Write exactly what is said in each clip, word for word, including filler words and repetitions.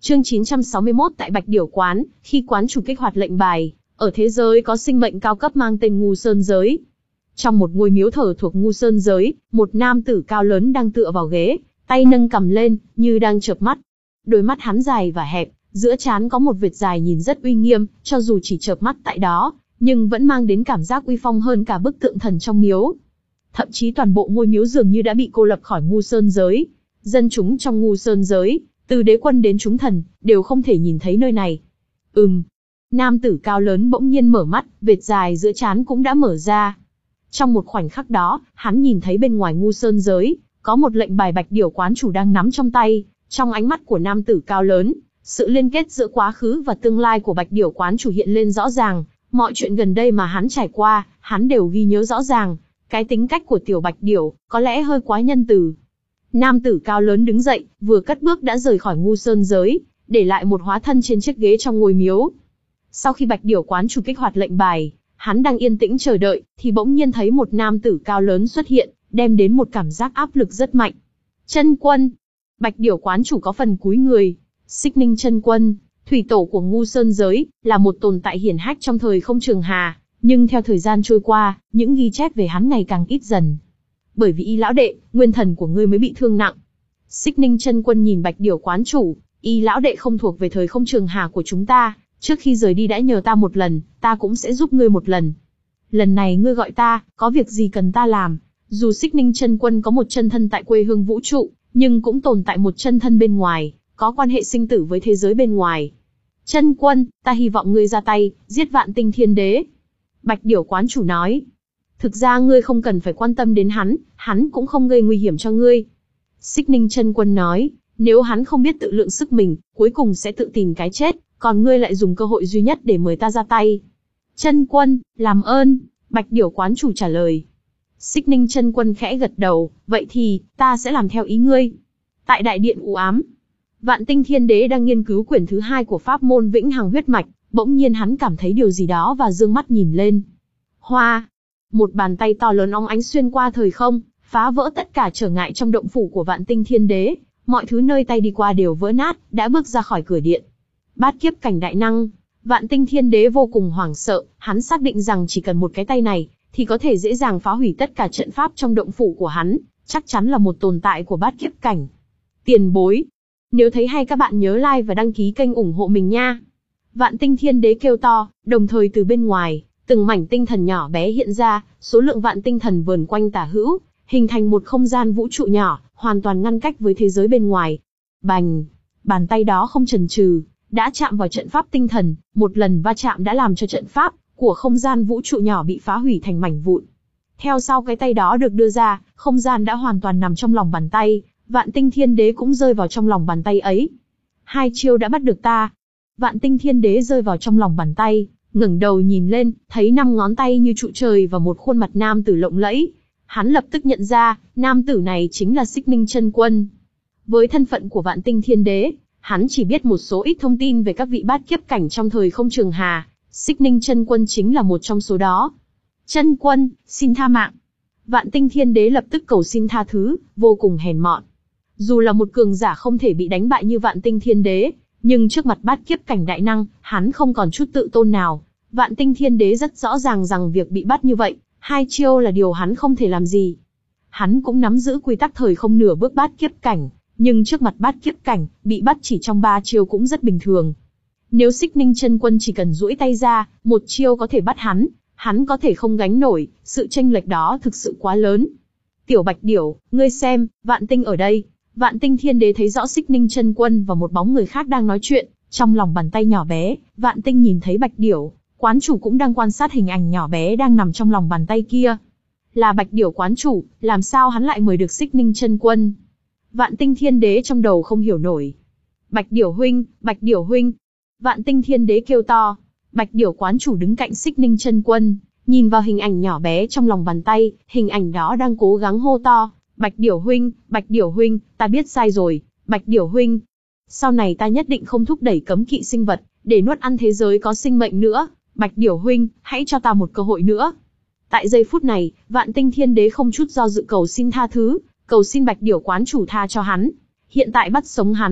Chương chín trăm sáu mươi mốt tại Bạch Điểu Quán, khi quán chủ kích hoạt lệnh bài, ở thế giới có sinh mệnh cao cấp mang tên Ngu Sơn Giới. Trong một ngôi miếu thờ thuộc Ngu Sơn Giới, một nam tử cao lớn đang tựa vào ghế, tay nâng cằm lên, như đang chợp mắt. Đôi mắt hắn dài và hẹp, giữa trán có một vệt dài nhìn rất uy nghiêm, cho dù chỉ chợp mắt tại đó, nhưng vẫn mang đến cảm giác uy phong hơn cả bức tượng thần trong miếu. Thậm chí toàn bộ ngôi miếu dường như đã bị cô lập khỏi Ngu Sơn Giới. Dân chúng trong Ngu Sơn Giới, từ đế quân đến chúng thần, đều không thể nhìn thấy nơi này. Ừm. Nam tử cao lớn bỗng nhiên mở mắt, vệt dài giữa trán cũng đã mở ra. Trong một khoảnh khắc đó, hắn nhìn thấy bên ngoài Ngu Sơn Giới, có một lệnh bài Bạch Điểu Quán chủ đang nắm trong tay. Trong ánh mắt của nam tử cao lớn, sự liên kết giữa quá khứ và tương lai của Bạch Điểu Quán chủ hiện lên rõ ràng. Mọi chuyện gần đây mà hắn trải qua, hắn đều ghi nhớ rõ ràng. Cái tính cách của tiểu Bạch Điểu, có lẽ hơi quá nhân từ. Nam tử cao lớn đứng dậy, vừa cất bước đã rời khỏi Ngu Sơn Giới, để lại một hóa thân trên chiếc ghế trong ngôi miếu. Sau khi Bạch Điểu Quán chủ kích hoạt lệnh bài, hắn đang yên tĩnh chờ đợi, thì bỗng nhiên thấy một nam tử cao lớn xuất hiện, đem đến một cảm giác áp lực rất mạnh. Chân Quân. Bạch Điểu Quán chủ có phần cúi người. Xích Ninh Chân Quân, thủy tổ của Ngu Sơn Giới, là một tồn tại hiển hách trong thời không trường hà, nhưng theo thời gian trôi qua, những ghi chép về hắn ngày càng ít dần. Bởi vì Y lão đệ, nguyên thần của ngươi mới bị thương nặng. Xích Ninh Chân Quân nhìn Bạch Điểu Quán chủ, Y lão đệ không thuộc về thời không trường hà của chúng ta, trước khi rời đi đã nhờ ta một lần, ta cũng sẽ giúp ngươi một lần. Lần này ngươi gọi ta, có việc gì cần ta làm? Dù Xích Ninh Chân Quân có một chân thân tại quê hương vũ trụ, nhưng cũng tồn tại một chân thân bên ngoài, có quan hệ sinh tử với thế giới bên ngoài. Chân Quân, ta hy vọng ngươi ra tay, giết Vạn Tinh Thiên Đế. Bạch Điểu Quán chủ nói. Thực ra ngươi không cần phải quan tâm đến hắn, hắn cũng không gây nguy hiểm cho ngươi. Xích Ninh Chân Quân nói, nếu hắn không biết tự lượng sức mình, cuối cùng sẽ tự tìm cái chết, còn ngươi lại dùng cơ hội duy nhất để mời ta ra tay. Chân Quân, làm ơn, Bạch Điểu Quán chủ trả lời. Xích Ninh Chân Quân khẽ gật đầu, vậy thì, ta sẽ làm theo ý ngươi. Tại đại điện u ám, Vạn Tinh Thiên Đế đang nghiên cứu quyển thứ hai của pháp môn Vĩnh Hằng Huyết Mạch, bỗng nhiên hắn cảm thấy điều gì đó và dương mắt nhìn lên. Hoa! Một bàn tay to lớn óng ánh xuyên qua thời không, phá vỡ tất cả trở ngại trong động phủ của Vạn Tinh Thiên Đế, mọi thứ nơi tay đi qua đều vỡ nát, đã bước ra khỏi cửa điện. Bát kiếp cảnh đại năng, Vạn Tinh Thiên Đế vô cùng hoảng sợ, hắn xác định rằng chỉ cần một cái tay này, thì có thể dễ dàng phá hủy tất cả trận pháp trong động phủ của hắn, chắc chắn là một tồn tại của bát kiếp cảnh. Tiền bối! Nếu thấy hay các bạn nhớ like và đăng ký kênh ủng hộ mình nha. Vạn Tinh Thiên Đế kêu to, đồng thời từ bên ngoài, từng mảnh tinh thần nhỏ bé hiện ra, số lượng vạn tinh thần vờn quanh tả hữu, hình thành một không gian vũ trụ nhỏ, hoàn toàn ngăn cách với thế giới bên ngoài. Bành! Bàn tay đó không chần chừ, đã chạm vào trận pháp tinh thần, một lần va chạm đã làm cho trận pháp của không gian vũ trụ nhỏ bị phá hủy thành mảnh vụn. Theo sau cái tay đó được đưa ra, không gian đã hoàn toàn nằm trong lòng bàn tay, Vạn Tinh Thiên Đế cũng rơi vào trong lòng bàn tay ấy. Hai chiêu đã bắt được ta. Vạn Tinh Thiên Đế rơi vào trong lòng bàn tay, ngẩng đầu nhìn lên, thấy năm ngón tay như trụ trời và một khuôn mặt nam tử lộng lẫy. Hắn lập tức nhận ra, nam tử này chính là Xích Ninh Chân Quân. Với thân phận của Vạn Tinh Thiên Đế, hắn chỉ biết một số ít thông tin về các vị bát kiếp cảnh trong thời không trường hà, Xích Ninh Chân Quân chính là một trong số đó. Chân Quân, xin tha mạng. Vạn Tinh Thiên Đế lập tức cầu xin tha thứ, vô cùng hèn mọn. Dù là một cường giả không thể bị đánh bại như Vạn Tinh Thiên Đế, nhưng trước mặt bát kiếp cảnh đại năng, hắn không còn chút tự tôn nào. Vạn Tinh Thiên Đế rất rõ ràng rằng việc bị bắt như vậy, hai chiêu là điều hắn không thể làm gì. Hắn cũng nắm giữ quy tắc thời không nửa bước bát kiếp cảnh, nhưng trước mặt bát kiếp cảnh, bị bắt chỉ trong ba chiêu cũng rất bình thường. Nếu Xích Ninh Chân Quân chỉ cần duỗi tay ra, một chiêu có thể bắt hắn, hắn có thể không gánh nổi, sự chênh lệch đó thực sự quá lớn. Tiểu Bạch Điểu, ngươi xem, Vạn Tinh ở đây. Vạn Tinh Thiên Đế thấy rõ Xích Ninh Chân Quân và một bóng người khác đang nói chuyện, trong lòng bàn tay nhỏ bé, Vạn Tinh nhìn thấy Bạch Điểu, quán chủ cũng đang quan sát hình ảnh nhỏ bé đang nằm trong lòng bàn tay kia. Là Bạch Điểu quán chủ, làm sao hắn lại mời được Xích Ninh Chân Quân? Vạn Tinh Thiên Đế trong đầu không hiểu nổi. Bạch Điểu huynh, Bạch Điểu huynh. Vạn Tinh Thiên Đế kêu to. Bạch Điểu quán chủ đứng cạnh Xích Ninh Chân Quân, nhìn vào hình ảnh nhỏ bé trong lòng bàn tay, hình ảnh đó đang cố gắng hô to. Bạch Điểu huynh, Bạch Điểu huynh, ta biết sai rồi, Bạch Điểu huynh. Sau này ta nhất định không thúc đẩy cấm kỵ sinh vật, để nuốt ăn thế giới có sinh mệnh nữa. Bạch Điểu huynh, hãy cho ta một cơ hội nữa. Tại giây phút này, Vạn Tinh Thiên Đế không chút do dự cầu xin tha thứ, cầu xin Bạch Điểu quán chủ tha cho hắn. Hiện tại bắt sống hắn,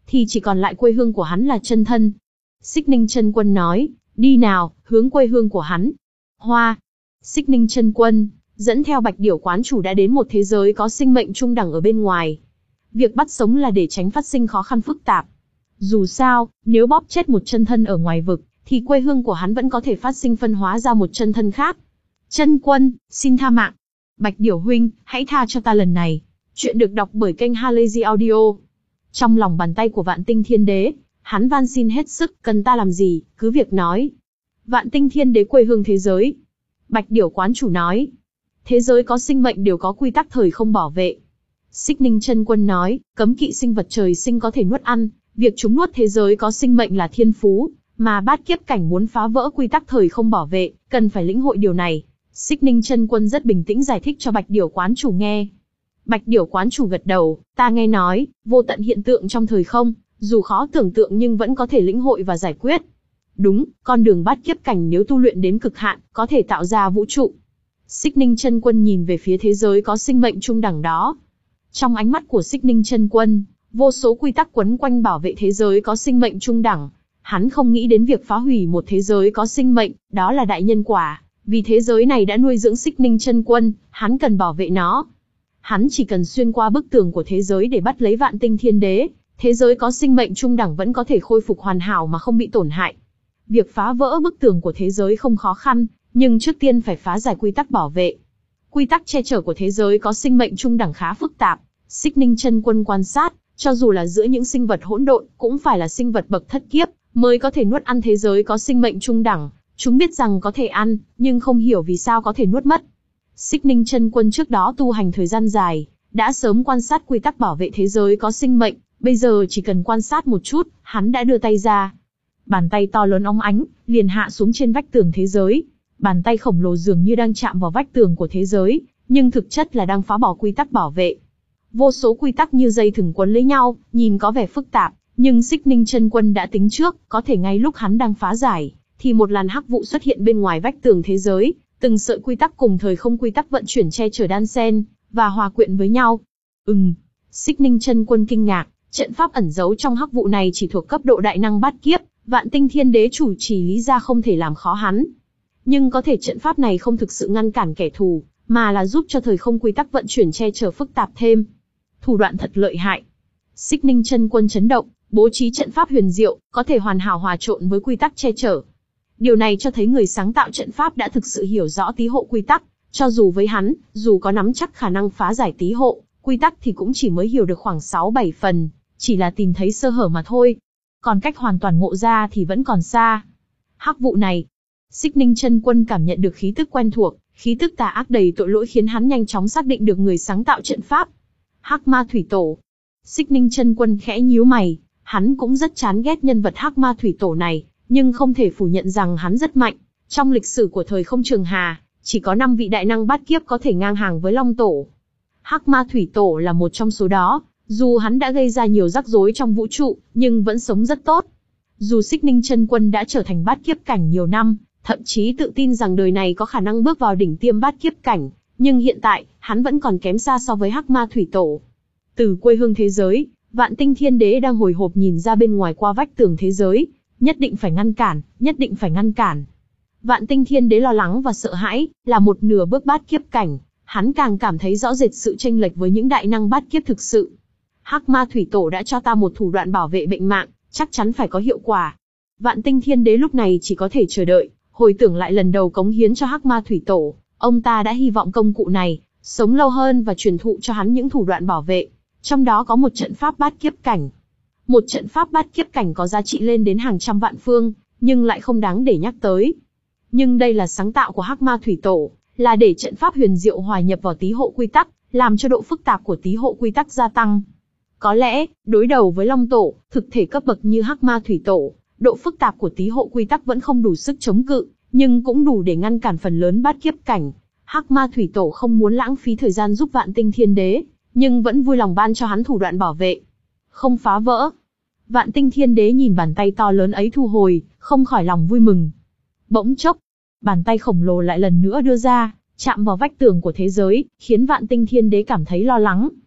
thì chỉ còn lại quê hương của hắn là chân thân. Xích Ninh Chân Quân nói, đi nào, hướng quê hương của hắn. Hoa. Xích Ninh Chân Quân dẫn theo Bạch Điểu quán chủ đã đến một thế giới có sinh mệnh trung đẳng ở bên ngoài. Việc bắt sống là để tránh phát sinh khó khăn phức tạp. Dù sao, nếu bóp chết một chân thân ở ngoài vực, thì quê hương của hắn vẫn có thể phát sinh phân hóa ra một chân thân khác. Chân Quân, xin tha mạng. Bạch Điểu huynh, hãy tha cho ta lần này. Chuyện được đọc bởi kênh Halazy Audio. Trong lòng bàn tay của Vạn Tinh Thiên Đế, hắn van xin hết sức, cần ta làm gì, cứ việc nói. Vạn Tinh Thiên Đế quê hương thế giới. Bạch Điểu quán chủ nói. Thế giới có sinh mệnh đều có quy tắc thời không bảo vệ. Xích Ninh Chân Quân nói, cấm kỵ sinh vật trời sinh có thể nuốt ăn, việc chúng nuốt thế giới có sinh mệnh là thiên phú, mà bát kiếp cảnh muốn phá vỡ quy tắc thời không bảo vệ, cần phải lĩnh hội điều này. Xích Ninh Chân Quân rất bình tĩnh giải thích cho Bạch Điểu quán chủ nghe. Bạch Điểu quán chủ gật đầu, ta nghe nói, vô tận hiện tượng trong thời không, dù khó tưởng tượng nhưng vẫn có thể lĩnh hội và giải quyết. Đúng, con đường bát kiếp cảnh nếu tu luyện đến cực hạn, có thể tạo ra vũ trụ. Xích Ninh Chân Quân nhìn về phía thế giới có sinh mệnh trung đẳng đó. Trong ánh mắt của Xích Ninh Chân Quân, vô số quy tắc quấn quanh bảo vệ thế giới có sinh mệnh trung đẳng. Hắn không nghĩ đến việc phá hủy một thế giới có sinh mệnh, đó là đại nhân quả. Vì thế giới này đã nuôi dưỡng Xích Ninh Chân Quân, hắn cần bảo vệ nó. Hắn chỉ cần xuyên qua bức tường của thế giới để bắt lấy Vạn Tinh Thiên Đế, thế giới có sinh mệnh trung đẳng vẫn có thể khôi phục hoàn hảo mà không bị tổn hại. Việc phá vỡ bức tường của thế giới không khó khăn, nhưng trước tiên phải phá giải quy tắc bảo vệ. Quy tắc che chở của thế giới có sinh mệnh trung đẳng khá phức tạp. Xích Ninh Chân Quân quan sát, cho dù là giữa những sinh vật hỗn độn, cũng phải là sinh vật bậc thất kiếp mới có thể nuốt ăn thế giới có sinh mệnh trung đẳng. Chúng biết rằng có thể ăn, nhưng không hiểu vì sao có thể nuốt mất. Xích Ninh Chân Quân trước đó tu hành thời gian dài, đã sớm quan sát quy tắc bảo vệ thế giới có sinh mệnh, bây giờ chỉ cần quan sát một chút, hắn đã đưa tay ra. Bàn tay to lớn óng ánh, liền hạ xuống trên vách tường thế giới. Bàn tay khổng lồ dường như đang chạm vào vách tường của thế giới, nhưng thực chất là đang phá bỏ quy tắc bảo vệ. Vô số quy tắc như dây thừng quấn lấy nhau, nhìn có vẻ phức tạp, nhưng Xích Ninh Chân Quân đã tính trước, có thể ngay lúc hắn đang phá giải, thì một làn hắc vụ xuất hiện bên ngoài vách tường thế giới, từng sợi quy tắc cùng thời không quy tắc vận chuyển che chở đan xen và hòa quyện với nhau. Ừm, Xích Ninh Chân Quân kinh ngạc, trận pháp ẩn giấu trong hắc vụ này chỉ thuộc cấp độ đại năng bát kiếp, Vạn Tinh Thiên Đế chủ trì lý ra không thể làm khó hắn. Nhưng có thể trận pháp này không thực sự ngăn cản kẻ thù, mà là giúp cho thời không quy tắc vận chuyển che chở phức tạp thêm. Thủ đoạn thật lợi hại. Xích Ninh Chân Quân chấn động, bố trí trận pháp huyền diệu, có thể hoàn hảo hòa trộn với quy tắc che chở. Điều này cho thấy người sáng tạo trận pháp đã thực sự hiểu rõ tý hộ quy tắc, cho dù với hắn, dù có nắm chắc khả năng phá giải tý hộ quy tắc thì cũng chỉ mới hiểu được khoảng sáu bảy phần, chỉ là tìm thấy sơ hở mà thôi. Còn cách hoàn toàn ngộ ra thì vẫn còn xa. Hắc vụ này, Xích Ninh Chân Quân cảm nhận được khí tức quen thuộc, khí tức tà ác đầy tội lỗi khiến hắn nhanh chóng xác định được người sáng tạo trận pháp. Hắc Ma Thủy Tổ. Xích Ninh Chân Quân khẽ nhíu mày, hắn cũng rất chán ghét nhân vật Hắc Ma Thủy Tổ này, nhưng không thể phủ nhận rằng hắn rất mạnh. Trong lịch sử của thời không Trường Hà, chỉ có năm vị đại năng bát kiếp có thể ngang hàng với Long Tổ. Hắc Ma Thủy Tổ là một trong số đó, dù hắn đã gây ra nhiều rắc rối trong vũ trụ, nhưng vẫn sống rất tốt. Dù Xích Ninh Chân Quân đã trở thành bát kiếp cảnh nhiều năm, thậm chí tự tin rằng đời này có khả năng bước vào đỉnh tiêm bát kiếp cảnh, nhưng hiện tại, hắn vẫn còn kém xa so với Hắc Ma Thủy Tổ. Từ quê hương thế giới, Vạn Tinh Thiên Đế đang hồi hộp nhìn ra bên ngoài qua vách tường thế giới, nhất định phải ngăn cản, nhất định phải ngăn cản. Vạn Tinh Thiên Đế lo lắng và sợ hãi, là một nửa bước bát kiếp cảnh, hắn càng cảm thấy rõ rệt sự chênh lệch với những đại năng bát kiếp thực sự. Hắc Ma Thủy Tổ đã cho ta một thủ đoạn bảo vệ bệnh mạng, chắc chắn phải có hiệu quả. Vạn Tinh Thiên Đế lúc này chỉ có thể chờ đợi, hồi tưởng lại lần đầu cống hiến cho Hắc Ma Thủy Tổ, ông ta đã hy vọng công cụ này sống lâu hơn và truyền thụ cho hắn những thủ đoạn bảo vệ, trong đó có một trận pháp bát kiếp cảnh. Một trận pháp bát kiếp cảnh có giá trị lên đến hàng trăm vạn phương, nhưng lại không đáng để nhắc tới. Nhưng đây là sáng tạo của Hắc Ma Thủy Tổ, là để trận pháp huyền diệu hòa nhập vào tý hộ quy tắc, làm cho độ phức tạp của tý hộ quy tắc gia tăng. Có lẽ, đối đầu với Long Tổ, thực thể cấp bậc như Hắc Ma Thủy Tổ, độ phức tạp của tý hộ quy tắc vẫn không đủ sức chống cự, nhưng cũng đủ để ngăn cản phần lớn bát kiếp cảnh. Hắc Ma Thủy Tổ không muốn lãng phí thời gian giúp Vạn Tinh Thiên Đế, nhưng vẫn vui lòng ban cho hắn thủ đoạn bảo vệ. Không phá vỡ. Vạn Tinh Thiên Đế nhìn bàn tay to lớn ấy thu hồi, không khỏi lòng vui mừng. Bỗng chốc, bàn tay khổng lồ lại lần nữa đưa ra, chạm vào vách tường của thế giới, khiến Vạn Tinh Thiên Đế cảm thấy lo lắng.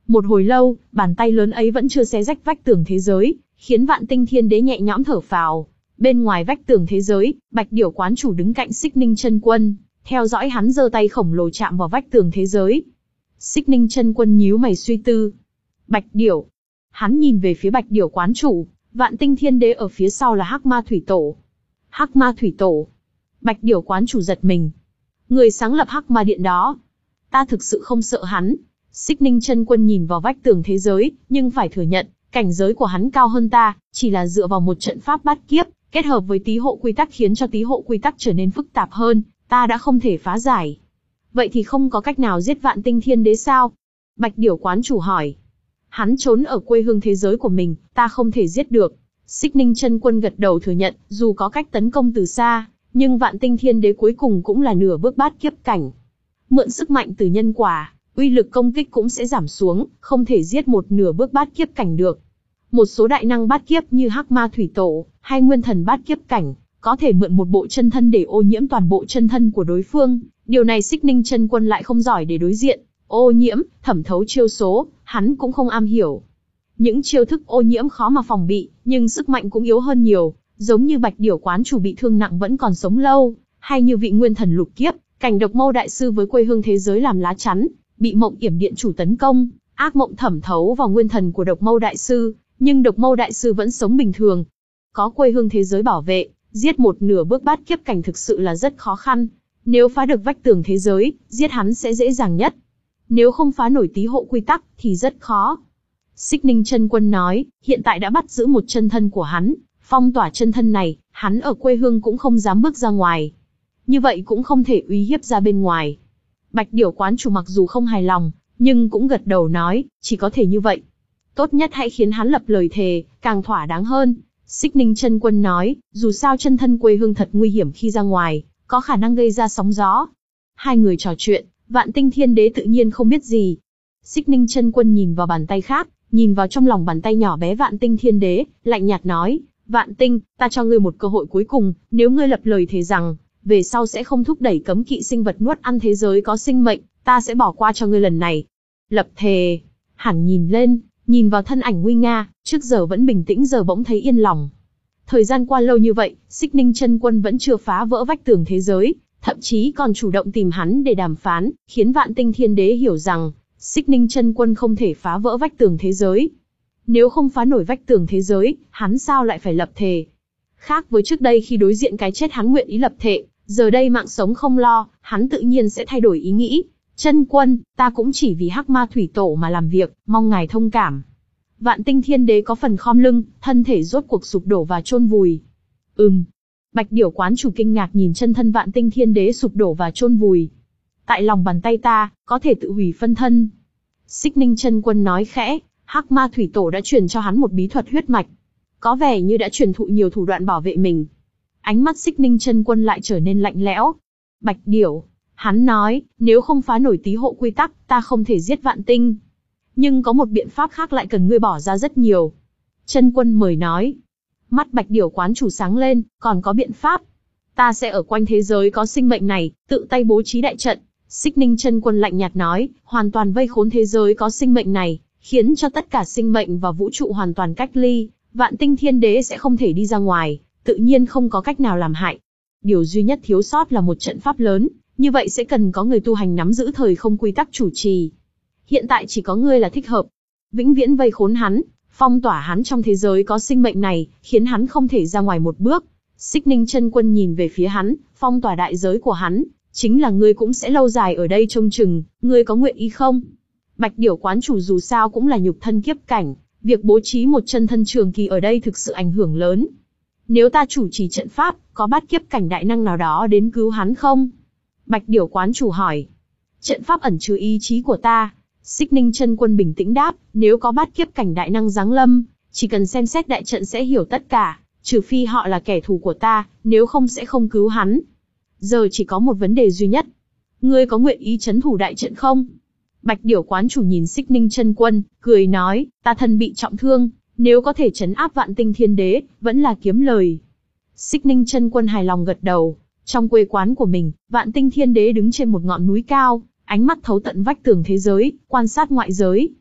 Một hồi lâu, bàn tay lớn ấy vẫn chưa xé rách vách tường thế giới, khiến Vạn Tinh Thiên Đế nhẹ nhõm thở phào. Bên ngoài vách tường thế giới, Bạch Điểu quán chủ đứng cạnh Xích Ninh Chân Quân, theo dõi hắn giơ tay khổng lồ chạm vào vách tường thế giới. Xích Ninh Chân Quân nhíu mày suy tư. Bạch Điểu. Hắn nhìn về phía Bạch Điểu quán chủ, Vạn Tinh Thiên Đế ở phía sau là Hắc Ma Thủy Tổ. Hắc Ma Thủy Tổ. Bạch Điểu quán chủ giật mình. Người sáng lập Hắc Ma Điện đó. Ta thực sự không sợ hắn. Xích Ninh Chân Quân nhìn vào vách tường thế giới, nhưng phải thừa nhận, cảnh giới của hắn cao hơn ta, chỉ là dựa vào một trận pháp bát kiếp, kết hợp với tí hộ quy tắc khiến cho tí hộ quy tắc trở nên phức tạp hơn, ta đã không thể phá giải. Vậy thì không có cách nào giết Vạn Tinh Thiên Đế sao? Bạch Điểu quán chủ hỏi. Hắn trốn ở quê hương thế giới của mình, ta không thể giết được. Xích Ninh Chân Quân gật đầu thừa nhận, dù có cách tấn công từ xa, nhưng Vạn Tinh Thiên Đế cuối cùng cũng là nửa bước bát kiếp cảnh. Mượn sức mạnh từ nhân quả, uy lực công kích cũng sẽ giảm xuống, không thể giết một nửa bước bát kiếp cảnh được. Một số đại năng bát kiếp như Hắc Ma Thủy Tổ, hay Nguyên Thần bát kiếp cảnh, có thể mượn một bộ chân thân để ô nhiễm toàn bộ chân thân của đối phương. Điều này Xích Ninh Chân Quân lại không giỏi để đối diện. Ô nhiễm, thẩm thấu chiêu số, hắn cũng không am hiểu. Những chiêu thức ô nhiễm khó mà phòng bị, nhưng sức mạnh cũng yếu hơn nhiều, giống như Bạch Điểu quán chủ bị thương nặng vẫn còn sống lâu, hay như vị Nguyên Thần lục kiếp, cảnh Độc Mâu đại sư với quê hương thế giới làm lá chắn, bị Mộng Yểm Điện chủ tấn công, ác mộng thẩm thấu vào nguyên thần của Độc Mâu đại sư, nhưng Độc Mâu đại sư vẫn sống bình thường. Có quê hương thế giới bảo vệ, giết một nửa bước bát kiếp cảnh thực sự là rất khó khăn. Nếu phá được vách tường thế giới, giết hắn sẽ dễ dàng nhất. Nếu không phá nổi tí hộ quy tắc thì rất khó. Xích Ninh Chân Quân nói, hiện tại đã bắt giữ một chân thân của hắn, phong tỏa chân thân này, hắn ở quê hương cũng không dám bước ra ngoài. Như vậy cũng không thể uy hiếp ra bên ngoài. Bạch Điểu quán chủ mặc dù không hài lòng, nhưng cũng gật đầu nói, chỉ có thể như vậy. Tốt nhất hãy khiến hắn lập lời thề, càng thỏa đáng hơn. Xích Ninh Chân Quân nói, dù sao chân thân quê hương thật nguy hiểm khi ra ngoài, có khả năng gây ra sóng gió. Hai người trò chuyện, Vạn Tinh Thiên Đế tự nhiên không biết gì. Xích Ninh Chân Quân nhìn vào bàn tay khác, nhìn vào trong lòng bàn tay nhỏ bé Vạn Tinh Thiên Đế, lạnh nhạt nói, Vạn Tinh, ta cho ngươi một cơ hội cuối cùng, nếu ngươi lập lời thề rằng, về sau sẽ không thúc đẩy cấm kỵ sinh vật nuốt ăn thế giới có sinh mệnh, ta sẽ bỏ qua cho ngươi lần này. Lập thề. Hẳn nhìn lên, nhìn vào thân ảnh nguy nga, trước giờ vẫn bình tĩnh giờ bỗng thấy yên lòng. Thời gian qua lâu như vậy, Xích Ninh Chân Quân vẫn chưa phá vỡ vách tường thế giới, thậm chí còn chủ động tìm hắn để đàm phán, khiến Vạn Tinh Thiên Đế hiểu rằng, Xích Ninh Chân Quân không thể phá vỡ vách tường thế giới. Nếu không phá nổi vách tường thế giới, hắn sao lại phải lập thề? Khác với trước đây khi đối diện cái chết hắn nguyện ý lập thệ, giờ đây mạng sống không lo, hắn tự nhiên sẽ thay đổi ý nghĩ. Chân Quân, ta cũng chỉ vì Hắc Ma Thủy Tổ mà làm việc, mong ngài thông cảm. Vạn Tinh Thiên Đế có phần khom lưng, thân thể rốt cuộc sụp đổ và chôn vùi. Ừm. Bạch Điểu quán chủ kinh ngạc nhìn chân thân Vạn Tinh Thiên Đế sụp đổ và chôn vùi. Tại lòng bàn tay ta, có thể tự hủy phân thân. Xích Ninh Chân Quân nói khẽ, Hắc Ma Thủy Tổ đã truyền cho hắn một bí thuật huyết mạch. Có vẻ như đã truyền thụ nhiều thủ đoạn bảo vệ mình. Ánh mắt Xích Ninh Chân Quân lại trở nên lạnh lẽo. Bạch Điểu, hắn nói, nếu không phá nổi tí hộ quy tắc, ta không thể giết Vạn Tinh. Nhưng có một biện pháp khác lại cần ngươi bỏ ra rất nhiều. Chân Quân mời nói. Mắt Bạch Điểu quán chủ sáng lên, còn có biện pháp. Ta sẽ ở quanh thế giới có sinh mệnh này, tự tay bố trí đại trận. Xích Ninh Chân Quân lạnh nhạt nói, hoàn toàn vây khốn thế giới có sinh mệnh này, khiến cho tất cả sinh mệnh và vũ trụ hoàn toàn cách ly. Vạn Tinh Thiên Đế sẽ không thể đi ra ngoài, tự nhiên không có cách nào làm hại. Điều duy nhất thiếu sót là một trận pháp lớn, như vậy sẽ cần có người tu hành nắm giữ thời không quy tắc chủ trì. Hiện tại chỉ có ngươi là thích hợp. Vĩnh viễn vây khốn hắn, phong tỏa hắn trong thế giới có sinh mệnh này, khiến hắn không thể ra ngoài một bước. Xích Ninh Chân Quân nhìn về phía hắn, phong tỏa đại giới của hắn, chính là ngươi cũng sẽ lâu dài ở đây trông chừng, ngươi có nguyện ý không? Bạch Điểu quán chủ dù sao cũng là nhục thân kiếp cảnh, việc bố trí một chân thân trường kỳ ở đây thực sự ảnh hưởng lớn. Nếu ta chủ trì trận pháp, có bát kiếp cảnh đại năng nào đó đến cứu hắn không? Bạch Điểu quán chủ hỏi. Trận pháp ẩn chứa ý chí của ta. Xích Ninh Chân Quân bình tĩnh đáp, nếu có bát kiếp cảnh đại năng giáng lâm, chỉ cần xem xét đại trận sẽ hiểu tất cả, trừ phi họ là kẻ thù của ta, nếu không sẽ không cứu hắn. Giờ chỉ có một vấn đề duy nhất. Ngươi có nguyện ý trấn thủ đại trận không? Bạch Điểu quán chủ nhìn Xích Ninh Chân Quân, cười nói, ta thân bị trọng thương, nếu có thể trấn áp Vạn Tinh Thiên Đế, vẫn là kiếm lời. Xích Ninh Chân Quân hài lòng gật đầu. Trong quê quán của mình, Vạn Tinh Thiên Đế đứng trên một ngọn núi cao, ánh mắt thấu tận vách tường thế giới, quan sát ngoại giới.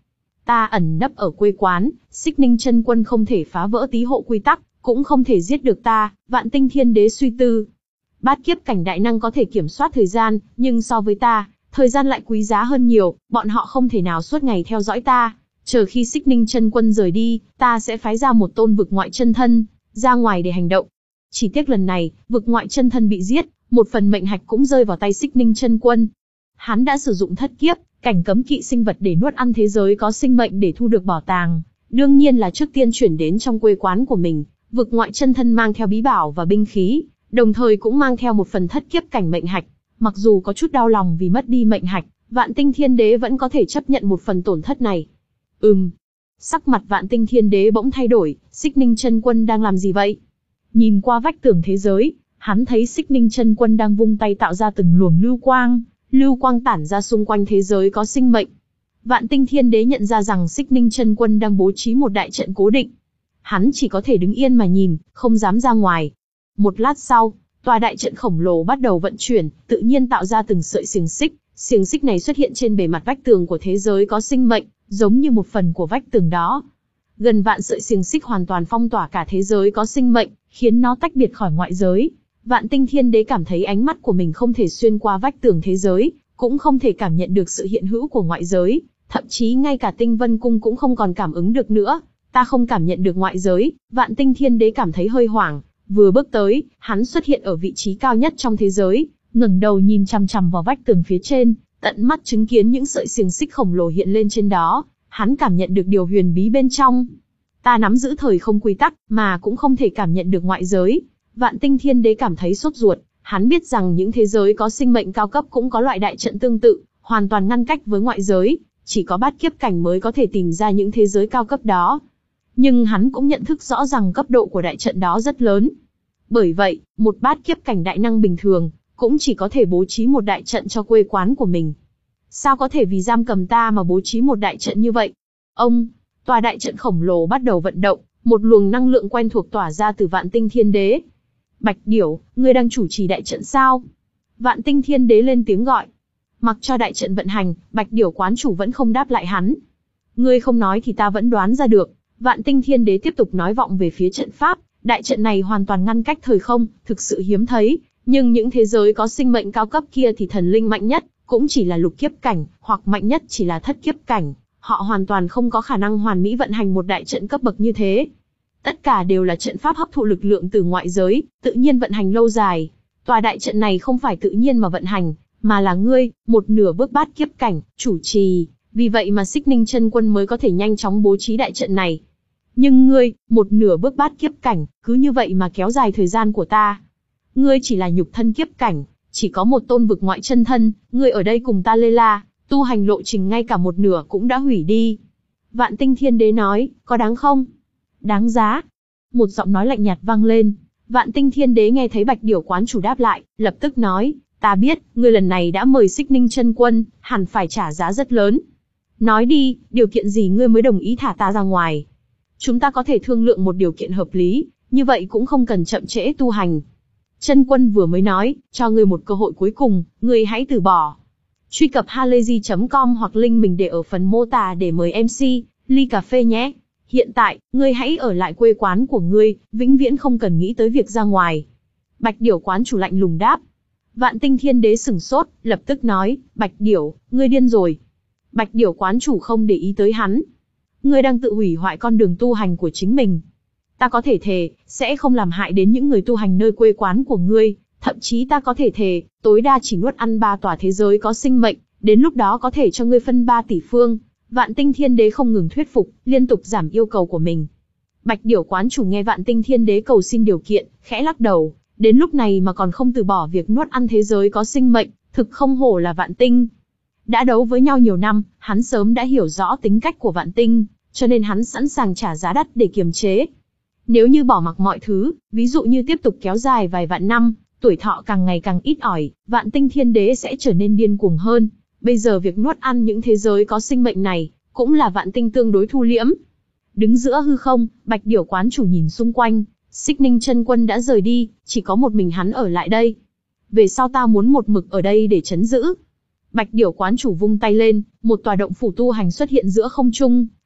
Ta ẩn nấp ở quê quán, Xích Ninh chân quân không thể phá vỡ tí hộ quy tắc, cũng không thể giết được ta. Vạn Tinh Thiên Đế suy tư. Bát kiếp cảnh đại năng có thể kiểm soát thời gian, nhưng so với ta, thời gian lại quý giá hơn nhiều, bọn họ không thể nào suốt ngày theo dõi ta. Chờ khi Xích Ninh chân quân rời đi, ta sẽ phái ra một tôn vực ngoại chân thân, ra ngoài để hành động. Chỉ tiếc lần này, vực ngoại chân thân bị giết, một phần mệnh hạch cũng rơi vào tay Xích Ninh chân quân. Hắn đã sử dụng thất kiếp, cảnh cấm kỵ sinh vật để nuốt ăn thế giới có sinh mệnh để thu được bảo tàng. Đương nhiên là trước tiên chuyển đến trong quê quán của mình, vực ngoại chân thân mang theo bí bảo và binh khí, đồng thời cũng mang theo một phần thất kiếp cảnh mệnh hạch. Mặc dù có chút đau lòng vì mất đi mệnh hạch, Vạn Tinh Thiên Đế vẫn có thể chấp nhận một phần tổn thất này. Ừm. Sắc mặt Vạn Tinh Thiên Đế bỗng thay đổi, Xích Ninh chân quân đang làm gì vậy? Nhìn qua vách tường thế giới, hắn thấy Xích Ninh chân quân đang vung tay tạo ra từng luồng lưu quang, lưu quang tản ra xung quanh thế giới có sinh mệnh. Vạn Tinh Thiên Đế nhận ra rằng Xích Ninh chân quân đang bố trí một đại trận cố định. Hắn chỉ có thể đứng yên mà nhìn, không dám ra ngoài. Một lát sau, tòa đại trận khổng lồ bắt đầu vận chuyển, tự nhiên tạo ra từng sợi xiềng xích. Xiềng xích này xuất hiện trên bề mặt vách tường của thế giới có sinh mệnh, giống như một phần của vách tường đó. Gần vạn sợi xiềng xích hoàn toàn phong tỏa cả thế giới có sinh mệnh, khiến nó tách biệt khỏi ngoại giới. Vạn Tinh Thiên Đế cảm thấy ánh mắt của mình không thể xuyên qua vách tường thế giới, cũng không thể cảm nhận được sự hiện hữu của ngoại giới, thậm chí ngay cả Tinh Vân Cung cũng không còn cảm ứng được nữa. Ta không cảm nhận được ngoại giới. Vạn Tinh Thiên Đế cảm thấy hơi hoảng, vừa bước tới, hắn xuất hiện ở vị trí cao nhất trong thế giới, ngẩng đầu nhìn chằm chằm vào vách tường phía trên, tận mắt chứng kiến những sợi xiềng xích khổng lồ hiện lên trên đó, hắn cảm nhận được điều huyền bí bên trong. Ta nắm giữ thời không quy tắc, mà cũng không thể cảm nhận được ngoại giới. Vạn Tinh Thiên Đế cảm thấy sốt ruột, hắn biết rằng những thế giới có sinh mệnh cao cấp cũng có loại đại trận tương tự, hoàn toàn ngăn cách với ngoại giới, chỉ có bát kiếp cảnh mới có thể tìm ra những thế giới cao cấp đó. Nhưng hắn cũng nhận thức rõ rằng cấp độ của đại trận đó rất lớn. Bởi vậy, một bát kiếp cảnh đại năng bình thường, cũng chỉ có thể bố trí một đại trận cho quê quán của mình. Sao có thể vì giam cầm ta mà bố trí một đại trận như vậy? Ông, tòa đại trận khổng lồ bắt đầu vận động, một luồng năng lượng quen thuộc tỏa ra từ Vạn Tinh Thiên Đế. Bạch Điểu, ngươi đang chủ trì đại trận sao? Vạn Tinh Thiên Đế lên tiếng gọi. Mặc cho đại trận vận hành, Bạch Điểu quán chủ vẫn không đáp lại hắn. Ngươi không nói thì ta vẫn đoán ra được. Vạn Tinh Thiên Đế tiếp tục nói vọng về phía trận pháp. Đại trận này hoàn toàn ngăn cách thời không, thực sự hiếm thấy. Nhưng những thế giới có sinh mệnh cao cấp kia thì thần linh mạnh nhất cũng chỉ là lục kiếp cảnh, hoặc mạnh nhất chỉ là thất kiếp cảnh. Họ hoàn toàn không có khả năng hoàn mỹ vận hành một đại trận cấp bậc như thế. Tất cả đều là trận pháp hấp thụ lực lượng từ ngoại giới, tự nhiên vận hành lâu dài. Tòa đại trận này không phải tự nhiên mà vận hành, mà là ngươi, một nửa bước bát kiếp cảnh, chủ trì. Vì vậy mà Xích Ninh chân quân mới có thể nhanh chóng bố trí đại trận này. Nhưng ngươi, một nửa bước bát kiếp cảnh, cứ như vậy mà kéo dài thời gian của ta. Ngươi chỉ là nhục thân kiếp cảnh, chỉ có một tôn vực ngoại chân thân, ngươi ở đây cùng ta lê la, tu hành lộ trình ngay cả một nửa cũng đã hủy đi. Vạn Tinh Thiên Đế nói, có đáng không? Đáng giá. Một giọng nói lạnh nhạt vang lên. Vạn Tinh Thiên Đế nghe thấy Bạch Điểu quán chủ đáp lại, lập tức nói, ta biết, ngươi lần này đã mời Xích Ninh chân quân, hẳn phải trả giá rất lớn. Nói đi, điều kiện gì ngươi mới đồng ý thả ta ra ngoài? Chúng ta có thể thương lượng một điều kiện hợp lý, như vậy cũng không cần chậm trễ tu hành. Chân quân vừa mới nói, cho ngươi một cơ hội cuối cùng, ngươi hãy từ bỏ. Truy cập halayzi chấm com hoặc link mình để ở phần mô tả để mời em xê, ly cà phê nhé. Hiện tại, ngươi hãy ở lại quê quán của ngươi, vĩnh viễn không cần nghĩ tới việc ra ngoài. Bạch Điểu quán chủ lạnh lùng đáp. Vạn Tinh Thiên Đế sửng sốt, lập tức nói, Bạch Điểu, ngươi điên rồi. Bạch Điểu quán chủ không để ý tới hắn. Ngươi đang tự hủy hoại con đường tu hành của chính mình. Ta có thể thề, sẽ không làm hại đến những người tu hành nơi quê quán của ngươi, thậm chí ta có thể thề, tối đa chỉ nuốt ăn ba tòa thế giới có sinh mệnh, đến lúc đó có thể cho ngươi phân ba tỷ phương. Vạn Tinh Thiên Đế không ngừng thuyết phục, liên tục giảm yêu cầu của mình. Bạch Điểu quán chủ nghe Vạn Tinh Thiên Đế cầu xin điều kiện, khẽ lắc đầu, đến lúc này mà còn không từ bỏ việc nuốt ăn thế giới có sinh mệnh, thực không hổ là Vạn Tinh. Đã đấu với nhau nhiều năm, hắn sớm đã hiểu rõ tính cách của Vạn Tinh, cho nên hắn sẵn sàng trả giá đắt để kiềm chế. Nếu như bỏ mặc mọi thứ, ví dụ như tiếp tục kéo dài vài vạn năm, tuổi thọ càng ngày càng ít ỏi, Vạn Tinh Thiên Đế sẽ trở nên điên cuồng hơn. Bây giờ việc nuốt ăn những thế giới có sinh mệnh này, cũng là Vạn Tinh tương đối thu liễm. Đứng giữa hư không, Bạch Điểu quán chủ nhìn xung quanh, Xích Ninh chân quân đã rời đi, chỉ có một mình hắn ở lại đây. Về sau ta muốn một mực ở đây để trấn giữ. Bạch Điểu quán chủ vung tay lên, một tòa động phủ tu hành xuất hiện giữa không trung,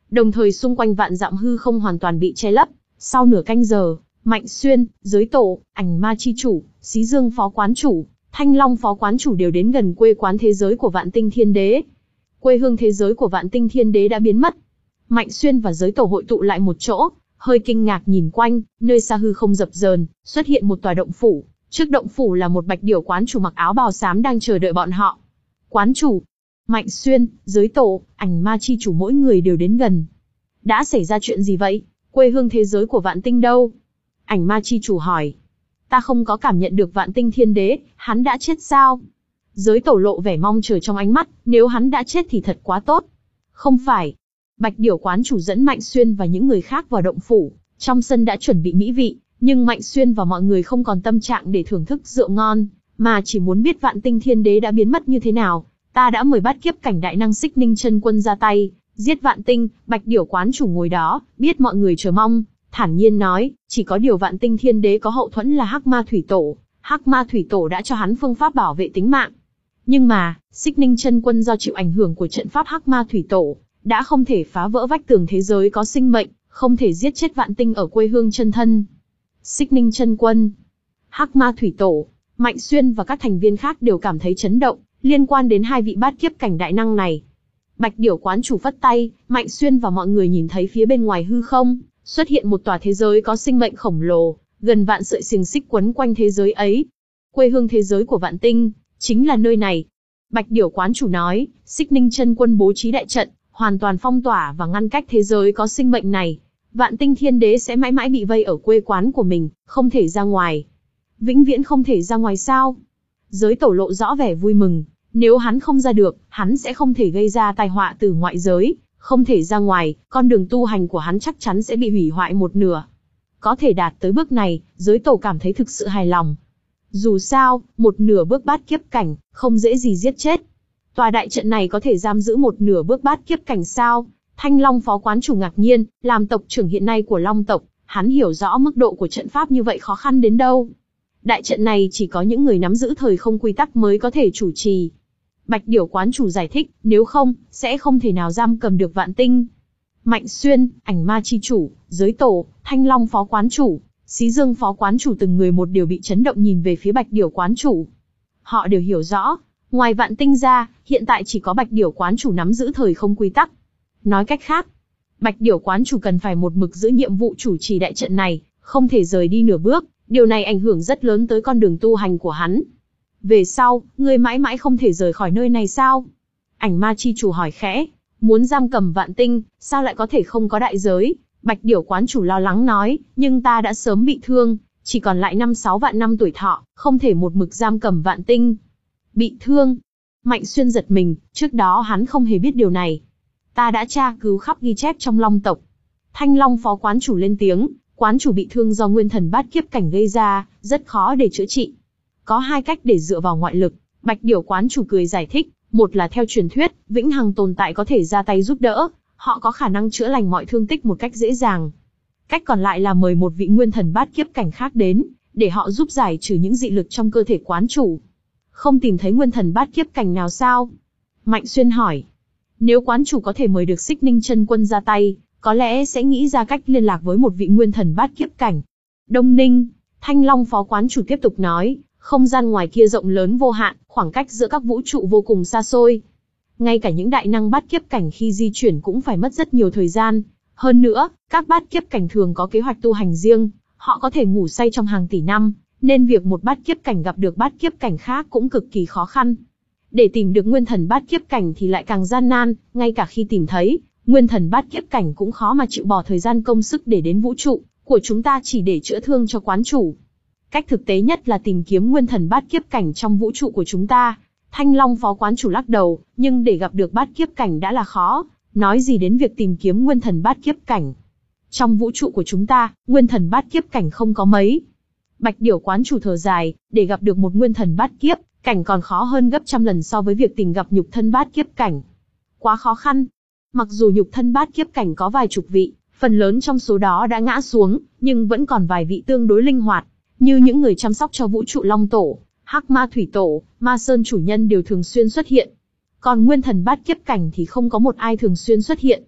Đồng thời xung quanh vạn dặm hư không hoàn toàn bị che lấp. Sau nửa canh giờ, Mạnh Xuyên, Giới Tổ, Ảnh Ma chi chủ, Xí Dương phó quán chủ, Thanh Long phó quán chủ đều đến gần quê quán thế giới của Vạn Tinh Thiên Đế. Quê hương thế giới của Vạn Tinh Thiên Đế đã biến mất. Mạnh Xuyên và Giới Tổ hội tụ lại một chỗ, hơi kinh ngạc nhìn quanh, nơi xa hư không dập dờn, xuất hiện một tòa động phủ. Trước động phủ là một bạch điểu quán chủ mặc áo bào xám đang chờ đợi bọn họ. Quán chủ, Mạnh Xuyên, Giới Tổ, Ảnh Ma chi chủ mỗi người đều đến gần. Đã xảy ra chuyện gì vậy? Quê hương thế giới của Vạn Tinh đâu? Ảnh Ma chi chủ hỏi. Ta không có cảm nhận được Vạn Tinh Thiên Đế, hắn đã chết sao? Giới Tổ lộ vẻ mong chờ trong ánh mắt, nếu hắn đã chết thì thật quá tốt. Không phải. Bạch điểu quán chủ dẫn Mạnh Xuyên và những người khác vào động phủ, trong sân đã chuẩn bị mỹ vị, nhưng Mạnh Xuyên và mọi người không còn tâm trạng để thưởng thức rượu ngon, mà chỉ muốn biết Vạn Tinh Thiên Đế đã biến mất như thế nào. Ta đã mời bát kiếp cảnh đại năng Xích Ninh Chân Quân ra tay, giết Vạn Tinh. Bạch điểu quán chủ ngồi đó, biết mọi người chờ mong, thản nhiên nói, chỉ có điều Vạn Tinh Thiên Đế có hậu thuẫn là Hắc Ma Thủy Tổ, Hắc Ma Thủy Tổ đã cho hắn phương pháp bảo vệ tính mạng. Nhưng mà, Xích Ninh Chân Quân do chịu ảnh hưởng của trận pháp Hắc Ma Thủy Tổ, đã không thể phá vỡ vách tường thế giới có sinh mệnh, không thể giết chết Vạn Tinh ở quê hương chân thân. Xích Ninh Chân Quân, Hắc Ma Thủy Tổ, Mạnh Xuyên và các thành viên khác đều cảm thấy chấn động, liên quan đến hai vị bát kiếp cảnh đại năng này. Bạch điểu quán chủ phất tay, Mạnh Xuyên và mọi người nhìn thấy phía bên ngoài hư không, xuất hiện một tòa thế giới có sinh mệnh khổng lồ, gần vạn sợi xiềng xích quấn quanh thế giới ấy. Quê hương thế giới của Vạn Tinh, chính là nơi này. Bạch điểu quán chủ nói, Xích Ninh Chân Quân bố trí đại trận, hoàn toàn phong tỏa và ngăn cách thế giới có sinh mệnh này. Vạn Tinh Thiên Đế sẽ mãi mãi bị vây ở quê quán của mình, không thể ra ngoài. Vĩnh viễn không thể ra ngoài sao? Giới Tổ lộ rõ vẻ vui mừng, nếu hắn không ra được, hắn sẽ không thể gây ra tai họa từ ngoại giới, không thể ra ngoài, con đường tu hành của hắn chắc chắn sẽ bị hủy hoại một nửa. Có thể đạt tới bước này, Giới Tổ cảm thấy thực sự hài lòng. Dù sao, một nửa bước bát kiếp cảnh, không dễ gì giết chết. Tòa đại trận này có thể giam giữ một nửa bước bát kiếp cảnh sao? Thanh Long phó quán chủ ngạc nhiên, làm tộc trưởng hiện nay của Long tộc, hắn hiểu rõ mức độ của trận pháp như vậy khó khăn đến đâu. Đại trận này chỉ có những người nắm giữ thời không quy tắc mới có thể chủ trì. Bạch điểu quán chủ giải thích, nếu không, sẽ không thể nào giam cầm được Vạn Tinh. Mạnh Xuyên, Ảnh Ma chi chủ, Giới Tổ, Thanh Long phó quán chủ, Xí Dương phó quán chủ từng người một đều bị chấn động nhìn về phía Bạch điểu quán chủ. Họ đều hiểu rõ, ngoài Vạn Tinh ra, hiện tại chỉ có Bạch điểu quán chủ nắm giữ thời không quy tắc. Nói cách khác, Bạch điểu quán chủ cần phải một mực giữ nhiệm vụ chủ trì đại trận này, không thể rời đi nửa bước, điều này ảnh hưởng rất lớn tới con đường tu hành của hắn. Về sau, ngươi mãi mãi không thể rời khỏi nơi này sao? Ảnh Ma chi chủ hỏi khẽ, muốn giam cầm Vạn Tinh, sao lại có thể không có đại giới? Bạch điểu quán chủ lo lắng nói, nhưng ta đã sớm bị thương, chỉ còn lại năm sáu vạn năm tuổi thọ, không thể một mực giam cầm Vạn Tinh. Bị thương? Mạnh Xuyên giật mình, trước đó hắn không hề biết điều này. Ta đã tra cứu khắp ghi chép trong Long tộc. Thanh Long phó quán chủ lên tiếng, quán chủ bị thương do nguyên thần bát kiếp cảnh gây ra, rất khó để chữa trị. Có hai cách để dựa vào ngoại lực, Bạch điểu quán chủ cười giải thích, một là theo truyền thuyết, vĩnh hằng tồn tại có thể ra tay giúp đỡ, họ có khả năng chữa lành mọi thương tích một cách dễ dàng. Cách còn lại là mời một vị nguyên thần bát kiếp cảnh khác đến, để họ giúp giải trừ những dị lực trong cơ thể quán chủ. Không tìm thấy nguyên thần bát kiếp cảnh nào sao? Mạnh Xuyên hỏi. Nếu quán chủ có thể mời được Xích Ninh Chân Quân ra tay, có lẽ sẽ nghĩ ra cách liên lạc với một vị nguyên thần bát kiếp cảnh. Đông Ninh, Thanh Long phó quán chủ tiếp tục nói, không gian ngoài kia rộng lớn vô hạn, khoảng cách giữa các vũ trụ vô cùng xa xôi. Ngay cả những đại năng bát kiếp cảnh khi di chuyển cũng phải mất rất nhiều thời gian. Hơn nữa, các bát kiếp cảnh thường có kế hoạch tu hành riêng, họ có thể ngủ say trong hàng tỷ năm, nên việc một bát kiếp cảnh gặp được bát kiếp cảnh khác cũng cực kỳ khó khăn. Để tìm được nguyên thần bát kiếp cảnh thì lại càng gian nan, ngay cả khi tìm thấy, nguyên thần bát kiếp cảnh cũng khó mà chịu bỏ thời gian công sức để đến vũ trụ của chúng ta chỉ để chữa thương cho quán chủ. Cách thực tế nhất là tìm kiếm nguyên thần bát kiếp cảnh trong vũ trụ của chúng ta. Thanh Long phó quán chủ lắc đầu, nhưng để gặp được bát kiếp cảnh đã là khó, nói gì đến việc tìm kiếm nguyên thần bát kiếp cảnh. Trong vũ trụ của chúng ta, nguyên thần bát kiếp cảnh không có mấy. Bạch điểu quán chủ thở dài, để gặp được một nguyên thần bát kiếp cảnh còn khó hơn gấp trăm lần so với việc tìm gặp nhục thân bát kiếp cảnh. Quá khó khăn. Mặc dù nhục thân bát kiếp cảnh có vài chục vị, phần lớn trong số đó đã ngã xuống, nhưng vẫn còn vài vị tương đối linh hoạt, như những người chăm sóc cho vũ trụ Long Tổ, Hắc Ma Thủy Tổ, Ma Sơn chủ nhân đều thường xuyên xuất hiện. Còn nguyên thần bát kiếp cảnh thì không có một ai thường xuyên xuất hiện.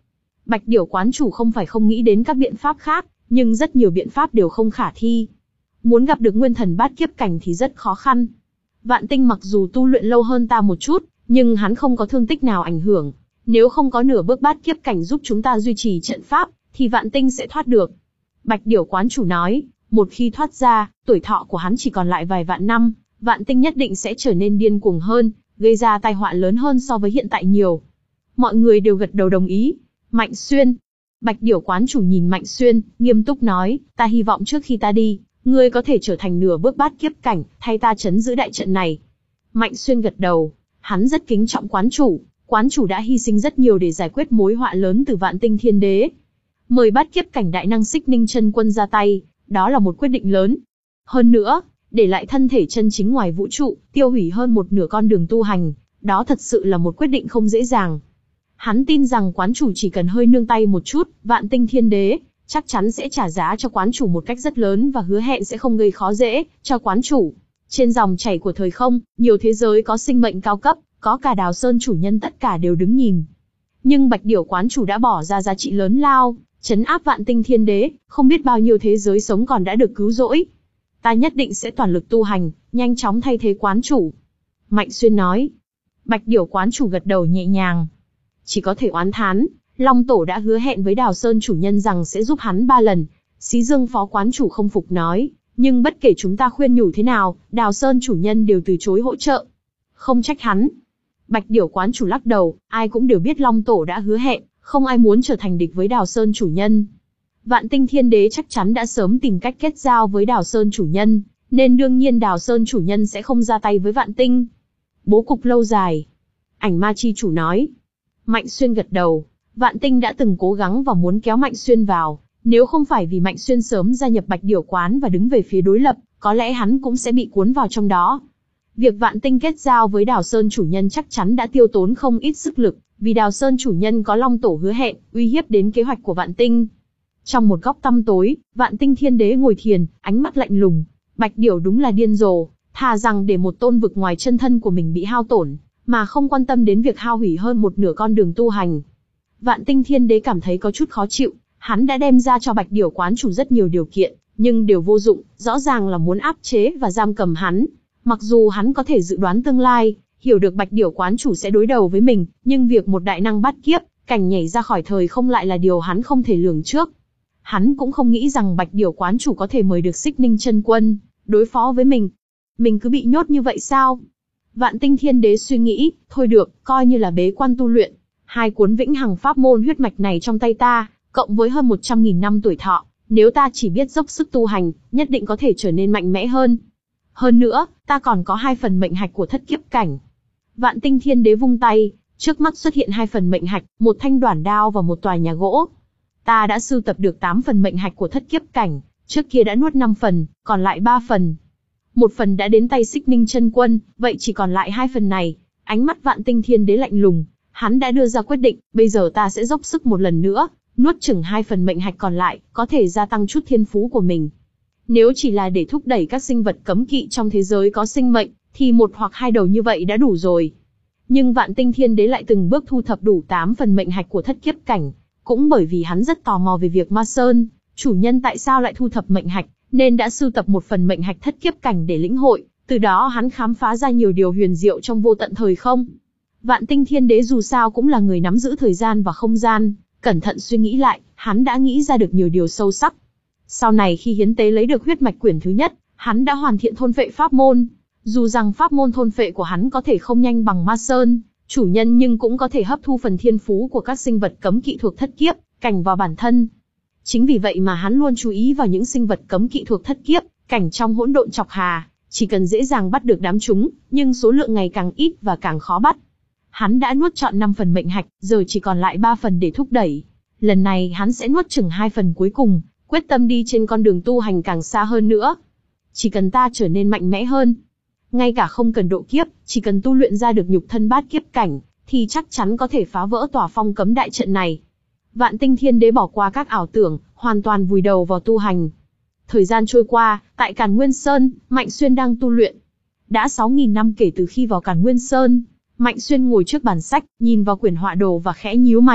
Bạch Điểu quán chủ không phải không nghĩ đến các biện pháp khác, nhưng rất nhiều biện pháp đều không khả thi. Muốn gặp được nguyên thần bát kiếp cảnh thì rất khó khăn. Vạn Tinh mặc dù tu luyện lâu hơn ta một chút, nhưng hắn không có thương tích nào ảnh hưởng. Nếu không có nửa bước bát kiếp cảnh giúp chúng ta duy trì trận pháp, thì Vạn Tinh sẽ thoát được. Bạch Điểu quán chủ nói, một khi thoát ra, tuổi thọ của hắn chỉ còn lại vài vạn năm, Vạn Tinh nhất định sẽ trở nên điên cuồng hơn, gây ra tai họa lớn hơn so với hiện tại nhiều. Mọi người đều gật đầu đồng ý. Mạnh Xuyên. Bạch Điểu quán chủ nhìn Mạnh Xuyên, nghiêm túc nói, ta hy vọng trước khi ta đi, ngươi có thể trở thành nửa bước bát kiếp cảnh, thay ta trấn giữ đại trận này. Mạnh Xuyên gật đầu, hắn rất kính trọng quán chủ, quán chủ đã hy sinh rất nhiều để giải quyết mối họa lớn từ Vạn Tinh Thiên Đế. Mời bát kiếp cảnh đại năng Xích Ninh Chân Quân ra tay, đó là một quyết định lớn. Hơn nữa, để lại thân thể chân chính ngoài vũ trụ, tiêu hủy hơn một nửa con đường tu hành, đó thật sự là một quyết định không dễ dàng. Hắn tin rằng quán chủ chỉ cần hơi nương tay một chút, Vạn Tinh Thiên Đế chắc chắn sẽ trả giá cho quán chủ một cách rất lớn và hứa hẹn sẽ không gây khó dễ cho quán chủ. Trên dòng chảy của thời không, nhiều thế giới có sinh mệnh cao cấp, có cả Đào Sơn chủ nhân tất cả đều đứng nhìn. Nhưng Bạch Điểu quán chủ đã bỏ ra giá trị lớn lao, trấn áp Vạn Tinh Thiên Đế, không biết bao nhiêu thế giới sống còn đã được cứu rỗi. Ta nhất định sẽ toàn lực tu hành, nhanh chóng thay thế quán chủ. Mạnh Xuyên nói. Bạch Điểu quán chủ gật đầu nhẹ nhàng. Chỉ có thể oán thán, Long Tổ đã hứa hẹn với Đào Sơn chủ nhân rằng sẽ giúp hắn ba lần. Xí Dương phó quán chủ không phục nói, nhưng bất kể chúng ta khuyên nhủ thế nào, Đào Sơn chủ nhân đều từ chối hỗ trợ. Không trách hắn. Bạch Điểu quán chủ lắc đầu, ai cũng đều biết Long Tổ đã hứa hẹn, không ai muốn trở thành địch với Đào Sơn chủ nhân. Vạn Tinh Thiên Đế chắc chắn đã sớm tìm cách kết giao với Đào Sơn chủ nhân, nên đương nhiên Đào Sơn chủ nhân sẽ không ra tay với Vạn Tinh. Bố cục lâu dài. Ảnh Ma chi chủ nói. Mạnh Xuyên gật đầu, Vạn Tinh đã từng cố gắng và muốn kéo Mạnh Xuyên vào, nếu không phải vì Mạnh Xuyên sớm gia nhập Bạch Điểu quán và đứng về phía đối lập, có lẽ hắn cũng sẽ bị cuốn vào trong đó. Việc Vạn Tinh kết giao với Đào Sơn chủ nhân chắc chắn đã tiêu tốn không ít sức lực, vì Đào Sơn chủ nhân có Long Tổ hứa hẹn, uy hiếp đến kế hoạch của Vạn Tinh. Trong một góc tăm tối, Vạn Tinh Thiên Đế ngồi thiền, ánh mắt lạnh lùng. Bạch Điểu đúng là điên rồ, thà rằng để một tôn vực ngoài chân thân của mình bị hao tổn, mà không quan tâm đến việc hao hủy hơn một nửa con đường tu hành. Vạn Tinh Thiên Đế cảm thấy có chút khó chịu, hắn đã đem ra cho Bạch Điểu quán chủ rất nhiều điều kiện, nhưng đều vô dụng, rõ ràng là muốn áp chế và giam cầm hắn. Mặc dù hắn có thể dự đoán tương lai, hiểu được Bạch Điểu quán chủ sẽ đối đầu với mình, nhưng việc một đại năng bát kiếp cảnh nhảy ra khỏi thời không lại là điều hắn không thể lường trước. Hắn cũng không nghĩ rằng Bạch Điểu quán chủ có thể mời được Xích Ninh Chân Quân đối phó với mình. Mình cứ bị nhốt như vậy sao? Vạn Tinh Thiên Đế suy nghĩ, thôi được, coi như là bế quan tu luyện. Hai cuốn vĩnh hằng pháp môn huyết mạch này trong tay ta, cộng với hơn một trăm nghìn năm tuổi thọ, nếu ta chỉ biết dốc sức tu hành, nhất định có thể trở nên mạnh mẽ hơn. Hơn nữa, ta còn có hai phần mệnh hạch của thất kiếp cảnh. Vạn Tinh Thiên Đế vung tay, trước mắt xuất hiện hai phần mệnh hạch, một thanh đoản đao và một tòa nhà gỗ. Ta đã sưu tập được tám phần mệnh hạch của thất kiếp cảnh, trước kia đã nuốt năm phần, còn lại ba phần. Một phần đã đến tay Xích Ninh Chân Quân, vậy chỉ còn lại hai phần này. Ánh mắt Vạn Tinh Thiên Đế lạnh lùng, hắn đã đưa ra quyết định, bây giờ ta sẽ dốc sức một lần nữa, nuốt chửng hai phần mệnh hạch còn lại, có thể gia tăng chút thiên phú của mình. Nếu chỉ là để thúc đẩy các sinh vật cấm kỵ trong thế giới có sinh mệnh, thì một hoặc hai đầu như vậy đã đủ rồi. Nhưng Vạn Tinh Thiên Đế lại từng bước thu thập đủ tám phần mệnh hạch của thất kiếp cảnh, cũng bởi vì hắn rất tò mò về việc Ma Sơn chủ nhân tại sao lại thu thập mệnh hạch, nên đã sưu tập một phần mệnh hạch thất kiếp cảnh để lĩnh hội, từ đó hắn khám phá ra nhiều điều huyền diệu trong vô tận thời không. Vạn Tinh Thiên Đế dù sao cũng là người nắm giữ thời gian và không gian, cẩn thận suy nghĩ lại, hắn đã nghĩ ra được nhiều điều sâu sắc. Sau này khi hiến tế lấy được huyết mạch quyển thứ nhất, hắn đã hoàn thiện thôn phệ pháp môn. Dù rằng pháp môn thôn phệ của hắn có thể không nhanh bằng Ma Sơn chủ nhân, nhưng cũng có thể hấp thu phần thiên phú của các sinh vật cấm kỵ thuộc thất kiếp cảnh vào bản thân. Chính vì vậy mà hắn luôn chú ý vào những sinh vật cấm kỵ thuộc thất kiếp cảnh trong hỗn độn chọc hà, chỉ cần dễ dàng bắt được đám chúng, nhưng số lượng ngày càng ít và càng khó bắt. Hắn đã nuốt trọn năm phần mệnh hạch, giờ chỉ còn lại ba phần để thúc đẩy. Lần này hắn sẽ nuốt chửng hai phần cuối cùng, quyết tâm đi trên con đường tu hành càng xa hơn nữa. Chỉ cần ta trở nên mạnh mẽ hơn, ngay cả không cần độ kiếp, chỉ cần tu luyện ra được nhục thân bát kiếp cảnh, thì chắc chắn có thể phá vỡ tòa phong cấm đại trận này. Vạn Tinh Thiên Đế bỏ qua các ảo tưởng, hoàn toàn vùi đầu vào tu hành. Thời gian trôi qua, tại Càn Nguyên Sơn, Mạnh Xuyên đang tu luyện. Đã sáu nghìn năm kể từ khi vào Càn Nguyên Sơn, Mạnh Xuyên ngồi trước bàn sách, nhìn vào quyển họa đồ và khẽ nhíu mày,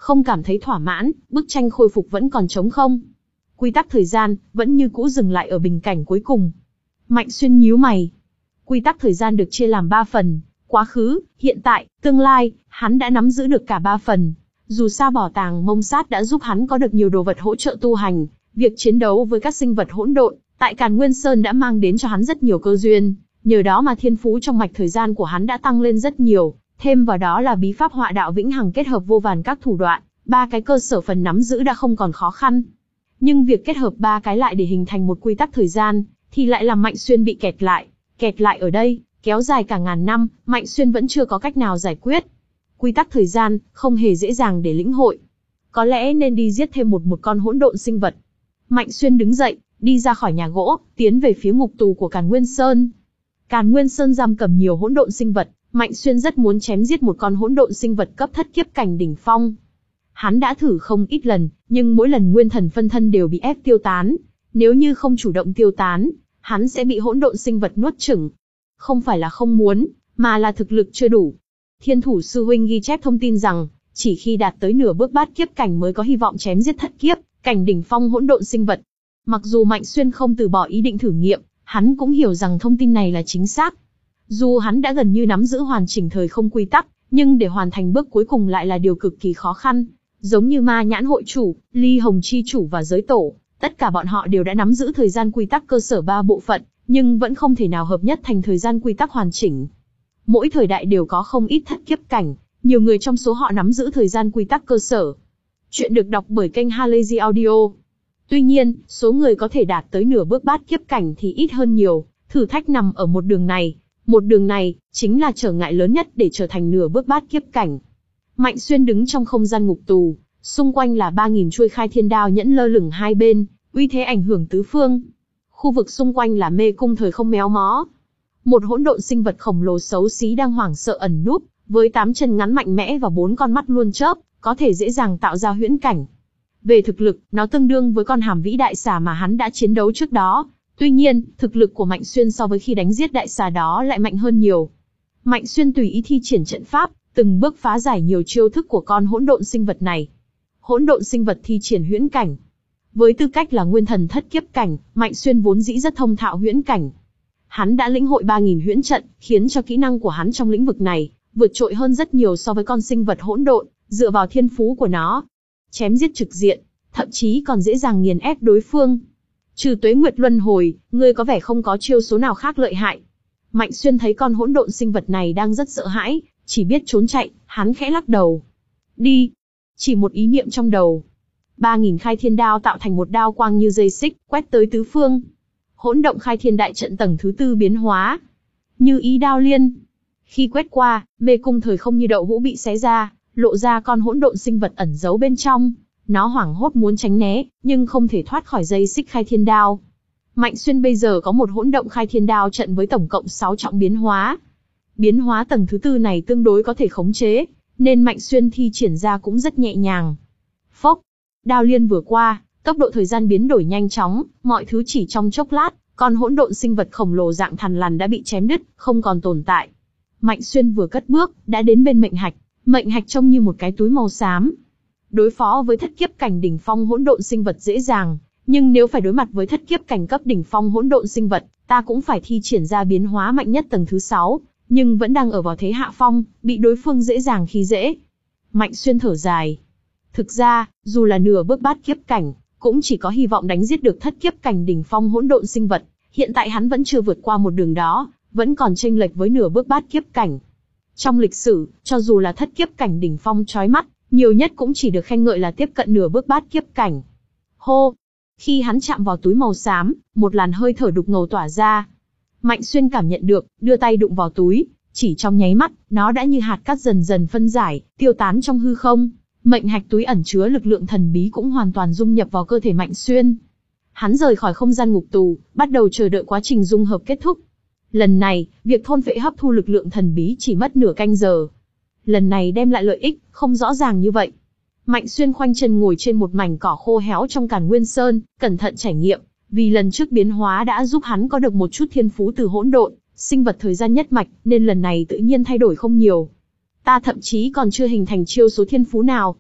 Không cảm thấy thỏa mãn, bức tranh khôi phục vẫn còn trống không. Quy tắc thời gian vẫn như cũ dừng lại ở bình cảnh cuối cùng. Mạnh Xuyên nhíu mày. Quy tắc thời gian được chia làm ba phần, quá khứ, hiện tại, tương lai, hắn đã nắm giữ được cả ba phần. Dù sao bảo tàng Mông Sát đã giúp hắn có được nhiều đồ vật hỗ trợ tu hành, việc chiến đấu với các sinh vật hỗn độn tại Càn Nguyên Sơn đã mang đến cho hắn rất nhiều cơ duyên, nhờ đó mà thiên phú trong mạch thời gian của hắn đã tăng lên rất nhiều, thêm vào đó là bí pháp họa đạo vĩnh hằng kết hợp vô vàn các thủ đoạn, ba cái cơ sở phần nắm giữ đã không còn khó khăn. Nhưng việc kết hợp ba cái lại để hình thành một quy tắc thời gian, thì lại làm Mạnh Xuyên bị kẹt lại, kẹt lại ở đây, kéo dài cả ngàn năm, Mạnh Xuyên vẫn chưa có cách nào giải quyết. Quy tắc thời gian không hề dễ dàng để lĩnh hội. Có lẽ nên đi giết thêm một một con hỗn độn sinh vật. Mạnh Xuyên đứng dậy, đi ra khỏi nhà gỗ, tiến về phía ngục tù của Càn Nguyên Sơn. Càn Nguyên Sơn giam cầm nhiều hỗn độn sinh vật, Mạnh Xuyên rất muốn chém giết một con hỗn độn sinh vật cấp thất kiếp cảnh đỉnh phong. Hắn đã thử không ít lần, nhưng mỗi lần nguyên thần phân thân đều bị ép tiêu tán. Nếu như không chủ động tiêu tán, hắn sẽ bị hỗn độn sinh vật nuốt chửng. Không phải là không muốn, mà là thực lực chưa đủ. Thiên Thủ sư huynh ghi chép thông tin rằng, chỉ khi đạt tới nửa bước bát kiếp cảnh mới có hy vọng chém giết thất kiếp cảnh đỉnh phong hỗn độn sinh vật. Mặc dù Mạnh Xuyên không từ bỏ ý định thử nghiệm, hắn cũng hiểu rằng thông tin này là chính xác. Dù hắn đã gần như nắm giữ hoàn chỉnh thời không quy tắc, nhưng để hoàn thành bước cuối cùng lại là điều cực kỳ khó khăn. Giống như Ma Nhãn hội chủ, Ly Hồng chi chủ và giới tổ, tất cả bọn họ đều đã nắm giữ thời gian quy tắc cơ sở ba bộ phận, nhưng vẫn không thể nào hợp nhất thành thời gian quy tắc hoàn chỉnh. Mỗi thời đại đều có không ít thất kiếp cảnh, nhiều người trong số họ nắm giữ thời gian quy tắc cơ sở. Chuyện được đọc bởi kênh Halazy Audio. Tuy nhiên, số người có thể đạt tới nửa bước bát kiếp cảnh thì ít hơn nhiều, thử thách nằm ở một đường này. Một đường này, chính là trở ngại lớn nhất để trở thành nửa bước bát kiếp cảnh. Mạnh Xuyên đứng trong không gian ngục tù, xung quanh là ba nghìn chuôi khai thiên đao nhẫn lơ lửng hai bên, uy thế ảnh hưởng tứ phương. Khu vực xung quanh là mê cung thời không méo mó. Một hỗn độn sinh vật khổng lồ xấu xí đang hoảng sợ ẩn núp, với tám chân ngắn mạnh mẽ và bốn con mắt luôn chớp, có thể dễ dàng tạo ra huyễn cảnh. Về thực lực, nó tương đương với con hàm vĩ đại xà mà hắn đã chiến đấu trước đó. Tuy nhiên, thực lực của Mạnh Xuyên so với khi đánh giết đại xà đó lại mạnh hơn nhiều. Mạnh Xuyên tùy ý thi triển trận pháp, từng bước phá giải nhiều chiêu thức của con hỗn độn sinh vật này. Hỗn độn sinh vật thi triển huyễn cảnh. Với tư cách là nguyên thần thất kiếp cảnh, Mạnh Xuyên vốn dĩ rất thông thạo huyễn cảnh. Hắn đã lĩnh hội ba nghìn huyễn trận, khiến cho kỹ năng của hắn trong lĩnh vực này vượt trội hơn rất nhiều so với con sinh vật hỗn độn, dựa vào thiên phú của nó. Chém giết trực diện, thậm chí còn dễ dàng nghiền ép đối phương. Trừ Tuế Nguyệt Luân Hồi, ngươi có vẻ không có chiêu số nào khác lợi hại. Mạnh Xuyên thấy con hỗn độn sinh vật này đang rất sợ hãi, chỉ biết trốn chạy, hắn khẽ lắc đầu. Đi! Chỉ một ý niệm trong đầu. Ba nghìn khai thiên đao tạo thành một đao quang như dây xích, quét tới tứ phương. Hỗn động khai thiên đại trận tầng thứ tư biến hóa. Như ý đao liên. Khi quét qua, mê cung thời không như đậu hũ bị xé ra, lộ ra con hỗn độn sinh vật ẩn giấu bên trong. Nó hoảng hốt muốn tránh né, nhưng không thể thoát khỏi dây xích khai thiên đao. Mạnh Xuyên bây giờ có một hỗn động khai thiên đao trận với tổng cộng sáu trọng biến hóa. Biến hóa tầng thứ tư này tương đối có thể khống chế, nên Mạnh Xuyên thi triển ra cũng rất nhẹ nhàng. Phốc, đao liên vừa qua, tốc độ thời gian biến đổi nhanh chóng, mọi thứ chỉ trong chốc lát, con hỗn độn sinh vật khổng lồ dạng thằn lằn đã bị chém đứt, không còn tồn tại. Mạnh Xuyên vừa cất bước, đã đến bên mệnh hạch, mệnh hạch trông như một cái túi màu xám. Đối phó với thất kiếp cảnh đỉnh phong hỗn độn sinh vật dễ dàng, nhưng nếu phải đối mặt với thất kiếp cảnh cấp đỉnh phong hỗn độn sinh vật, ta cũng phải thi triển ra biến hóa mạnh nhất tầng thứ sáu, nhưng vẫn đang ở vào thế hạ phong, bị đối phương dễ dàng khi dễ. Mạnh Xuyên thở dài. Thực ra, dù là nửa bước bát kiếp cảnh, cũng chỉ có hy vọng đánh giết được thất kiếp cảnh đỉnh phong hỗn độn sinh vật. Hiện tại hắn vẫn chưa vượt qua một đường đó, vẫn còn chênh lệch với nửa bước bát kiếp cảnh. Trong lịch sử, cho dù là thất kiếp cảnh đỉnh phong chói mắt, nhiều nhất cũng chỉ được khen ngợi là tiếp cận nửa bước bát kiếp cảnh. Hô! Khi hắn chạm vào túi màu xám, một làn hơi thở đục ngầu tỏa ra. Mạnh Xuyên cảm nhận được, đưa tay đụng vào túi, chỉ trong nháy mắt, nó đã như hạt cát dần dần phân giải, tiêu tán trong hư không. Mệnh hạch túi ẩn chứa lực lượng thần bí cũng hoàn toàn dung nhập vào cơ thể Mạnh Xuyên. Hắn rời khỏi không gian ngục tù, bắt đầu chờ đợi quá trình dung hợp kết thúc. Lần này, việc thôn phệ hấp thu lực lượng thần bí chỉ mất nửa canh giờ. Lần này đem lại lợi ích, không rõ ràng như vậy. Mạnh Xuyên khoanh chân ngồi trên một mảnh cỏ khô héo trong Càn Nguyên Sơn, cẩn thận trải nghiệm, vì lần trước biến hóa đã giúp hắn có được một chút thiên phú từ hỗn độn, sinh vật thời gian nhất mạch, nên lần này tự nhiên thay đổi không nhiều. Ta thậm chí còn chưa hình thành chiêu số thiên phú nào.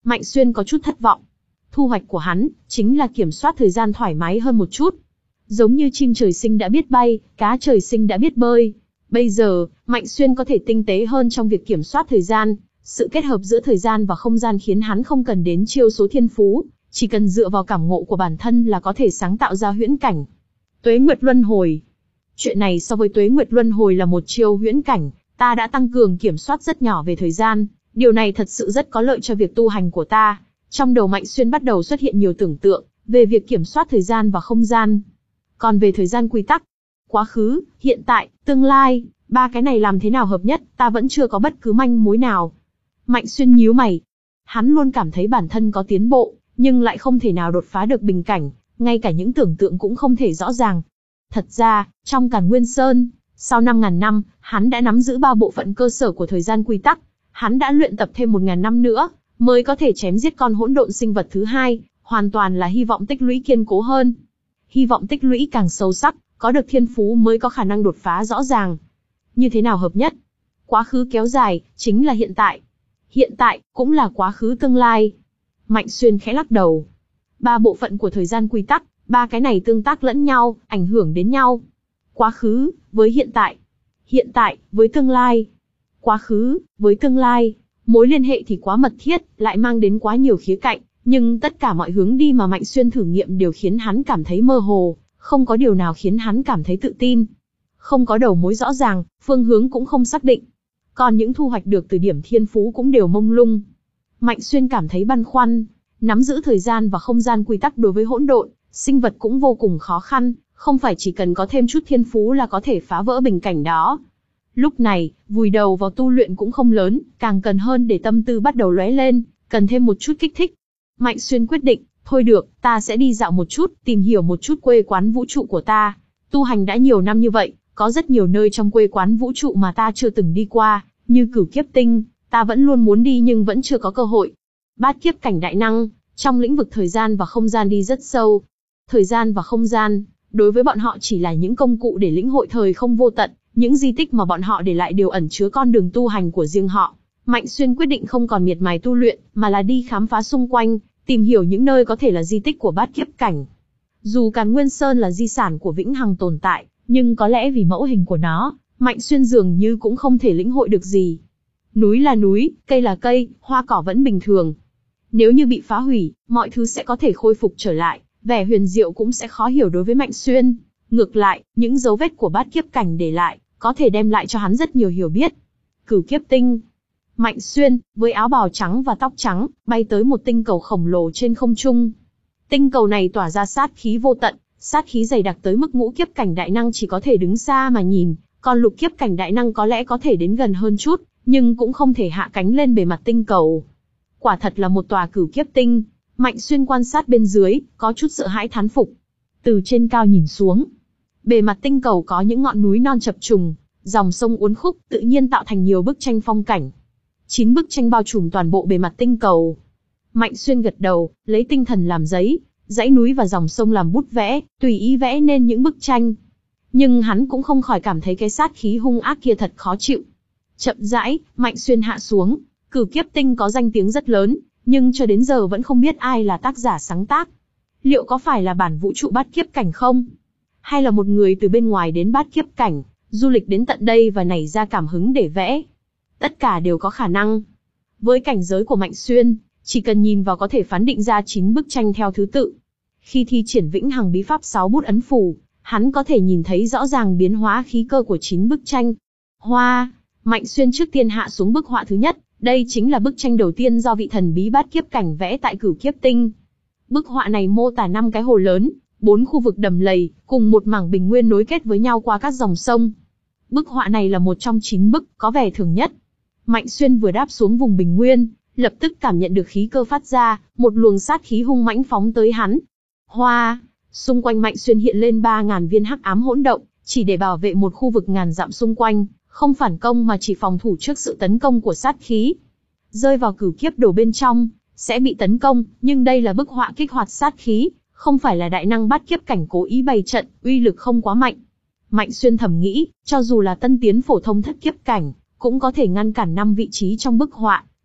Mạnh Xuyên có chút thất vọng. Thu hoạch của hắn, chính là kiểm soát thời gian thoải mái hơn một chút. Giống như chim trời sinh đã biết bay, cá trời sinh đã biết bơi. Bây giờ, Mạnh Xuyên có thể tinh tế hơn trong việc kiểm soát thời gian. Sự kết hợp giữa thời gian và không gian khiến hắn không cần đến chiêu số thiên phú, chỉ cần dựa vào cảm ngộ của bản thân là có thể sáng tạo ra huyễn cảnh. Tuế Nguyệt Luân Hồi. Chuyện này so với Tuế Nguyệt Luân Hồi là một chiêu huyễn cảnh, ta đã tăng cường kiểm soát rất nhỏ về thời gian. Điều này thật sự rất có lợi cho việc tu hành của ta. Trong đầu Mạnh Xuyên bắt đầu xuất hiện nhiều tưởng tượng về việc kiểm soát thời gian và không gian. Còn về thời gian quy tắc, quá khứ, hiện tại, tương lai, ba cái này làm thế nào hợp nhất, ta vẫn chưa có bất cứ manh mối nào. Mạnh Xuyên nhíu mày. Hắn luôn cảm thấy bản thân có tiến bộ, nhưng lại không thể nào đột phá được bình cảnh, ngay cả những tưởng tượng cũng không thể rõ ràng. Thật ra, trong Càn Nguyên Sơn, sau năm ngàn năm, hắn đã nắm giữ ba bộ phận cơ sở của thời gian quy tắc. Hắn đã luyện tập thêm một ngàn năm nữa, mới có thể chém giết con hỗn độn sinh vật thứ hai, hoàn toàn là hy vọng tích lũy kiên cố hơn. Hy vọng tích lũy càng sâu sắc, có được thiên phú mới có khả năng đột phá rõ ràng. Như thế nào hợp nhất? Quá khứ kéo dài, chính là hiện tại. Hiện tại, cũng là quá khứ tương lai. Mạnh Xuyên khẽ lắc đầu. Ba bộ phận của thời gian quy tắc, ba cái này tương tác lẫn nhau, ảnh hưởng đến nhau. Quá khứ, với hiện tại. Hiện tại, với tương lai. Quá khứ, với tương lai. Mối liên hệ thì quá mật thiết, lại mang đến quá nhiều khía cạnh. Nhưng tất cả mọi hướng đi mà Mạnh Xuyên thử nghiệm đều khiến hắn cảm thấy mơ hồ, không có điều nào khiến hắn cảm thấy tự tin. Không có đầu mối rõ ràng, phương hướng cũng không xác định. Còn những thu hoạch được từ điểm thiên phú cũng đều mông lung. Mạnh Xuyên cảm thấy băn khoăn, nắm giữ thời gian và không gian quy tắc đối với hỗn độn, sinh vật cũng vô cùng khó khăn, không phải chỉ cần có thêm chút thiên phú là có thể phá vỡ bình cảnh đó. Lúc này, vùi đầu vào tu luyện cũng không lớn, càng cần hơn để tâm tư bắt đầu lóe lên, cần thêm một chút kích thích. Mạnh Xuyên quyết định, thôi được, ta sẽ đi dạo một chút, tìm hiểu một chút quê quán vũ trụ của ta. Tu hành đã nhiều năm như vậy, có rất nhiều nơi trong quê quán vũ trụ mà ta chưa từng đi qua, như Cửu Kiếp Tinh, ta vẫn luôn muốn đi nhưng vẫn chưa có cơ hội. Bát kiếp cảnh đại năng, trong lĩnh vực thời gian và không gian đi rất sâu. Thời gian và không gian, đối với bọn họ chỉ là những công cụ để lĩnh hội thời không vô tận, những di tích mà bọn họ để lại đều ẩn chứa con đường tu hành của riêng họ. Mạnh Xuyên quyết định không còn miệt mài tu luyện, mà là đi khám phá xung quanh, tìm hiểu những nơi có thể là di tích của bát kiếp cảnh. Dù Càn Nguyên Sơn là di sản của vĩnh hằng tồn tại, nhưng có lẽ vì mẫu hình của nó, Mạnh Xuyên dường như cũng không thể lĩnh hội được gì. Núi là núi, cây là cây, hoa cỏ vẫn bình thường. Nếu như bị phá hủy, mọi thứ sẽ có thể khôi phục trở lại, vẻ huyền diệu cũng sẽ khó hiểu đối với Mạnh Xuyên. Ngược lại, những dấu vết của bát kiếp cảnh để lại, có thể đem lại cho hắn rất nhiều hiểu biết. Cửu Kiếp Tinh. Mạnh Xuyên, với áo bào trắng và tóc trắng, bay tới một tinh cầu khổng lồ trên không trung. Tinh cầu này tỏa ra sát khí vô tận, sát khí dày đặc tới mức ngũ kiếp cảnh đại năng chỉ có thể đứng xa mà nhìn, còn lục kiếp cảnh đại năng có lẽ có thể đến gần hơn chút, nhưng cũng không thể hạ cánh lên bề mặt tinh cầu. Quả thật là một tòa cửu kiếp tinh. Mạnh Xuyên quan sát bên dưới, có chút sợ hãi thán phục. Từ trên cao nhìn xuống, bề mặt tinh cầu có những ngọn núi non chập trùng, dòng sông uốn khúc, tự nhiên tạo thành nhiều bức tranh phong cảnh. Chín bức tranh bao trùm toàn bộ bề mặt tinh cầu. Mạnh Xuyên gật đầu, lấy tinh thần làm giấy, dãy núi và dòng sông làm bút vẽ, tùy ý vẽ nên những bức tranh. Nhưng hắn cũng không khỏi cảm thấy cái sát khí hung ác kia thật khó chịu. Chậm rãi, Mạnh Xuyên hạ xuống. Cửu Kiếp Tinh có danh tiếng rất lớn, nhưng cho đến giờ vẫn không biết ai là tác giả sáng tác. Liệu có phải là bản vũ trụ bát kiếp cảnh không? Hay là một người từ bên ngoài đến bát kiếp cảnh, du lịch đến tận đây và nảy ra cảm hứng để vẽ? Tất cả đều có khả năng. Với cảnh giới của Mạnh Xuyên, chỉ cần nhìn vào có thể phán định ra chín bức tranh theo thứ tự. Khi thi triển vĩnh hằng bí pháp sáu bút ấn phù, hắn có thể nhìn thấy rõ ràng biến hóa khí cơ của chín bức tranh. Hoa, Mạnh Xuyên trước tiên hạ xuống bức họa thứ nhất, đây chính là bức tranh đầu tiên do vị thần bí bát kiếp cảnh vẽ tại Cửu Kiếp Tinh. Bức họa này mô tả năm cái hồ lớn, bốn khu vực đầm lầy, cùng một mảng bình nguyên nối kết với nhau qua các dòng sông. Bức họa này là một trong chín bức có vẻ thường nhất. Mạnh Xuyên vừa đáp xuống vùng bình nguyên, lập tức cảm nhận được khí cơ phát ra, một luồng sát khí hung mãnh phóng tới hắn. Hoa, xung quanh Mạnh Xuyên hiện lên ba ngàn viên hắc ám hỗn động, chỉ để bảo vệ một khu vực ngàn dặm xung quanh, không phản công mà chỉ phòng thủ trước sự tấn công của sát khí. Rơi vào cửu kiếp đồ bên trong, sẽ bị tấn công, nhưng đây là bức họa kích hoạt sát khí, không phải là đại năng bát kiếp cảnh cố ý bày trận, uy lực không quá mạnh. Mạnh Xuyên thầm nghĩ, cho dù là tân tiến phổ thông thất kiếp cảnh, cũng có thể ngăn cản năm vị trí trong bức họa,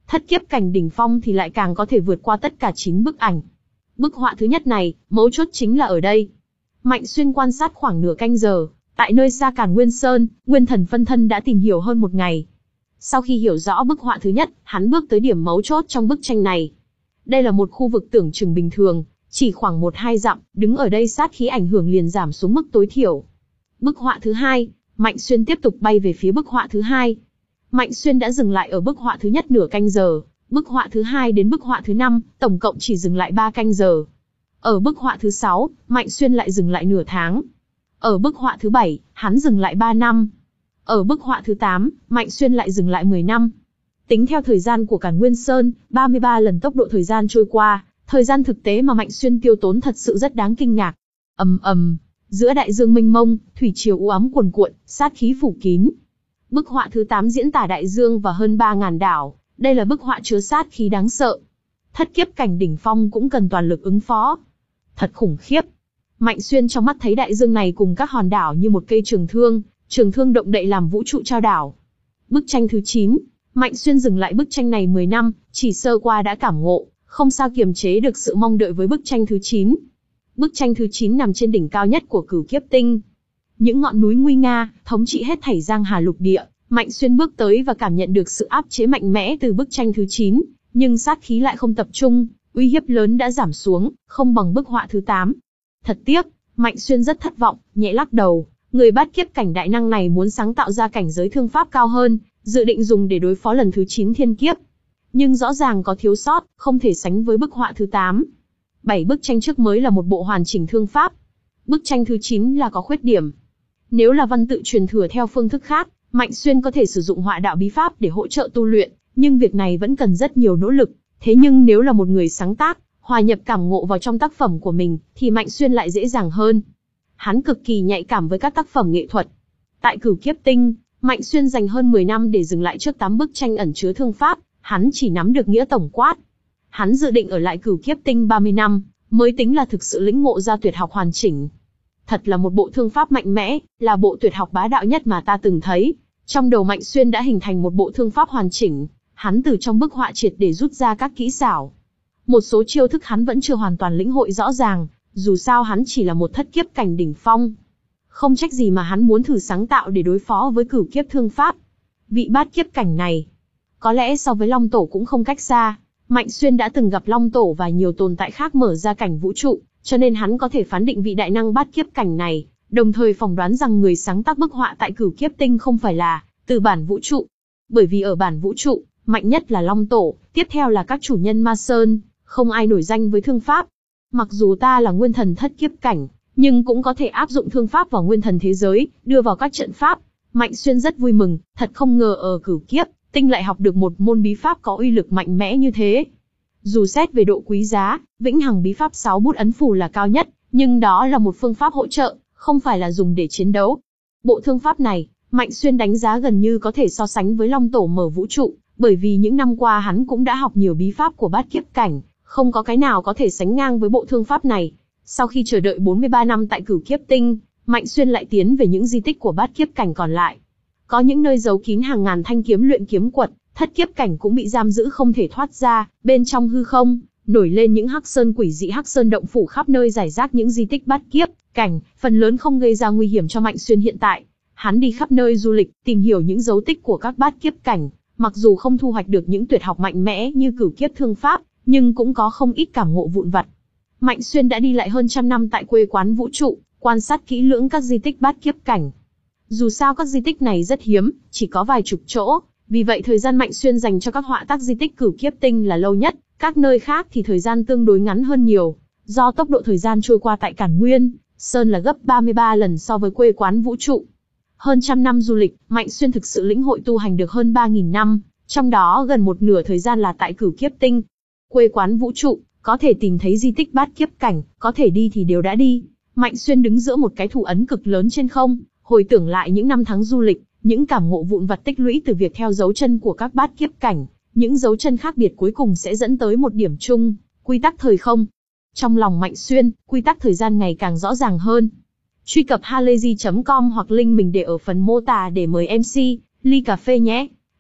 Thất kiếp cảnh đỉnh phong thì lại càng có thể vượt qua tất cả chín bức ảnh. Bức họa thứ nhất này, mấu chốt chính là ở đây. Mạnh Xuyên quan sát khoảng nửa canh giờ, tại nơi xa Càn Nguyên Sơn, Nguyên Thần phân thân đã tìm hiểu hơn một ngày. Sau khi hiểu rõ bức họa thứ nhất, hắn bước tới điểm mấu chốt trong bức tranh này. Đây là một khu vực tưởng chừng bình thường, chỉ khoảng một hai dặm, đứng ở đây sát khí ảnh hưởng liền giảm xuống mức tối thiểu. Bức họa thứ hai, Mạnh Xuyên tiếp tục bay về phía bức họa thứ hai. Mạnh Xuyên đã dừng lại ở bức họa thứ nhất nửa canh giờ, bức họa thứ hai đến bức họa thứ năm, tổng cộng chỉ dừng lại ba canh giờ. Ở bức họa thứ sáu, Mạnh Xuyên lại dừng lại nửa tháng. Ở bức họa thứ bảy, hắn dừng lại ba năm. Ở bức họa thứ tám, Mạnh Xuyên lại dừng lại mười năm. Tính theo thời gian của Càn Nguyên Sơn, ba mươi ba lần tốc độ thời gian trôi qua, thời gian thực tế mà Mạnh Xuyên tiêu tốn thật sự rất đáng kinh ngạc. Ầm ầm, giữa đại dương mênh mông, thủy triều u ám cuồn cuộn, sát khí phủ kín. Bức họa thứ tám diễn tả đại dương và hơn ba ngàn đảo, đây là bức họa chứa sát khí đáng sợ. Thất kiếp cảnh đỉnh phong cũng cần toàn lực ứng phó. Thật khủng khiếp. Mạnh Xuyên trong mắt thấy đại dương này cùng các hòn đảo như một cây trường thương, trường thương động đậy làm vũ trụ trao đảo. Bức tranh thứ chín, Mạnh Xuyên dừng lại bức tranh này mười năm, chỉ sơ qua đã cảm ngộ, không sao kiềm chế được sự mong đợi với bức tranh thứ chín. Bức tranh thứ chín nằm trên đỉnh cao nhất của Cửu Kiếp Tinh. Những ngọn núi nguy nga, thống trị hết thảy Giang Hà lục địa, Mạnh Xuyên bước tới và cảm nhận được sự áp chế mạnh mẽ từ bức tranh thứ chín, nhưng sát khí lại không tập trung, uy hiếp lớn đã giảm xuống, không bằng bức họa thứ tám. Thật tiếc, Mạnh Xuyên rất thất vọng, nhẹ lắc đầu, người bát kiếp cảnh đại năng này muốn sáng tạo ra cảnh giới thương pháp cao hơn, dự định dùng để đối phó lần thứ chín thiên kiếp. Nhưng rõ ràng có thiếu sót, không thể sánh với bức họa thứ tám. Bảy bức tranh trước mới là một bộ hoàn chỉnh thương pháp. Bức tranh thứ chín là có khuyết điểm. Nếu là văn tự truyền thừa theo phương thức khác, Mạnh Xuyên có thể sử dụng họa đạo bí pháp để hỗ trợ tu luyện, nhưng việc này vẫn cần rất nhiều nỗ lực. Thế nhưng nếu là một người sáng tác, hòa nhập cảm ngộ vào trong tác phẩm của mình, thì Mạnh Xuyên lại dễ dàng hơn. Hắn cực kỳ nhạy cảm với các tác phẩm nghệ thuật. Tại Cửu Kiếp Tinh, Mạnh Xuyên dành hơn mười năm để dừng lại trước tám bức tranh ẩn chứa thương pháp, hắn chỉ nắm được nghĩa tổng quát. Hắn dự định ở lại Cửu Kiếp Tinh ba mươi năm, mới tính là thực sự lĩnh ngộ ra tuyệt học hoàn chỉnh. Thật là một bộ thương pháp mạnh mẽ, là bộ tuyệt học bá đạo nhất mà ta từng thấy. Trong đầu Mạnh Xuyên đã hình thành một bộ thương pháp hoàn chỉnh, hắn từ trong bức họa triệt để rút ra các kỹ xảo. Một số chiêu thức hắn vẫn chưa hoàn toàn lĩnh hội rõ ràng, dù sao hắn chỉ là một thất kiếp cảnh đỉnh phong. Không trách gì mà hắn muốn thử sáng tạo để đối phó với cửu kiếp thương pháp. Vị bát kiếp cảnh này, có lẽ so với Long Tổ cũng không cách xa. Mạnh Xuyên đã từng gặp Long Tổ và nhiều tồn tại khác mở ra cảnh vũ trụ, cho nên hắn có thể phán định vị đại năng bát kiếp cảnh này, đồng thời phỏng đoán rằng người sáng tác bức họa tại Cửu Kiếp Tinh không phải là từ bản vũ trụ. Bởi vì ở bản vũ trụ, mạnh nhất là Long Tổ, tiếp theo là các chủ nhân Ma Sơn, không ai nổi danh với thương pháp. Mặc dù ta là nguyên thần thất kiếp cảnh, nhưng cũng có thể áp dụng thương pháp vào nguyên thần thế giới, đưa vào các trận pháp. Mạnh Xuyên rất vui mừng, thật không ngờ ở Cửu Kiếp Tinh lại học được một môn bí pháp có uy lực mạnh mẽ như thế. Dù xét về độ quý giá, Vĩnh Hằng bí pháp sáu bút ấn phù là cao nhất, nhưng đó là một phương pháp hỗ trợ, không phải là dùng để chiến đấu. Bộ thương pháp này, Mạnh Xuyên đánh giá gần như có thể so sánh với Long Tổ mở vũ trụ, bởi vì những năm qua hắn cũng đã học nhiều bí pháp của bát kiếp cảnh, không có cái nào có thể sánh ngang với bộ thương pháp này. Sau khi chờ đợi bốn mươi ba năm tại Cửu Kiếp Tinh, Mạnh Xuyên lại tiến về những di tích của bát kiếp cảnh còn lại. Có những nơi giấu kín hàng ngàn thanh kiếm luyện kiếm quật, thất kiếp cảnh cũng bị giam giữ không thể thoát ra, bên trong hư không, nổi lên những hắc sơn quỷ dị hắc sơn động phủ khắp nơi rải rác những di tích bát kiếp cảnh, phần lớn không gây ra nguy hiểm cho Mạnh Xuyên hiện tại. Hắn đi khắp nơi du lịch, tìm hiểu những dấu tích của các bát kiếp cảnh, mặc dù không thu hoạch được những tuyệt học mạnh mẽ như cửu kiếp thương pháp, nhưng cũng có không ít cảm ngộ vụn vặt. Mạnh Xuyên đã đi lại hơn trăm năm tại quê quán vũ trụ, quan sát kỹ lưỡng các di tích bát kiếp cảnh. Dù sao các di tích này rất hiếm, chỉ có vài chục chỗ, vì vậy thời gian Mạnh Xuyên dành cho các họa tác di tích Cửu Kiếp Tinh là lâu nhất, các nơi khác thì thời gian tương đối ngắn hơn nhiều. Do tốc độ thời gian trôi qua tại Càn Nguyên Sơn là gấp ba mươi ba lần so với quê quán vũ trụ. Hơn trăm năm du lịch, Mạnh Xuyên thực sự lĩnh hội tu hành được hơn ba nghìn năm, trong đó gần một nửa thời gian là tại Cửu Kiếp Tinh. Quê quán vũ trụ, có thể tìm thấy di tích bát kiếp cảnh, có thể đi thì đều đã đi. Mạnh Xuyên đứng giữa một cái thủ ấn cực lớn trên không, hồi tưởng lại những năm tháng du lịch, những cảm ngộ vụn vặt tích lũy từ việc theo dấu chân của các bát kiếp cảnh, những dấu chân khác biệt cuối cùng sẽ dẫn tới một điểm chung, quy tắc thời không. Trong lòng Mạnh Xuyên, quy tắc thời gian ngày càng rõ ràng hơn. Truy cập halayzi chấm com hoặc link mình để ở phần mô tả để mời em xê, ly cà phê nhé.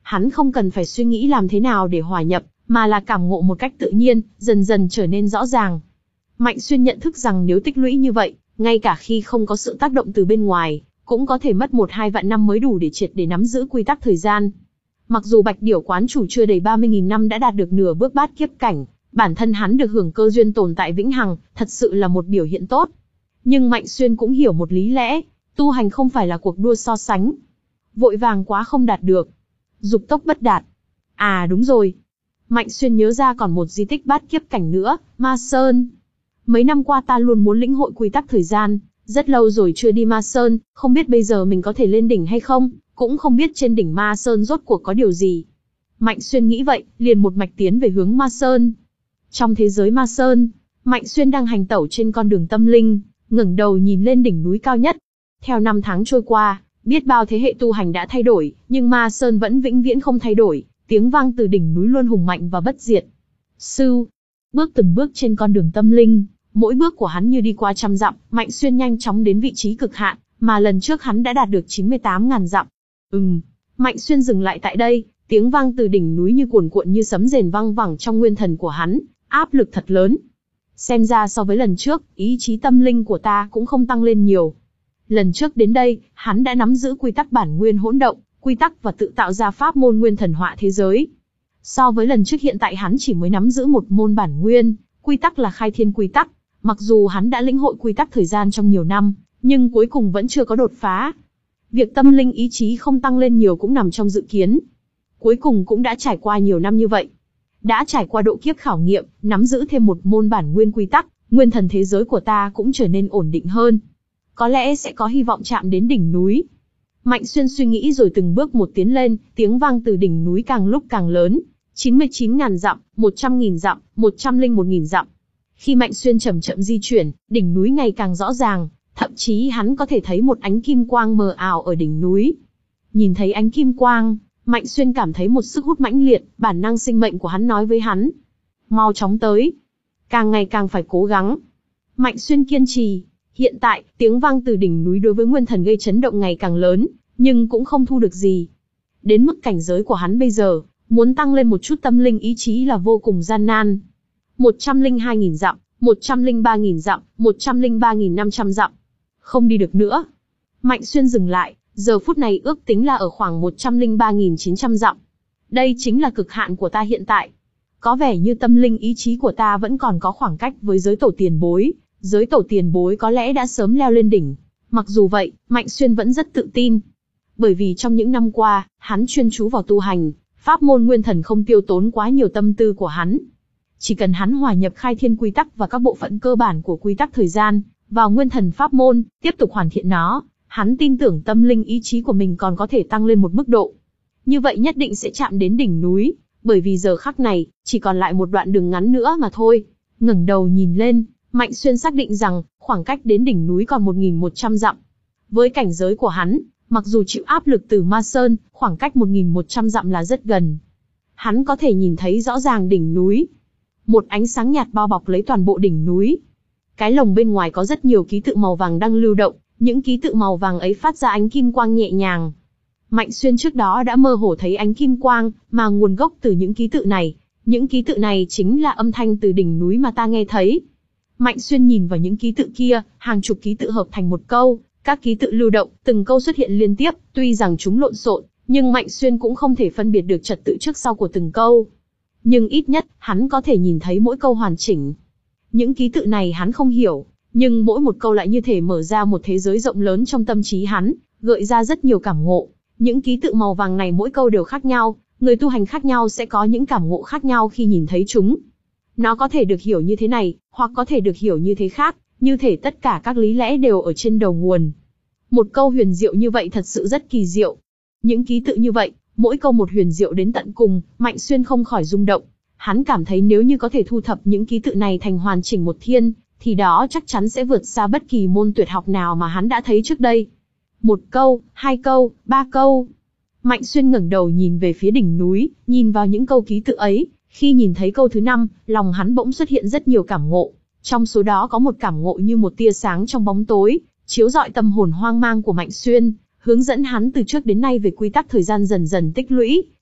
Hắn không cần phải suy nghĩ làm thế nào để hòa nhập, mà là cảm ngộ một cách tự nhiên, dần dần trở nên rõ ràng. Mạnh Xuyên nhận thức rằng nếu tích lũy như vậy, ngay cả khi không có sự tác động từ bên ngoài, cũng có thể mất một hai vạn năm mới đủ để triệt để nắm giữ quy tắc thời gian. Mặc dù Bạch Điểu quán chủ chưa đầy ba mươi nghìn năm đã đạt được nửa bước bát kiếp cảnh, bản thân hắn được hưởng cơ duyên tồn tại vĩnh hằng, thật sự là một biểu hiện tốt. Nhưng Mạnh Xuyên cũng hiểu một lý lẽ, tu hành không phải là cuộc đua so sánh. Vội vàng quá không đạt được. Dục tốc bất đạt. À đúng rồi. Mạnh Xuyên nhớ ra còn một di tích bát kiếp cảnh nữa, Ma Sơn. Mấy năm qua ta luôn muốn lĩnh hội quy tắc thời gian, rất lâu rồi chưa đi Ma Sơn, không biết bây giờ mình có thể lên đỉnh hay không, cũng không biết trên đỉnh Ma Sơn rốt cuộc có điều gì. Mạnh Xuyên nghĩ vậy, liền một mạch tiến về hướng Ma Sơn. Trong thế giới Ma Sơn, Mạnh Xuyên đang hành tẩu trên con đường tâm linh, ngẩng đầu nhìn lên đỉnh núi cao nhất. Theo năm tháng trôi qua, biết bao thế hệ tu hành đã thay đổi, nhưng Ma Sơn vẫn vĩnh viễn không thay đổi, tiếng vang từ đỉnh núi luôn hùng mạnh và bất diệt. Sư, bước từng bước trên con đường tâm linh, mỗi bước của hắn như đi qua trăm dặm, Mạnh Xuyên nhanh chóng đến vị trí cực hạn, mà lần trước hắn đã đạt được chín mươi tám nghìn dặm. Ừm, Mạnh Xuyên dừng lại tại đây, tiếng vang từ đỉnh núi như cuồn cuộn như sấm rền vang vẳng trong nguyên thần của hắn, áp lực thật lớn. Xem ra so với lần trước, ý chí tâm linh của ta cũng không tăng lên nhiều. Lần trước đến đây, hắn đã nắm giữ quy tắc bản nguyên hỗn động, quy tắc và tự tạo ra pháp môn nguyên thần họa thế giới. So với lần trước hiện tại hắn chỉ mới nắm giữ một môn bản nguyên, quy tắc là khai thiên quy tắc. Mặc dù hắn đã lĩnh hội quy tắc thời gian trong nhiều năm, nhưng cuối cùng vẫn chưa có đột phá. Việc tâm linh ý chí không tăng lên nhiều cũng nằm trong dự kiến. Cuối cùng cũng đã trải qua nhiều năm như vậy. Đã trải qua độ kiếp khảo nghiệm, nắm giữ thêm một môn bản nguyên quy tắc, nguyên thần thế giới của ta cũng trở nên ổn định hơn. Có lẽ sẽ có hy vọng chạm đến đỉnh núi. Mạnh Xuyên suy nghĩ rồi từng bước một tiến lên, tiếng vang từ đỉnh núi càng lúc càng lớn. chín mươi chín nghìn dặm, một trăm nghìn dặm, một trăm lẻ một nghìn dặm. Khi Mạnh Xuyên chậm chậm di chuyển, đỉnh núi ngày càng rõ ràng, thậm chí hắn có thể thấy một ánh kim quang mờ ảo ở đỉnh núi. Nhìn thấy ánh kim quang, Mạnh Xuyên cảm thấy một sức hút mãnh liệt, bản năng sinh mệnh của hắn nói với hắn. Mau chóng tới. Càng ngày càng phải cố gắng. Mạnh Xuyên kiên trì. Hiện tại, tiếng vang từ đỉnh núi đối với nguyên thần gây chấn động ngày càng lớn, nhưng cũng không thu được gì. Đến mức cảnh giới của hắn bây giờ, muốn tăng lên một chút tâm linh ý chí là vô cùng gian nan. một trăm lẻ hai nghìn dặm, một trăm lẻ ba nghìn dặm, một trăm lẻ ba nghìn năm trăm dặm. Không đi được nữa. Mạnh Xuyên dừng lại, giờ phút này ước tính là ở khoảng một trăm lẻ ba nghìn chín trăm dặm. Đây chính là cực hạn của ta hiện tại. Có vẻ như tâm linh ý chí của ta vẫn còn có khoảng cách với giới tổ tiền bối, giới tổ tiền bối có lẽ đã sớm leo lên đỉnh. Mặc dù vậy, Mạnh Xuyên vẫn rất tự tin. Bởi vì trong những năm qua, hắn chuyên chú vào tu hành, pháp môn nguyên thần không tiêu tốn quá nhiều tâm tư của hắn. Chỉ cần hắn hòa nhập khai thiên quy tắc và các bộ phận cơ bản của quy tắc thời gian, vào nguyên thần pháp môn, tiếp tục hoàn thiện nó, hắn tin tưởng tâm linh ý chí của mình còn có thể tăng lên một mức độ. Như vậy nhất định sẽ chạm đến đỉnh núi, bởi vì giờ khắc này, chỉ còn lại một đoạn đường ngắn nữa mà thôi. Ngẩng đầu nhìn lên, Mạnh Xuyên xác định rằng, khoảng cách đến đỉnh núi còn một nghìn một trăm dặm. Với cảnh giới của hắn, mặc dù chịu áp lực từ Ma Sơn, khoảng cách một nghìn một trăm dặm là rất gần. Hắn có thể nhìn thấy rõ ràng đỉnh núi. Một ánh sáng nhạt bao bọc lấy toàn bộ đỉnh núi. Cái lồng bên ngoài có rất nhiều ký tự màu vàng đang lưu động, những ký tự màu vàng ấy phát ra ánh kim quang nhẹ nhàng. Mạnh Xuyên trước đó đã mơ hồ thấy ánh kim quang, mà nguồn gốc từ những ký tự này. Những ký tự này chính là âm thanh từ đỉnh núi mà ta nghe thấy. Mạnh Xuyên nhìn vào những ký tự kia, hàng chục ký tự hợp thành một câu, các ký tự lưu động, từng câu xuất hiện liên tiếp, tuy rằng chúng lộn xộn, nhưng Mạnh Xuyên cũng không thể phân biệt được trật tự trước sau của từng câu. Nhưng ít nhất, hắn có thể nhìn thấy mỗi câu hoàn chỉnh. Những ký tự này hắn không hiểu, nhưng mỗi một câu lại như thể mở ra một thế giới rộng lớn trong tâm trí hắn, gợi ra rất nhiều cảm ngộ. Những ký tự màu vàng này mỗi câu đều khác nhau, người tu hành khác nhau sẽ có những cảm ngộ khác nhau khi nhìn thấy chúng. Nó có thể được hiểu như thế này, hoặc có thể được hiểu như thế khác, như thể tất cả các lý lẽ đều ở trên đầu nguồn. Một câu huyền diệu như vậy thật sự rất kỳ diệu. Những ký tự như vậy, mỗi câu một huyền diệu đến tận cùng, Mạnh Xuyên không khỏi rung động. Hắn cảm thấy nếu như có thể thu thập những ký tự này thành hoàn chỉnh một thiên, thì đó chắc chắn sẽ vượt xa bất kỳ môn tuyệt học nào mà hắn đã thấy trước đây. Một câu, hai câu, ba câu. Mạnh Xuyên ngẩng đầu nhìn về phía đỉnh núi, nhìn vào những câu ký tự ấy. Khi nhìn thấy câu thứ năm, lòng hắn bỗng xuất hiện rất nhiều cảm ngộ. Trong số đó có một cảm ngộ như một tia sáng trong bóng tối, chiếu rọi tâm hồn hoang mang của Mạnh Xuyên, hướng dẫn hắn từ trước đến nay về quy tắc thời gian dần dần tích lũy,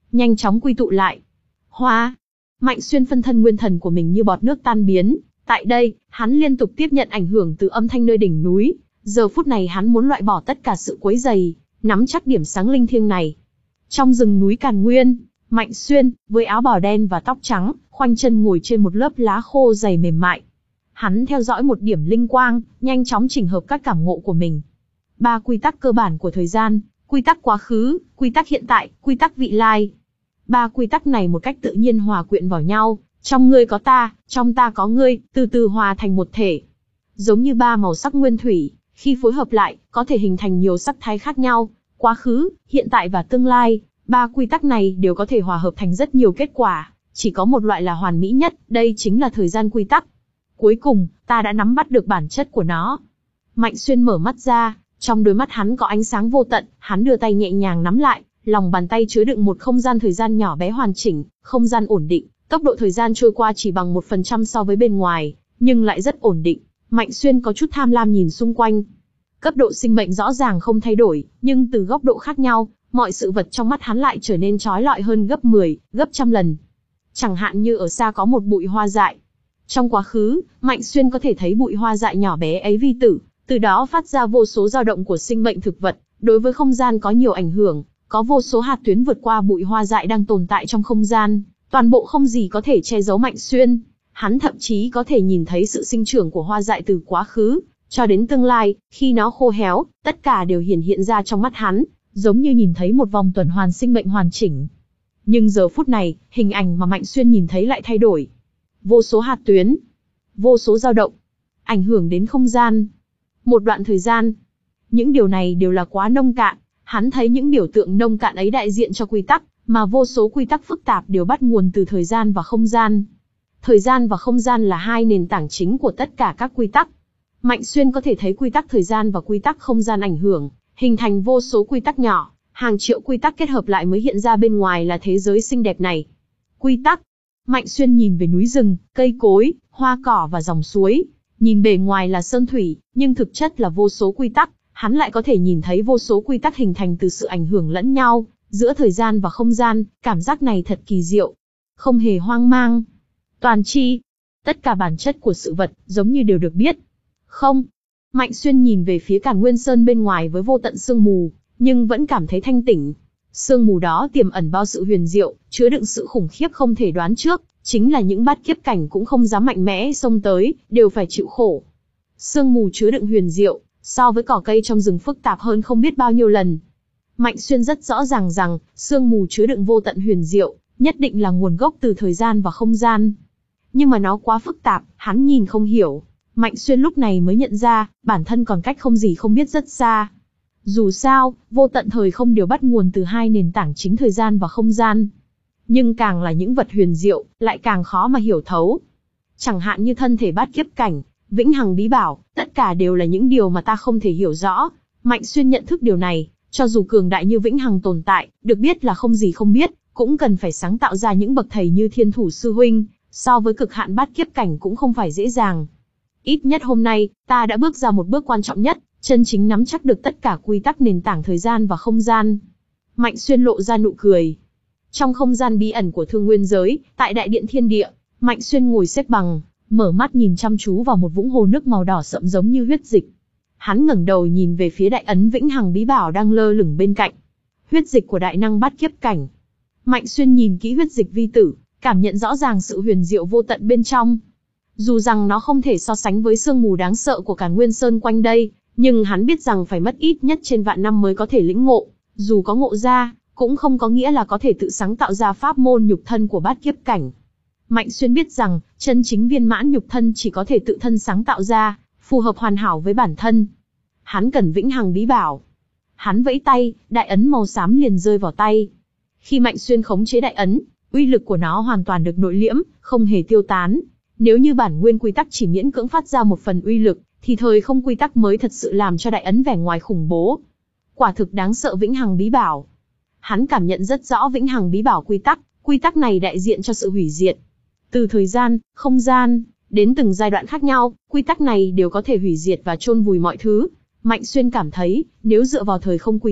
nhanh chóng quy tụ lại. Hoa! Mạnh Xuyên phân thân nguyên thần của mình như bọt nước tan biến. Tại đây, hắn liên tục tiếp nhận ảnh hưởng từ âm thanh nơi đỉnh núi. Giờ phút này hắn muốn loại bỏ tất cả sự quấy rầy, nắm chắc điểm sáng linh thiêng này. Trong rừng núi Càn Nguyên, Mạnh Xuyên, với áo bào đen và tóc trắng, khoanh chân ngồi trên một lớp lá khô dày mềm mại. Hắn theo dõi một điểm linh quang, nhanh chóng chỉnh hợp các cảm ngộ của mình. Ba quy tắc cơ bản của thời gian, quy tắc quá khứ, quy tắc hiện tại, quy tắc vị lai. Ba quy tắc này một cách tự nhiên hòa quyện vào nhau, trong ngươi có ta, trong ta có ngươi, từ từ hòa thành một thể. Giống như ba màu sắc nguyên thủy, khi phối hợp lại, có thể hình thành nhiều sắc thái khác nhau, quá khứ, hiện tại và tương lai. Ba quy tắc này đều có thể hòa hợp thành rất nhiều kết quả, chỉ có một loại là hoàn mỹ nhất, đây chính là thời gian quy tắc. Cuối cùng, ta đã nắm bắt được bản chất của nó. Mạnh Xuyên mở mắt ra, trong đôi mắt hắn có ánh sáng vô tận, hắn đưa tay nhẹ nhàng nắm lại, lòng bàn tay chứa đựng một không gian thời gian nhỏ bé hoàn chỉnh, không gian ổn định, tốc độ thời gian trôi qua chỉ bằng một phần trăm so với bên ngoài, nhưng lại rất ổn định. Mạnh Xuyên có chút tham lam nhìn xung quanh. Cấp độ sinh mệnh rõ ràng không thay đổi, nhưng từ góc độ khác nhau, mọi sự vật trong mắt hắn lại trở nên chói lọi hơn gấp mười, gấp trăm lần. Chẳng hạn như ở xa có một bụi hoa dại. Trong quá khứ, Mạnh Xuyên có thể thấy bụi hoa dại nhỏ bé ấy vi tử, từ đó phát ra vô số dao động của sinh mệnh thực vật, đối với không gian có nhiều ảnh hưởng, có vô số hạt tuyến vượt qua bụi hoa dại đang tồn tại trong không gian, toàn bộ không gì có thể che giấu Mạnh Xuyên. Hắn thậm chí có thể nhìn thấy sự sinh trưởng của hoa dại từ quá khứ cho đến tương lai, khi nó khô héo, tất cả đều hiển hiện ra trong mắt hắn, giống như nhìn thấy một vòng tuần hoàn sinh mệnh hoàn chỉnh. Nhưng giờ phút này, hình ảnh mà Mạnh Xuyên nhìn thấy lại thay đổi. Vô số hạt tuyến, vô số dao động, ảnh hưởng đến không gian. Một đoạn thời gian. Những điều này đều là quá nông cạn, hắn thấy những biểu tượng nông cạn ấy đại diện cho quy tắc, mà vô số quy tắc phức tạp đều bắt nguồn từ thời gian và không gian. Thời gian và không gian là hai nền tảng chính của tất cả các quy tắc. Mạnh Xuyên có thể thấy quy tắc thời gian và quy tắc không gian ảnh hưởng, hình thành vô số quy tắc nhỏ, hàng triệu quy tắc kết hợp lại mới hiện ra bên ngoài là thế giới xinh đẹp này. Quy tắc. Mạnh Xuyên nhìn về núi rừng, cây cối, hoa cỏ và dòng suối. Nhìn bề ngoài là sơn thủy, nhưng thực chất là vô số quy tắc. Hắn lại có thể nhìn thấy vô số quy tắc hình thành từ sự ảnh hưởng lẫn nhau, giữa thời gian và không gian. Cảm giác này thật kỳ diệu. Không hề hoang mang. Toàn tri. Tất cả bản chất của sự vật, giống như đều được biết. Không. Mạnh Xuyên nhìn về phía Càn Nguyên Sơn bên ngoài với vô tận sương mù, nhưng vẫn cảm thấy thanh tỉnh. Sương mù đó tiềm ẩn bao sự huyền diệu, chứa đựng sự khủng khiếp không thể đoán trước, chính là những bát kiếp cảnh cũng không dám mạnh mẽ xông tới, đều phải chịu khổ. Sương mù chứa đựng huyền diệu, so với cỏ cây trong rừng phức tạp hơn không biết bao nhiêu lần. Mạnh Xuyên rất rõ ràng rằng, sương mù chứa đựng vô tận huyền diệu, nhất định là nguồn gốc từ thời gian và không gian. Nhưng mà nó quá phức tạp, hắn nhìn không hiểu. Mạnh Xuyên lúc này mới nhận ra, bản thân còn cách không gì không biết rất xa. Dù sao, vô tận thời không đều bắt nguồn từ hai nền tảng chính thời gian và không gian. Nhưng càng là những vật huyền diệu, lại càng khó mà hiểu thấu. Chẳng hạn như thân thể bát kiếp cảnh, vĩnh hằng bí bảo, tất cả đều là những điều mà ta không thể hiểu rõ. Mạnh Xuyên nhận thức điều này, cho dù cường đại như vĩnh hằng tồn tại, được biết là không gì không biết, cũng cần phải sáng tạo ra những bậc thầy như Thiên Thủ Sư Huynh, so với cực hạn bát kiếp cảnh cũng không phải dễ dàng. Ít nhất hôm nay, ta đã bước ra một bước quan trọng nhất, chân chính nắm chắc được tất cả quy tắc nền tảng thời gian và không gian. Mạnh Xuyên lộ ra nụ cười. Trong không gian bí ẩn của Thương Nguyên giới, tại Đại Điện Thiên Địa, Mạnh Xuyên ngồi xếp bằng, mở mắt nhìn chăm chú vào một vũng hồ nước màu đỏ sậm giống như huyết dịch. Hắn ngẩng đầu nhìn về phía đại ấn vĩnh hằng bí bảo đang lơ lửng bên cạnh. Huyết dịch của đại năng bát kiếp cảnh. Mạnh Xuyên nhìn kỹ huyết dịch vi tử, cảm nhận rõ ràng sự huyền diệu vô tận bên trong. Dù rằng nó không thể so sánh với sương mù đáng sợ của Càn Nguyên Sơn quanh đây, nhưng hắn biết rằng phải mất ít nhất trên vạn năm mới có thể lĩnh ngộ. Dù có ngộ ra, cũng không có nghĩa là có thể tự sáng tạo ra pháp môn nhục thân của bát kiếp cảnh. Mạnh Xuyên biết rằng, chân chính viên mãn nhục thân chỉ có thể tự thân sáng tạo ra, phù hợp hoàn hảo với bản thân. Hắn cần vĩnh hằng bí bảo. Hắn vẫy tay, đại ấn màu xám liền rơi vào tay. Khi Mạnh Xuyên khống chế đại ấn, uy lực của nó hoàn toàn được nội liễm, không hề tiêu tán. Nếu như bản nguyên quy tắc chỉ miễn cưỡng phát ra một phần uy lực, thì thời không quy tắc mới thật sự làm cho đại ấn vẻ ngoài khủng bố. Quả thực đáng sợ vĩnh hằng bí bảo. Hắn cảm nhận rất rõ vĩnh hằng bí bảo quy tắc, quy tắc này đại diện cho sự hủy diệt. Từ thời gian, không gian, đến từng giai đoạn khác nhau, quy tắc này đều có thể hủy diệt và chôn vùi mọi thứ. Mạnh Xuyên cảm thấy, nếu dựa vào thời không quy tắc,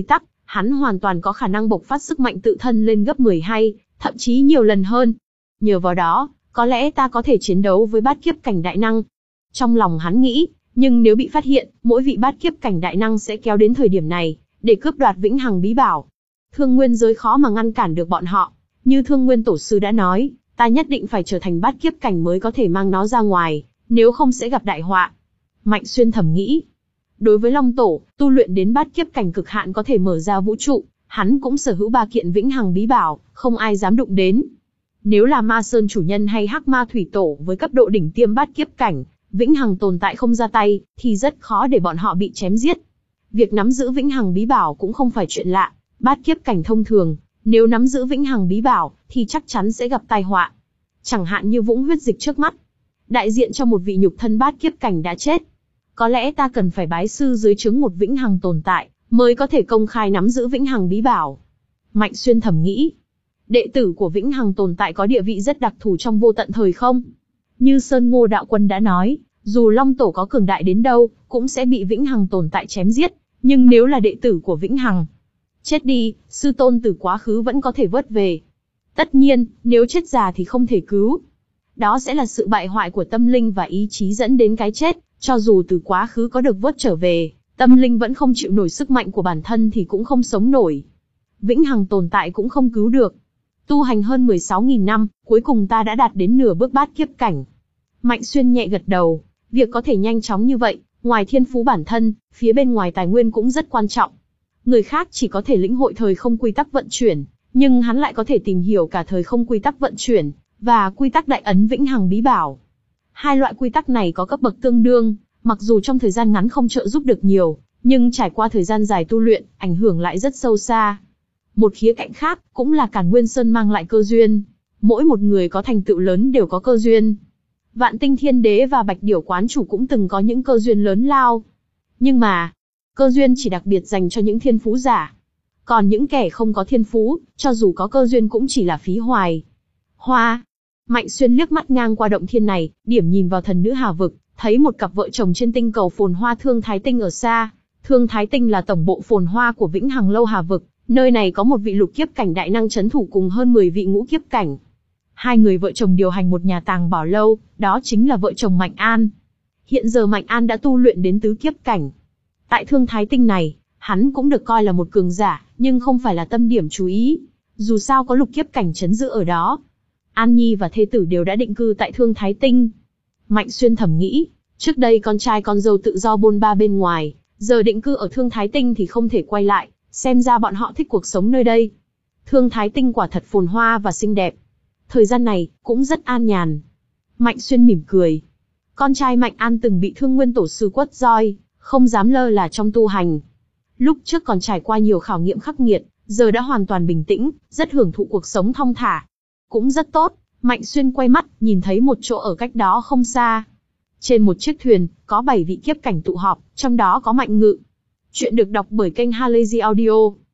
Hắn hoàn toàn có khả năng bộc phát sức mạnh tự thân lên gấp mười hay, thậm chí nhiều lần hơn. Nhờ vào đó, có lẽ ta có thể chiến đấu với bát kiếp cảnh đại năng. Trong lòng hắn nghĩ, nhưng nếu bị phát hiện, mỗi vị bát kiếp cảnh đại năng sẽ kéo đến thời điểm này, để cướp đoạt vĩnh hằng bí bảo. Thương nguyên giới khó mà ngăn cản được bọn họ. Như Thương Nguyên Tổ Sư đã nói, ta nhất định phải trở thành bát kiếp cảnh mới có thể mang nó ra ngoài, nếu không sẽ gặp đại họa. Mạnh Xuyên thầm nghĩ. Đối với Long Tổ, tu luyện đến bát kiếp cảnh cực hạn có thể mở ra vũ trụ, hắn cũng sở hữu ba kiện vĩnh hằng bí bảo, không ai dám đụng đến. Nếu là Ma Sơn chủ nhân hay Hắc Ma Thủy Tổ với cấp độ đỉnh tiêm bát kiếp cảnh, vĩnh hằng tồn tại không ra tay, thì rất khó để bọn họ bị chém giết. Việc nắm giữ vĩnh hằng bí bảo cũng không phải chuyện lạ, bát kiếp cảnh thông thường, nếu nắm giữ vĩnh hằng bí bảo, thì chắc chắn sẽ gặp tai họa. Chẳng hạn như vũng huyết dịch trước mắt, đại diện cho một vị nhục thân bát kiếp cảnh đã chết. Có lẽ ta cần phải bái sư dưới trướng một vĩnh hằng tồn tại, mới có thể công khai nắm giữ vĩnh hằng bí bảo. Mạnh Xuyên thầm nghĩ, đệ tử của vĩnh hằng tồn tại có địa vị rất đặc thù trong vô tận thời không. Như Sơn Ngô Đạo Quân đã nói, dù Long Tổ có cường đại đến đâu, cũng sẽ bị vĩnh hằng tồn tại chém giết, nhưng nếu là đệ tử của vĩnh hằng, chết đi, sư tôn từ quá khứ vẫn có thể vớt về. Tất nhiên, nếu chết già thì không thể cứu. Đó sẽ là sự bại hoại của tâm linh và ý chí dẫn đến cái chết, cho dù từ quá khứ có được vớt trở về, tâm linh vẫn không chịu nổi sức mạnh của bản thân thì cũng không sống nổi. Vĩnh hằng tồn tại cũng không cứu được. Tu hành hơn mười sáu nghìn năm, cuối cùng ta đã đạt đến nửa bước bát kiếp cảnh. Mạnh Xuyên nhẹ gật đầu, việc có thể nhanh chóng như vậy, ngoài thiên phú bản thân, phía bên ngoài tài nguyên cũng rất quan trọng. Người khác chỉ có thể lĩnh hội thời không quy tắc vận chuyển, nhưng hắn lại có thể tìm hiểu cả thời không quy tắc vận chuyển, và quy tắc đại ấn vĩnh hằng bí bảo. Hai loại quy tắc này có cấp bậc tương đương, mặc dù trong thời gian ngắn không trợ giúp được nhiều, nhưng trải qua thời gian dài tu luyện, ảnh hưởng lại rất sâu xa. Một khía cạnh khác, cũng là Càn Nguyên Sơn mang lại cơ duyên. Mỗi một người có thành tựu lớn đều có cơ duyên. Vạn Tinh Thiên Đế và Bạch Điểu Quán Chủ cũng từng có những cơ duyên lớn lao. Nhưng mà, cơ duyên chỉ đặc biệt dành cho những thiên phú giả. Còn những kẻ không có thiên phú, cho dù có cơ duyên cũng chỉ là phí hoài. Hoa. Mạnh Xuyên liếc mắt ngang qua động thiên này, điểm nhìn vào thần nữ Hà Vực, thấy một cặp vợ chồng trên tinh cầu phồn hoa Thương Thái Tinh ở xa. Thương Thái Tinh là tổng bộ phồn hoa của Vĩnh Hằng Lâu Hà Vực, nơi này có một vị lục kiếp cảnh đại năng trấn thủ cùng hơn mười vị ngũ kiếp cảnh. Hai người vợ chồng điều hành một nhà tàng bảo lâu, đó chính là vợ chồng Mạnh An. Hiện giờ Mạnh An đã tu luyện đến tứ kiếp cảnh. Tại Thương Thái Tinh này, hắn cũng được coi là một cường giả, nhưng không phải là tâm điểm chú ý. Dù sao có lục kiếp cảnh trấn giữ ở đó. An Nhi và thê tử đều đã định cư tại Thương Thái Tinh. Mạnh Xuyên thầm nghĩ, trước đây con trai con dâu tự do bôn ba bên ngoài, giờ định cư ở Thương Thái Tinh thì không thể quay lại, xem ra bọn họ thích cuộc sống nơi đây. Thương Thái Tinh quả thật phồn hoa và xinh đẹp. Thời gian này, cũng rất an nhàn. Mạnh Xuyên mỉm cười. Con trai Mạnh An từng bị Thương Nguyên Tổ Sư quất roi, không dám lơ là trong tu hành. Lúc trước còn trải qua nhiều khảo nghiệm khắc nghiệt, giờ đã hoàn toàn bình tĩnh, rất hưởng thụ cuộc sống thong thả. Cũng rất tốt, Mạnh Xuyên quay mắt, nhìn thấy một chỗ ở cách đó không xa. Trên một chiếc thuyền, có bảy vị kiếp cảnh tụ họp, trong đó có Mạnh Ngự. Chuyện được đọc bởi kênh Halazy Audio.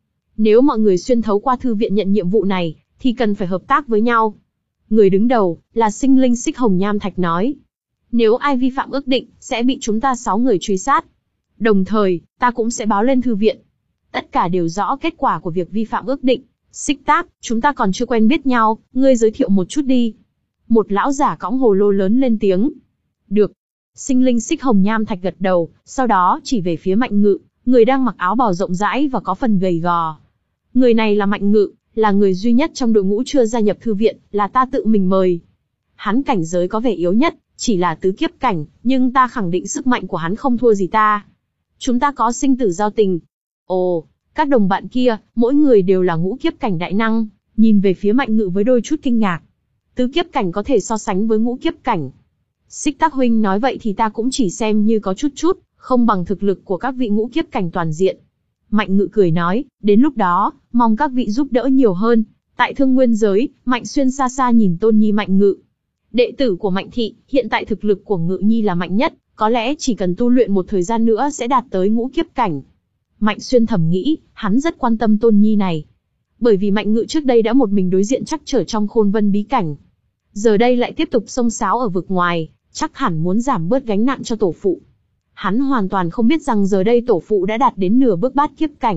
Nếu mọi người xuyên thấu qua thư viện nhận nhiệm vụ này, thì cần phải hợp tác với nhau. Người đứng đầu, là sinh linh Xích Hồng Nham Thạch nói. Nếu ai vi phạm ước định, sẽ bị chúng ta sáu người truy sát. Đồng thời, ta cũng sẽ báo lên thư viện. Tất cả đều rõ kết quả của việc vi phạm ước định. Xích Táp, chúng ta còn chưa quen biết nhau, ngươi giới thiệu một chút đi. Một lão giả cõng hồ lô lớn lên tiếng. Được. Sinh linh Xích Hồng Nham Thạch gật đầu, sau đó chỉ về phía Mạnh Ngự, người đang mặc áo bào rộng rãi và có phần gầy gò. Người này là Mạnh Ngự, là người duy nhất trong đội ngũ chưa gia nhập thư viện, là ta tự mình mời. Hắn cảnh giới có vẻ yếu nhất, chỉ là tứ kiếp cảnh, nhưng ta khẳng định sức mạnh của hắn không thua gì ta. Chúng ta có sinh tử giao tình. Ồ, các đồng bạn kia, mỗi người đều là ngũ kiếp cảnh đại năng, nhìn về phía Mạnh Ngự với đôi chút kinh ngạc. Tứ kiếp cảnh có thể so sánh với ngũ kiếp cảnh. Xích Tác huynh nói vậy thì ta cũng chỉ xem như có chút chút, không bằng thực lực của các vị ngũ kiếp cảnh toàn diện. Mạnh Ngự cười nói, đến lúc đó, mong các vị giúp đỡ nhiều hơn. Tại Thương Nguyên giới, Mạnh Xuyên xa xa nhìn Tôn Nhi Mạnh Ngự. Đệ tử của Mạnh Thị, hiện tại thực lực của Ngự Nhi là mạnh nhất, có lẽ chỉ cần tu luyện một thời gian nữa sẽ đạt tới ngũ kiếp cảnh. Mạnh Xuyên thầm nghĩ, hắn rất quan tâm Tôn Nhi này. Bởi vì Mạnh Ngự trước đây đã một mình đối diện trắc trở trong Khôn Vân bí cảnh. Giờ đây lại tiếp tục xông xáo ở vực ngoài, chắc hẳn muốn giảm bớt gánh nặng cho tổ phụ. Hắn hoàn toàn không biết rằng giờ đây tổ phụ đã đạt đến nửa bước bát kiếp cảnh.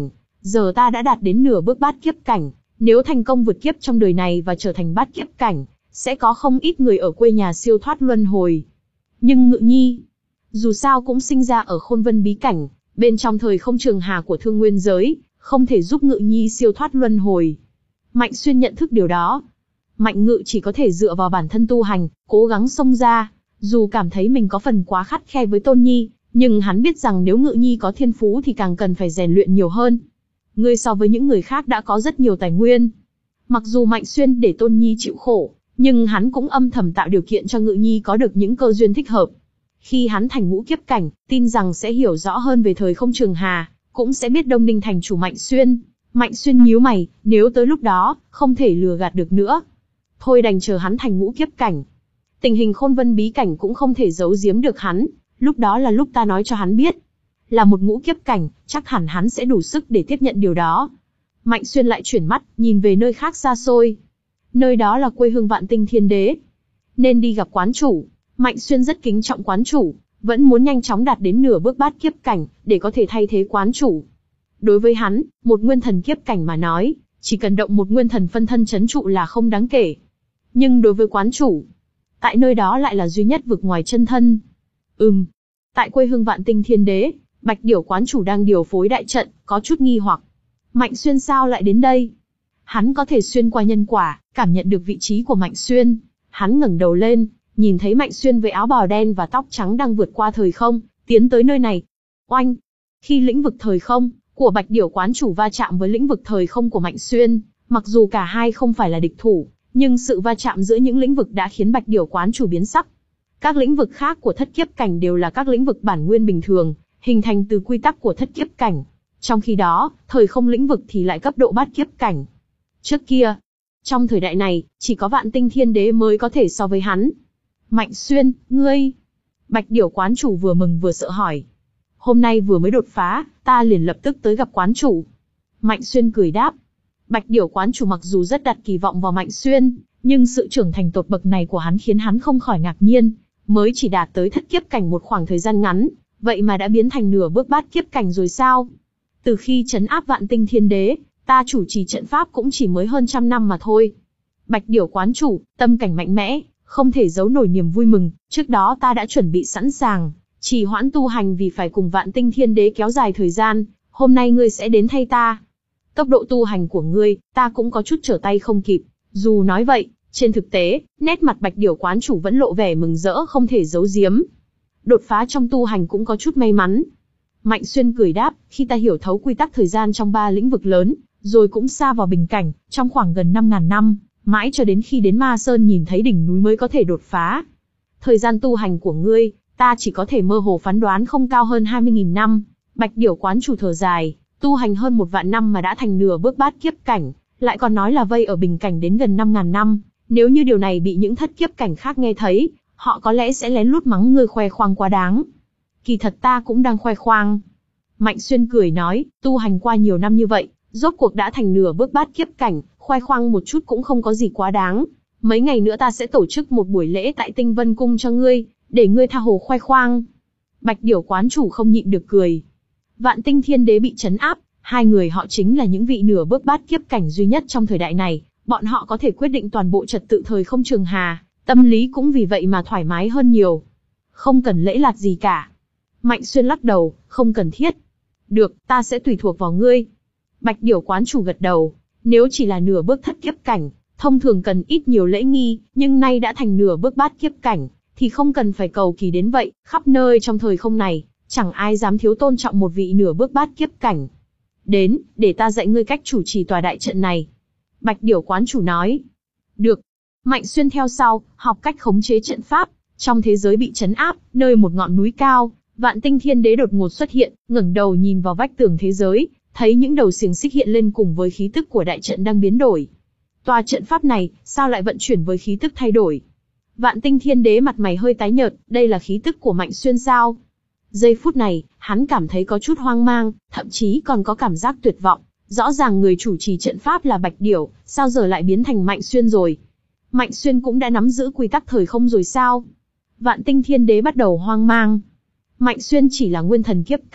Giờ ta đã đạt đến nửa bước bát kiếp cảnh, nếu thành công vượt kiếp trong đời này và trở thành bát kiếp cảnh, sẽ có không ít người ở quê nhà siêu thoát luân hồi. Nhưng Ngự Nhi, dù sao cũng sinh ra ở Khôn Vân bí cảnh, bên trong thời không trường hà của Thương Nguyên giới, không thể giúp Ngự Nhi siêu thoát luân hồi. Mạnh Xuyên nhận thức điều đó. Mạnh Ngự chỉ có thể dựa vào bản thân tu hành, cố gắng xông ra. Dù cảm thấy mình có phần quá khắt khe với Tôn Nhi, nhưng hắn biết rằng nếu Ngự Nhi có thiên phú thì càng cần phải rèn luyện nhiều hơn. Ngươi so với những người khác đã có rất nhiều tài nguyên. Mặc dù Mạnh Xuyên để Tôn Nhi chịu khổ, nhưng hắn cũng âm thầm tạo điều kiện cho Ngự Nhi có được những cơ duyên thích hợp. Khi hắn thành ngũ kiếp cảnh, tin rằng sẽ hiểu rõ hơn về thời không trường hà, cũng sẽ biết Đông Ninh thành chủ Mạnh Xuyên. Mạnh Xuyên nhíu mày, nếu tới lúc đó, không thể lừa gạt được nữa. Thôi đành chờ hắn thành ngũ kiếp cảnh. Tình hình Khôn Vân bí cảnh cũng không thể giấu giếm được hắn, lúc đó là lúc ta nói cho hắn biết. Là một ngũ kiếp cảnh, chắc hẳn hắn sẽ đủ sức để tiếp nhận điều đó. Mạnh Xuyên lại chuyển mắt, nhìn về nơi khác xa xôi. Nơi đó là quê hương Vạn Tinh Thiên Đế. Nên đi gặp quán chủ. Mạnh Xuyên rất kính trọng quán chủ, vẫn muốn nhanh chóng đạt đến nửa bước bát kiếp cảnh, để có thể thay thế quán chủ. Đối với hắn, một nguyên thần kiếp cảnh mà nói, chỉ cần động một nguyên thần phân thân chấn trụ là không đáng kể. Nhưng đối với quán chủ, tại nơi đó lại là duy nhất vực ngoài chân thân. Ừm, tại quê hương Vạn Tinh Thiên Đế, Bạch Điểu quán chủ đang điều phối đại trận, có chút nghi hoặc. Mạnh Xuyên sao lại đến đây? Hắn có thể xuyên qua nhân quả, cảm nhận được vị trí của Mạnh Xuyên. Hắn ngẩng đầu lên, nhìn thấy Mạnh Xuyên với áo bào đen và tóc trắng đang vượt qua thời không, tiến tới nơi này. Oanh! Khi lĩnh vực thời không của Bạch Điểu quán chủ va chạm với lĩnh vực thời không của Mạnh Xuyên, mặc dù cả hai không phải là địch thủ, nhưng sự va chạm giữa những lĩnh vực đã khiến Bạch Điểu quán chủ biến sắc. Các lĩnh vực khác của thất kiếp cảnh đều là các lĩnh vực bản nguyên bình thường, hình thành từ quy tắc của thất kiếp cảnh. Trong khi đó, thời không lĩnh vực thì lại cấp độ bát kiếp cảnh. Trước kia, trong thời đại này, chỉ có Vạn Tinh Thiên Đế mới có thể so với hắn. Mạnh Xuyên, ngươi... Bạch Điểu quán chủ vừa mừng vừa sợ hỏi. Hôm nay vừa mới đột phá, ta liền lập tức tới gặp quán chủ. Mạnh Xuyên cười đáp. Bạch Điểu quán chủ mặc dù rất đặt kỳ vọng vào Mạnh Xuyên, nhưng sự trưởng thành tột bậc này của hắn khiến hắn không khỏi ngạc nhiên. Mới chỉ đạt tới thất kiếp cảnh một khoảng thời gian ngắn, vậy mà đã biến thành nửa bước bát kiếp cảnh rồi sao? Từ khi trấn áp Vạn Tinh Thiên Đế, ta chủ trì trận pháp cũng chỉ mới hơn trăm năm mà thôi. Bạch Điểu quán chủ, tâm cảnh mạnh mẽ, không thể giấu nổi niềm vui mừng. Trước đó ta đã chuẩn bị sẵn sàng, trì hoãn tu hành vì phải cùng Vạn Tinh Thiên Đế kéo dài thời gian. Hôm nay ngươi sẽ đến thay ta. Tốc độ tu hành của ngươi, ta cũng có chút trở tay không kịp. Dù nói vậy, trên thực tế, nét mặt Bạch Điểu quán chủ vẫn lộ vẻ mừng rỡ không thể giấu giếm. Đột phá trong tu hành cũng có chút may mắn. Mạnh Xuyên cười đáp, khi ta hiểu thấu quy tắc thời gian trong ba lĩnh vực lớn, rồi cũng xa vào bình cảnh, trong khoảng gần năm ngàn năm, mãi cho đến khi đến Ma Sơn nhìn thấy đỉnh núi mới có thể đột phá. Thời gian tu hành của ngươi, ta chỉ có thể mơ hồ phán đoán không cao hơn hai mươi nghìn năm. Bạch Điểu quán chủ thở dài, tu hành hơn một vạn năm mà đã thành nửa bước bát kiếp cảnh, lại còn nói là vây ở bình cảnh đến gần năm ngàn năm. Nếu như điều này bị những thất kiếp cảnh khác nghe thấy, họ có lẽ sẽ lén lút mắng ngươi khoe khoang quá đáng. Kỳ thật ta cũng đang khoe khoang. Mạnh Xuyên cười nói, tu hành qua nhiều năm như vậy, rốt cuộc đã thành nửa bước bát kiếp cảnh, khoe khoang một chút cũng không có gì quá đáng. Mấy ngày nữa ta sẽ tổ chức một buổi lễ tại Tinh Vân Cung cho ngươi, để ngươi tha hồ khoe khoang. Bạch Điểu quán chủ không nhịn được cười. Vạn Tinh Thiên Đế bị trấn áp, hai người họ chính là những vị nửa bước bát kiếp cảnh duy nhất trong thời đại này, bọn họ có thể quyết định toàn bộ trật tự thời không trường hà, tâm lý cũng vì vậy mà thoải mái hơn nhiều. Không cần lễ lạt gì cả. Mạnh Xuyên lắc đầu, không cần thiết. Được, ta sẽ tùy thuộc vào ngươi. Bạch Điểu quán chủ gật đầu, nếu chỉ là nửa bước thất kiếp cảnh, thông thường cần ít nhiều lễ nghi, nhưng nay đã thành nửa bước bát kiếp cảnh, thì không cần phải cầu kỳ đến vậy, khắp nơi trong thời không này, chẳng ai dám thiếu tôn trọng một vị nửa bước bát kiếp cảnh. Đến, để ta dạy ngươi cách chủ trì tòa đại trận này. Bạch Điểu quán chủ nói. Được. Mạnh Xuyên theo sau, học cách khống chế trận pháp. Trong thế giới bị trấn áp, nơi một ngọn núi cao, Vạn Tinh Thiên Đế đột ngột xuất hiện, ngẩng đầu nhìn vào vách tường thế giới, thấy những đầu xiềng xích hiện lên cùng với khí tức của đại trận đang biến đổi. Tòa trận pháp này, sao lại vận chuyển với khí tức thay đổi? Vạn Tinh Thiên Đế mặt mày hơi tái nhợt, đây là khí tức của Mạnh Xuyên sao? Giây phút này, hắn cảm thấy có chút hoang mang, thậm chí còn có cảm giác tuyệt vọng. Rõ ràng người chủ trì trận pháp là Bạch Điểu, sao giờ lại biến thành Mạnh Xuyên rồi? Mạnh Xuyên cũng đã nắm giữ quy tắc thời không rồi sao? Vạn Tinh Thiên Đế bắt đầu hoang mang. Mạnh Xuyên chỉ là nguyên thần kiếp cảnh,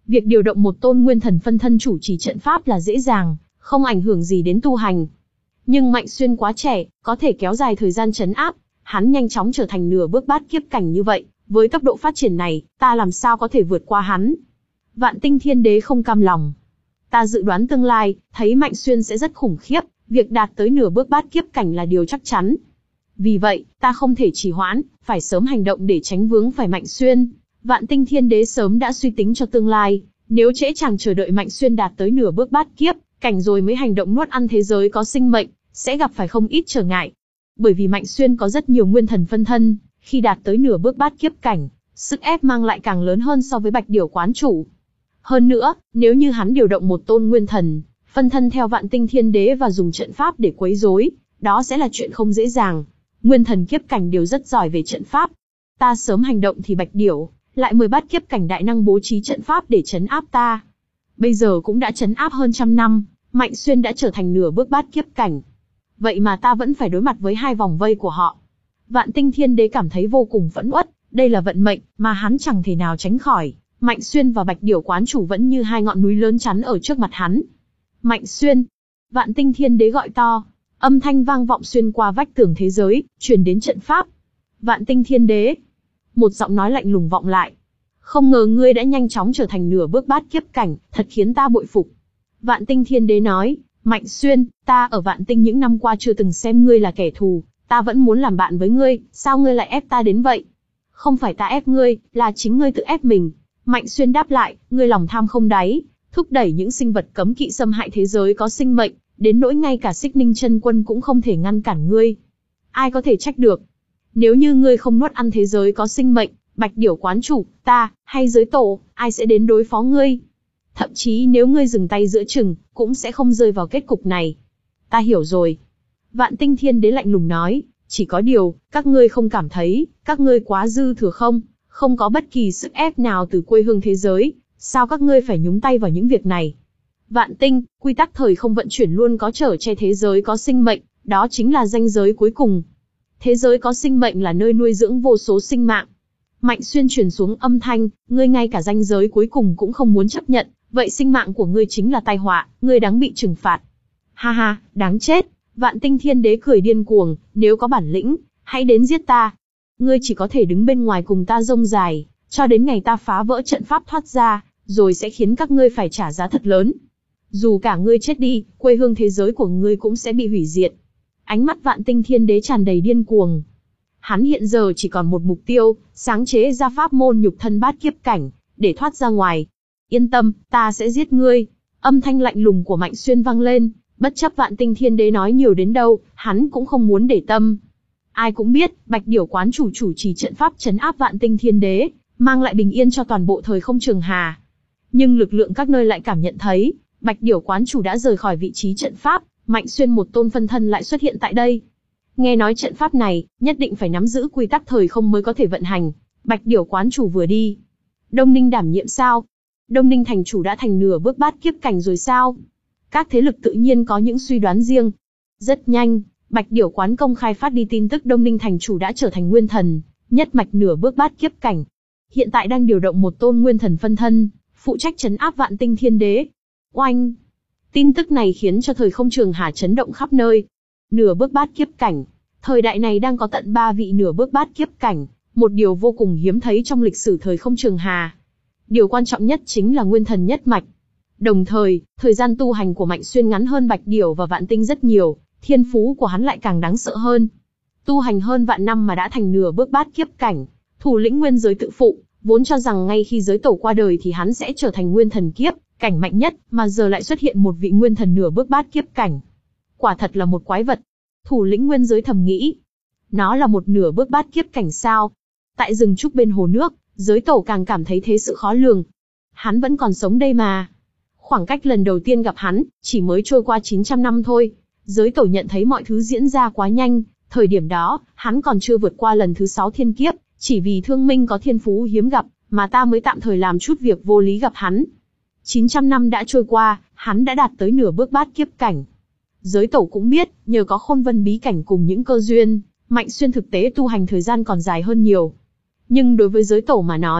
Việc điều động một tôn nguyên thần phân thân chủ trì trận pháp là dễ dàng, không ảnh hưởng gì đến tu hành. Nhưng Mạnh Xuyên quá trẻ, có thể kéo dài thời gian trấn áp, hắn nhanh chóng trở thành nửa bước bát kiếp cảnh như vậy, với tốc độ phát triển này, ta làm sao có thể vượt qua hắn? Vạn Tinh Thiên Đế không cam lòng. Ta dự đoán tương lai, thấy Mạnh Xuyên sẽ rất khủng khiếp, việc đạt tới nửa bước bát kiếp cảnh là điều chắc chắn. Vì vậy, ta không thể trì hoãn, phải sớm hành động để tránh vướng phải Mạnh Xuyên. Vạn Tinh Thiên Đế sớm đã suy tính cho tương lai, nếu trễ chàng chờ đợi Mạnh Xuyên đạt tới nửa bước bát kiếp cảnh rồi mới hành động nuốt ăn thế giới có sinh mệnh, sẽ gặp phải không ít trở ngại. Bởi vì Mạnh Xuyên có rất nhiều nguyên thần phân thân, khi đạt tới nửa bước bát kiếp cảnh, sức ép mang lại càng lớn hơn so với Bạch Điểu quán chủ. Hơn nữa, nếu như hắn điều động một tôn nguyên thần phân thân theo Vạn Tinh Thiên Đế và dùng trận pháp để quấy rối, đó sẽ là chuyện không dễ dàng. Nguyên thần kiếp cảnh đều rất giỏi về trận pháp. Ta sớm hành động thì Bạch Điểu lại mời bát kiếp cảnh đại năng bố trí trận pháp để trấn áp ta. Bây giờ cũng đã trấn áp hơn trăm năm, Mạnh Xuyên đã trở thành nửa bước bát kiếp cảnh. Vậy mà ta vẫn phải đối mặt với hai vòng vây của họ. Vạn Tinh Thiên Đế cảm thấy vô cùng phẫn uất, đây là vận mệnh mà hắn chẳng thể nào tránh khỏi. Mạnh Xuyên và Bạch Điểu quán chủ vẫn như hai ngọn núi lớn chắn ở trước mặt hắn. Mạnh Xuyên! Vạn Tinh Thiên Đế gọi to, âm thanh vang vọng xuyên qua vách tường thế giới, truyền đến trận pháp. Vạn Tinh Thiên Đế! Một giọng nói lạnh lùng vọng lại. Không ngờ ngươi đã nhanh chóng trở thành nửa bước bát kiếp cảnh, thật khiến ta bội phục. Vạn Tinh Thiên Đế nói, Mạnh Xuyên, ta ở Vạn Tinh những năm qua chưa từng xem ngươi là kẻ thù, ta vẫn muốn làm bạn với ngươi, sao ngươi lại ép ta đến vậy? Không phải ta ép ngươi, là chính ngươi tự ép mình. Mạnh Xuyên đáp lại, ngươi lòng tham không đáy, thúc đẩy những sinh vật cấm kỵ xâm hại thế giới có sinh mệnh, đến nỗi ngay cả Xích Ninh Chân Quân cũng không thể ngăn cản ngươi. Ai có thể trách được? Nếu như ngươi không nuốt ăn thế giới có sinh mệnh, Bạch Điểu quán chủ, ta, hay giới tổ, ai sẽ đến đối phó ngươi? Thậm chí nếu ngươi dừng tay giữa chừng, cũng sẽ không rơi vào kết cục này. Ta hiểu rồi. Vạn Tinh Thiên Đế lạnh lùng nói, chỉ có điều, các ngươi không cảm thấy, các ngươi quá dư thừa không? Không có bất kỳ sức ép nào từ quê hương thế giới, sao các ngươi phải nhúng tay vào những việc này? Vạn Tinh, quy tắc thời không vận chuyển luôn có trở che thế giới có sinh mệnh, đó chính là ranh giới cuối cùng. Thế giới có sinh mệnh là nơi nuôi dưỡng vô số sinh mạng. Mạnh Xuyên truyền xuống âm thanh, ngươi ngay cả ranh giới cuối cùng cũng không muốn chấp nhận, vậy sinh mạng của ngươi chính là tai họa, ngươi đáng bị trừng phạt. Ha ha, đáng chết. Vạn Tinh Thiên Đế cười điên cuồng, nếu có bản lĩnh, hãy đến giết ta. Ngươi chỉ có thể đứng bên ngoài cùng ta rông dài, cho đến ngày ta phá vỡ trận pháp thoát ra, rồi sẽ khiến các ngươi phải trả giá thật lớn. Dù cả ngươi chết đi, quê hương thế giới của ngươi cũng sẽ bị hủy diệt. Ánh mắt Vạn Tinh Thiên Đế tràn đầy điên cuồng. Hắn hiện giờ chỉ còn một mục tiêu, sáng chế ra pháp môn nhục thân bát kiếp cảnh, để thoát ra ngoài. Yên tâm, ta sẽ giết ngươi. Âm thanh lạnh lùng của Mạnh Xuyên vang lên, bất chấp Vạn Tinh Thiên Đế nói nhiều đến đâu, hắn cũng không muốn để tâm. Ai cũng biết, Bạch Điểu quán chủ chủ trì trận pháp trấn áp Vạn Tinh Thiên Đế, mang lại bình yên cho toàn bộ thời không trường hà. Nhưng lực lượng các nơi lại cảm nhận thấy, Bạch Điểu quán chủ đã rời khỏi vị trí trận pháp, Mạnh Xuyên một tôn phân thân lại xuất hiện tại đây. Nghe nói trận pháp này, nhất định phải nắm giữ quy tắc thời không mới có thể vận hành. Bạch Điểu quán chủ vừa đi. Đông Ninh đảm nhiệm sao? Đông Ninh thành chủ đã thành nửa bước bát kiếp cảnh rồi sao? Các thế lực tự nhiên có những suy đoán riêng. Rất nhanh, Bạch Điểu quán công khai phát đi tin tức Đông Ninh thành chủ đã trở thành nguyên thần, nhất mạch nửa bước bát kiếp cảnh. Hiện tại đang điều động một tôn nguyên thần phân thân, phụ trách trấn áp Vạn Tinh Thiên Đế. Oanh! Tin tức này khiến cho thời không trường hà chấn động khắp nơi. Nửa bước bát kiếp cảnh. Thời đại này đang có tận ba vị nửa bước bát kiếp cảnh, một điều vô cùng hiếm thấy trong lịch sử thời không trường hà. Điều quan trọng nhất chính là nguyên thần nhất mạch. Đồng thời, thời gian tu hành của Mạnh Xuyên ngắn hơn Bạch Điểu và Vạn Tinh rất nhiều, thiên phú của hắn lại càng đáng sợ hơn. Tu hành hơn vạn năm mà đã thành nửa bước bát kiếp cảnh, thủ lĩnh nguyên giới tự phụ, vốn cho rằng ngay khi giới tổ qua đời thì hắn sẽ trở thành nguyên thần kiếp cảnh mạnh nhất, mà giờ lại xuất hiện một vị nguyên thần nửa bước bát kiếp cảnh. Quả thật là một quái vật. Thủ lĩnh nguyên giới thầm nghĩ. Nó là một nửa bước bát kiếp cảnh sao? Tại rừng trúc bên hồ nước, giới tổ càng cảm thấy thế sự khó lường. Hắn vẫn còn sống đây mà. Khoảng cách lần đầu tiên gặp hắn, chỉ mới trôi qua chín trăm năm thôi. Giới tổ nhận thấy mọi thứ diễn ra quá nhanh, thời điểm đó, hắn còn chưa vượt qua lần thứ sáu thiên kiếp, chỉ vì Thương Minh có thiên phú hiếm gặp, mà ta mới tạm thời làm chút việc vô lý gặp hắn. chín trăm năm đã trôi qua, hắn đã đạt tới nửa bước bát kiếp cảnh. Giới tổ cũng biết, nhờ có Khôn Vân bí cảnh cùng những cơ duyên, Mạnh Xuyên thực tế tu hành thời gian còn dài hơn nhiều. Nhưng đối với giới tổ mà nói,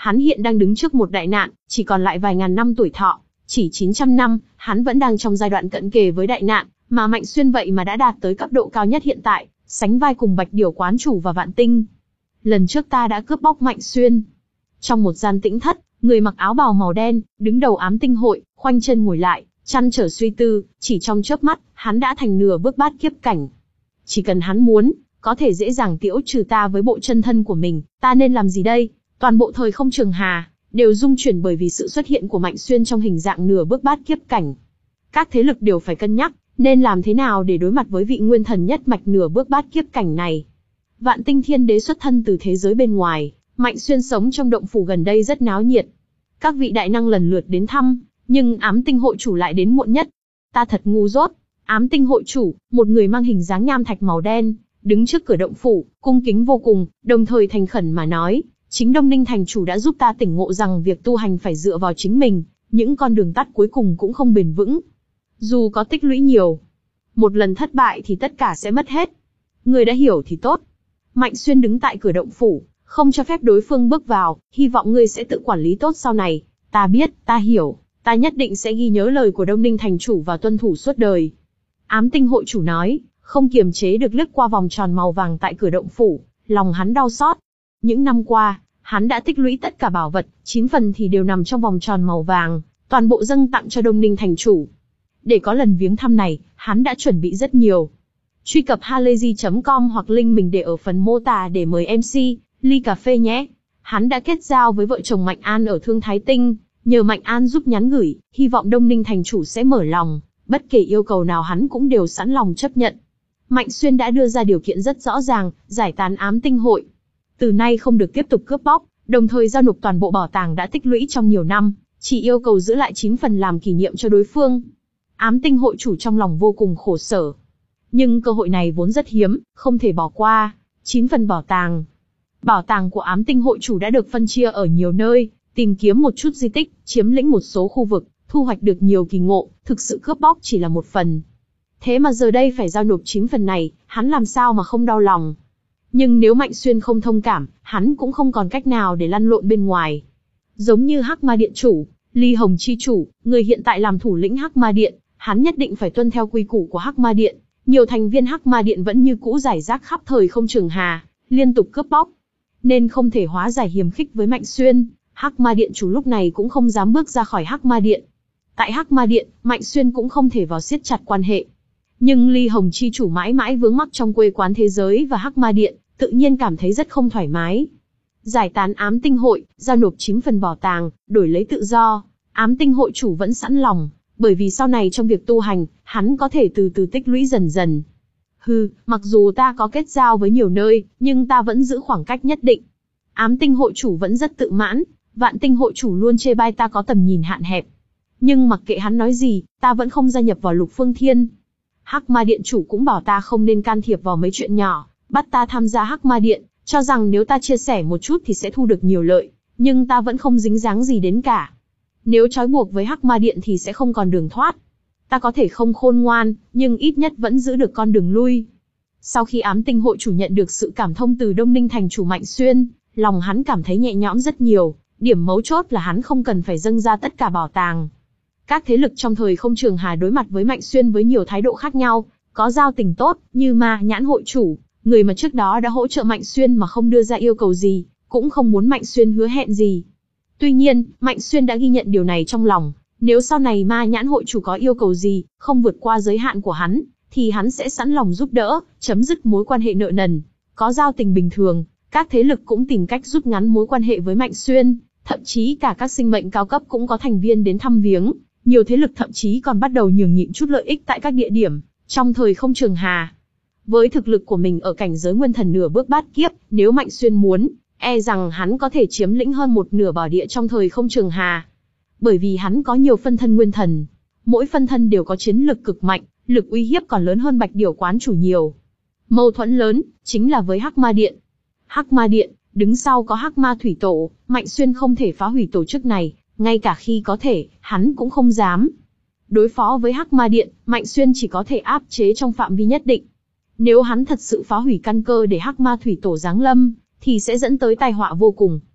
Hắn hiện đang đứng trước một đại nạn, chỉ còn lại vài ngàn năm tuổi thọ, chỉ chín trăm năm, hắn vẫn đang trong giai đoạn cận kề với đại nạn, mà Mạnh Xuyên vậy mà đã đạt tới cấp độ cao nhất hiện tại, sánh vai cùng Bạch Điểu Quán chủ và Vạn Tinh. Lần trước ta đã cướp bóc Mạnh Xuyên. Trong một gian tĩnh thất, người mặc áo bào màu đen, đứng đầu Ám Tinh hội, khoanh chân ngồi lại, chăn trở suy tư, chỉ trong chớp mắt, hắn đã thành nửa bước bát kiếp cảnh. Chỉ cần hắn muốn, có thể dễ dàng tiễu trừ ta với bộ chân thân của mình, ta nên làm gì đây? Toàn bộ thời không trường hà, đều rung chuyển bởi vì sự xuất hiện của Mạnh Xuyên trong hình dạng nửa bước bát kiếp cảnh. Các thế lực đều phải cân nhắc, nên làm thế nào để đối mặt với vị nguyên thần nhất mạch nửa bước bát kiếp cảnh này. Vạn Tinh Thiên Đế xuất thân từ thế giới bên ngoài, Mạnh Xuyên sống trong động phủ gần đây rất náo nhiệt. Các vị đại năng lần lượt đến thăm, nhưng Ám Tinh hội chủ lại đến muộn nhất. Ta thật ngu dốt. Ám Tinh hội chủ, một người mang hình dáng nham thạch màu đen, đứng trước cửa động phủ, cung kính vô cùng, đồng thời thành khẩn mà nói, chính Đông Ninh thành chủ đã giúp ta tỉnh ngộ rằng việc tu hành phải dựa vào chính mình, những con đường tắt cuối cùng cũng không bền vững. Dù có tích lũy nhiều, một lần thất bại thì tất cả sẽ mất hết. Người đã hiểu thì tốt. Mạnh Xuyên đứng tại cửa động phủ, không cho phép đối phương bước vào, hy vọng ngươi sẽ tự quản lý tốt sau này. Ta biết, ta hiểu, ta nhất định sẽ ghi nhớ lời của Đông Ninh thành chủ và tuân thủ suốt đời. Ám Tinh hội chủ nói, không kiềm chế được lướt qua vòng tròn màu vàng tại cửa động phủ, lòng hắn đau xót. Những năm qua, hắn đã tích lũy tất cả bảo vật, chín phần thì đều nằm trong vòng tròn màu vàng, toàn bộ dâng tặng cho Đông Ninh thành chủ. Để có lần viếng thăm này, hắn đã chuẩn bị rất nhiều. Truy cập halayzi chấm com hoặc link mình để ở phần mô tả để mời em xê, ly cà phê nhé. Hắn đã kết giao với vợ chồng Mạnh An ở Thương Thái Tinh, nhờ Mạnh An giúp nhắn gửi, hy vọng Đông Ninh thành chủ sẽ mở lòng, bất kể yêu cầu nào hắn cũng đều sẵn lòng chấp nhận. Mạnh Xuyên đã đưa ra điều kiện rất rõ ràng, giải tán Ám Tinh hội. Từ nay không được tiếp tục cướp bóc, đồng thời giao nộp toàn bộ bảo tàng đã tích lũy trong nhiều năm, chỉ yêu cầu giữ lại chín phần làm kỷ niệm cho đối phương. Ám Tinh hội chủ trong lòng vô cùng khổ sở. Nhưng cơ hội này vốn rất hiếm, không thể bỏ qua. chín phần bảo tàng. Bảo tàng của Ám Tinh hội chủ đã được phân chia ở nhiều nơi, tìm kiếm một chút di tích, chiếm lĩnh một số khu vực, thu hoạch được nhiều kỳ ngộ, thực sự cướp bóc chỉ là một phần. Thế mà giờ đây phải giao nộp chín phần này, hắn làm sao mà không đau lòng. Nhưng nếu Mạnh Xuyên không thông cảm, hắn cũng không còn cách nào để lăn lộn bên ngoài. Giống như Hắc Ma Điện chủ, Ly Hồng chi chủ, người hiện tại làm thủ lĩnh Hắc Ma Điện, hắn nhất định phải tuân theo quy củ của Hắc Ma Điện. Nhiều thành viên Hắc Ma Điện vẫn như cũ rải rác khắp thời không trường hà, liên tục cướp bóc, nên không thể hóa giải hiềm khích với Mạnh Xuyên. Hắc Ma Điện chủ lúc này cũng không dám bước ra khỏi Hắc Ma Điện. Tại Hắc Ma Điện, Mạnh Xuyên cũng không thể vào siết chặt quan hệ. Nhưng Ly Hồng chi chủ mãi mãi vướng mắc trong quê quán thế giới và Hắc Ma Điện, tự nhiên cảm thấy rất không thoải mái. Giải tán Ám Tinh hội, giao nộp chín phần bảo tàng, đổi lấy tự do. Ám Tinh hội chủ vẫn sẵn lòng, bởi vì sau này trong việc tu hành, hắn có thể từ từ tích lũy dần dần. Hừ, mặc dù ta có kết giao với nhiều nơi, nhưng ta vẫn giữ khoảng cách nhất định. Ám Tinh hội chủ vẫn rất tự mãn, Vạn Tinh hội chủ luôn chê bai ta có tầm nhìn hạn hẹp. Nhưng mặc kệ hắn nói gì, ta vẫn không gia nhập vào Lục Phương Thiên. Hắc Ma Điện chủ cũng bảo ta không nên can thiệp vào mấy chuyện nhỏ, bắt ta tham gia Hắc Ma Điện, cho rằng nếu ta chia sẻ một chút thì sẽ thu được nhiều lợi, nhưng ta vẫn không dính dáng gì đến cả. Nếu trói buộc với Hắc Ma Điện thì sẽ không còn đường thoát. Ta có thể không khôn ngoan, nhưng ít nhất vẫn giữ được con đường lui. Sau khi Ám Tinh hội chủ nhận được sự cảm thông từ Đông Ninh thành chủ Mạnh Xuyên, lòng hắn cảm thấy nhẹ nhõm rất nhiều, điểm mấu chốt là hắn không cần phải dâng ra tất cả bảo tàng. Các thế lực trong thời không trường hà đối mặt với Mạnh Xuyên với nhiều thái độ khác nhau, có giao tình tốt, như Ma Nhãn hội chủ, người mà trước đó đã hỗ trợ Mạnh Xuyên mà không đưa ra yêu cầu gì, cũng không muốn Mạnh Xuyên hứa hẹn gì. Tuy nhiên, Mạnh Xuyên đã ghi nhận điều này trong lòng, nếu sau này Ma Nhãn hội chủ có yêu cầu gì, không vượt qua giới hạn của hắn, thì hắn sẽ sẵn lòng giúp đỡ, chấm dứt mối quan hệ nợ nần. Có giao tình bình thường, các thế lực cũng tìm cách rút ngắn mối quan hệ với Mạnh Xuyên, thậm chí cả các sinh mệnh cao cấp cũng có thành viên đến thăm viếng. Nhiều thế lực thậm chí còn bắt đầu nhường nhịn chút lợi ích tại các địa điểm trong thời không trường hà. Với thực lực của mình ở cảnh giới nguyên thần nửa bước bát kiếp, nếu Mạnh Xuyên muốn, e rằng hắn có thể chiếm lĩnh hơn một nửa bảo địa trong thời không trường hà. Bởi vì hắn có nhiều phân thân nguyên thần, mỗi phân thân đều có chiến lực cực mạnh, lực uy hiếp còn lớn hơn Bạch Điểu quán chủ nhiều. Mâu thuẫn lớn chính là với Hắc Ma Điện. Hắc Ma Điện, đứng sau có Hắc Ma Thủy Tổ, Mạnh Xuyên không thể phá hủy tổ chức này. Ngay cả khi có thể, hắn cũng không dám. Đối phó với Hắc Ma Điện, Mạnh Xuyên chỉ có thể áp chế trong phạm vi nhất định. Nếu hắn thật sự phá hủy căn cơ để Hắc Ma Thủy Tổ giáng lâm, thì sẽ dẫn tới tai họa vô cùng.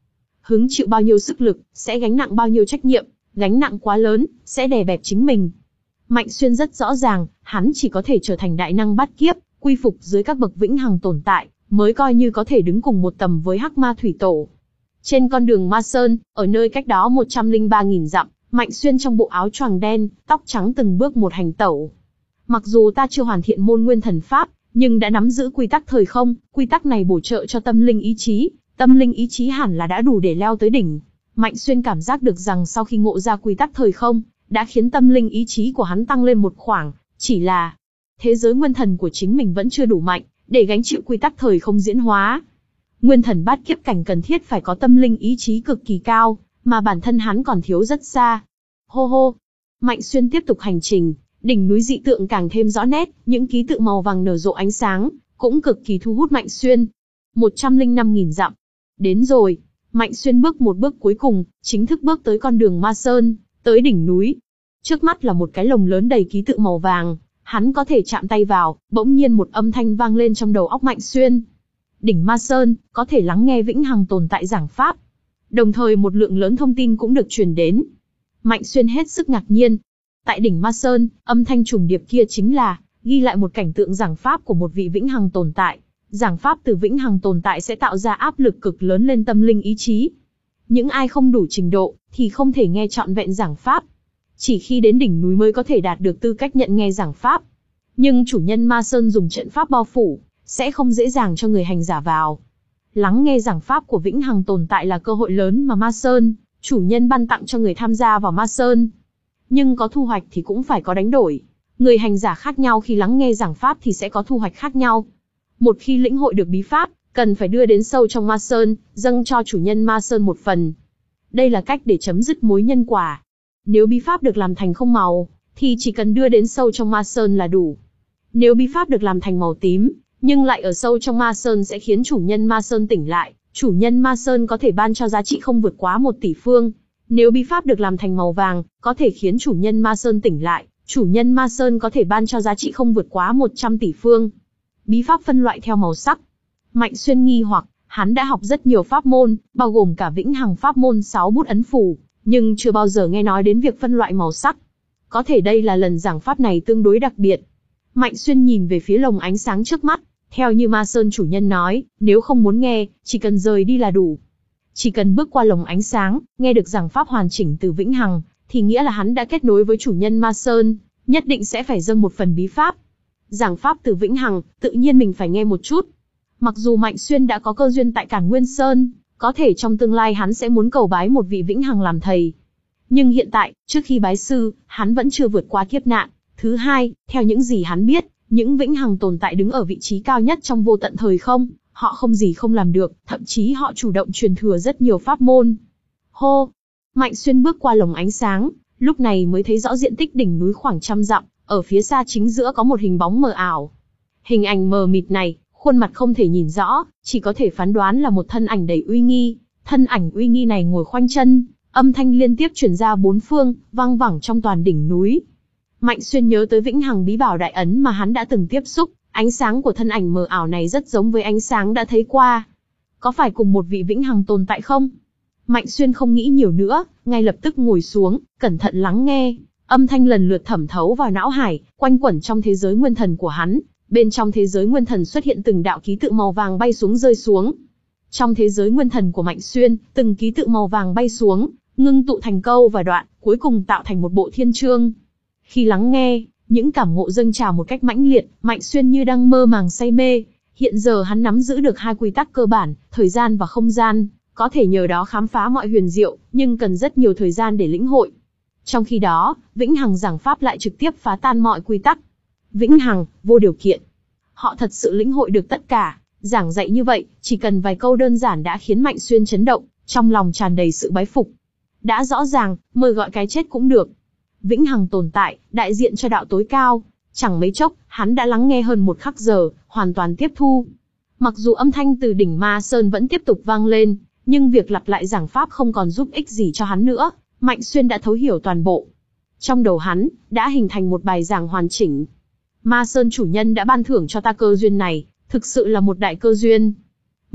hứng chịu bao nhiêu sức lực, sẽ gánh nặng bao nhiêu trách nhiệm, gánh nặng quá lớn, sẽ đè bẹp chính mình. Mạnh Xuyên rất rõ ràng, hắn chỉ có thể trở thành đại năng bát kiếp, quy phục dưới các bậc vĩnh hằng tồn tại, mới coi như có thể đứng cùng một tầm với Hắc Ma Thủy Tổ. Trên con đường Ma Sơn, ở nơi cách đó một trăm lẻ ba nghìn dặm, Mạnh Xuyên trong bộ áo choàng đen, tóc trắng từng bước một hành tẩu. Mặc dù ta chưa hoàn thiện môn nguyên thần pháp, nhưng đã nắm giữ quy tắc thời không, quy tắc này bổ trợ cho tâm linh ý chí, tâm linh ý chí hẳn là đã đủ để leo tới đỉnh. Mạnh Xuyên cảm giác được rằng sau khi ngộ ra quy tắc thời không, đã khiến tâm linh ý chí của hắn tăng lên một khoảng, chỉ là thế giới nguyên thần của chính mình vẫn chưa đủ mạnh, để gánh chịu quy tắc thời không diễn hóa. Nguyên thần bát kiếp cảnh cần thiết phải có tâm linh ý chí cực kỳ cao, mà bản thân hắn còn thiếu rất xa. Hô hô! Mạnh Xuyên tiếp tục hành trình, đỉnh núi dị tượng càng thêm rõ nét, những ký tự màu vàng nở rộ ánh sáng, cũng cực kỳ thu hút Mạnh Xuyên. một trăm lẻ năm nghìn dặm. Đến rồi. Mạnh Xuyên bước một bước cuối cùng, chính thức bước tới con đường Ma Sơn, tới đỉnh núi. Trước mắt là một cái lồng lớn đầy ký tự màu vàng, hắn có thể chạm tay vào, bỗng nhiên một âm thanh vang lên trong đầu óc Mạnh Xuyên. Đỉnh Ma Sơn, có thể lắng nghe vĩnh hằng tồn tại giảng pháp. Đồng thời một lượng lớn thông tin cũng được truyền đến. Mạnh Xuyên hết sức ngạc nhiên. Tại đỉnh Ma Sơn, âm thanh trùng điệp kia chính là ghi lại một cảnh tượng giảng pháp của một vị vĩnh hằng tồn tại. Giảng pháp từ vĩnh hằng tồn tại sẽ tạo ra áp lực cực lớn lên tâm linh ý chí. Những ai không đủ trình độ thì không thể nghe trọn vẹn giảng pháp. Chỉ khi đến đỉnh núi mới có thể đạt được tư cách nhận nghe giảng pháp. Nhưng chủ nhân Ma Sơn dùng trận pháp bao phủ, sẽ không dễ dàng cho người hành giả vào. Lắng nghe giảng pháp của vĩnh hằng tồn tại là cơ hội lớn mà Ma Sơn, chủ nhân ban tặng cho người tham gia vào Ma Sơn. Nhưng có thu hoạch thì cũng phải có đánh đổi. Người hành giả khác nhau khi lắng nghe giảng pháp thì sẽ có thu hoạch khác nhau. Một khi lĩnh hội được bí pháp, cần phải đưa đến sâu trong Ma Sơn, dâng cho chủ nhân Ma Sơn một phần. Đây là cách để chấm dứt mối nhân quả. Nếu bí pháp được làm thành không màu, thì chỉ cần đưa đến sâu trong Ma Sơn là đủ. Nếu bí pháp được làm thành màu tím, nhưng lại ở sâu trong Ma Sơn sẽ khiến chủ nhân Ma Sơn tỉnh lại, chủ nhân Ma Sơn có thể ban cho giá trị không vượt quá một tỷ phương. Nếu bí pháp được làm thành màu vàng, có thể khiến chủ nhân Ma Sơn tỉnh lại, chủ nhân Ma Sơn có thể ban cho giá trị không vượt quá một trăm tỷ phương. Bí pháp phân loại theo màu sắc. Mạnh Xuyên nghi hoặc, hắn đã học rất nhiều pháp môn, bao gồm cả vĩnh hằng pháp môn sáu bút ấn phù, nhưng chưa bao giờ nghe nói đến việc phân loại màu sắc. Có thể đây là lần giảng pháp này tương đối đặc biệt. Mạnh Xuyên nhìn về phía lồng ánh sáng trước mắt, theo như Ma Sơn chủ nhân nói, nếu không muốn nghe, chỉ cần rời đi là đủ. Chỉ cần bước qua lồng ánh sáng, nghe được giảng pháp hoàn chỉnh từ vĩnh hằng, thì nghĩa là hắn đã kết nối với chủ nhân Ma Sơn, nhất định sẽ phải dâng một phần bí pháp. Giảng pháp từ vĩnh hằng, tự nhiên mình phải nghe một chút. Mặc dù Mạnh Xuyên đã có cơ duyên tại Càn Nguyên Sơn, có thể trong tương lai hắn sẽ muốn cầu bái một vị vĩnh hằng làm thầy. Nhưng hiện tại, trước khi bái sư, hắn vẫn chưa vượt qua kiếp nạn. Thứ hai, theo những gì hắn biết, những vĩnh hằng tồn tại đứng ở vị trí cao nhất trong vô tận thời không, họ không gì không làm được, thậm chí họ chủ động truyền thừa rất nhiều pháp môn. Hô! Mạnh Xuyên bước qua lồng ánh sáng, lúc này mới thấy rõ diện tích đỉnh núi khoảng trăm dặm, ở phía xa chính giữa có một hình bóng mờ ảo. Hình ảnh mờ mịt này, khuôn mặt không thể nhìn rõ, chỉ có thể phán đoán là một thân ảnh đầy uy nghi. Thân ảnh uy nghi này ngồi khoanh chân, âm thanh liên tiếp truyền ra bốn phương, vang vẳng trong toàn đỉnh núi. Mạnh Xuyên nhớ tới vĩnh hằng bí bảo đại ấn mà hắn đã từng tiếp xúc, ánh sáng của thân ảnh mờ ảo này rất giống với ánh sáng đã thấy qua. Có phải cùng một vị vĩnh hằng tồn tại không? Mạnh Xuyên không nghĩ nhiều nữa, ngay lập tức ngồi xuống, cẩn thận lắng nghe. Âm thanh lần lượt thẩm thấu vào não hải, quanh quẩn trong thế giới nguyên thần của hắn. Bên trong thế giới nguyên thần xuất hiện từng đạo ký tự màu vàng bay xuống rơi xuống. Trong thế giới nguyên thần của Mạnh Xuyên, từng ký tự màu vàng bay xuống, ngưng tụ thành câu và đoạn, cuối cùng tạo thành một bộ thiên chương. Khi lắng nghe, những cảm ngộ dâng trào một cách mãnh liệt, Mạnh Xuyên như đang mơ màng say mê. Hiện giờ hắn nắm giữ được hai quy tắc cơ bản, thời gian và không gian, có thể nhờ đó khám phá mọi huyền diệu, nhưng cần rất nhiều thời gian để lĩnh hội. Trong khi đó, vĩnh hằng giảng pháp lại trực tiếp phá tan mọi quy tắc. Vĩnh hằng, vô điều kiện. Họ thật sự lĩnh hội được tất cả, giảng dạy như vậy, chỉ cần vài câu đơn giản đã khiến Mạnh Xuyên chấn động, trong lòng tràn đầy sự bái phục. Đã rõ ràng, mời gọi cái chết cũng được. Vĩnh hằng tồn tại, đại diện cho đạo tối cao. Chẳng mấy chốc, hắn đã lắng nghe hơn một khắc giờ, hoàn toàn tiếp thu. Mặc dù âm thanh từ đỉnh Ma Sơn vẫn tiếp tục vang lên, nhưng việc lặp lại giảng pháp không còn giúp ích gì cho hắn nữa. Mạnh Xuyên đã thấu hiểu toàn bộ. Trong đầu hắn, đã hình thành một bài giảng hoàn chỉnh. Ma Sơn chủ nhân đã ban thưởng cho ta cơ duyên này, thực sự là một đại cơ duyên.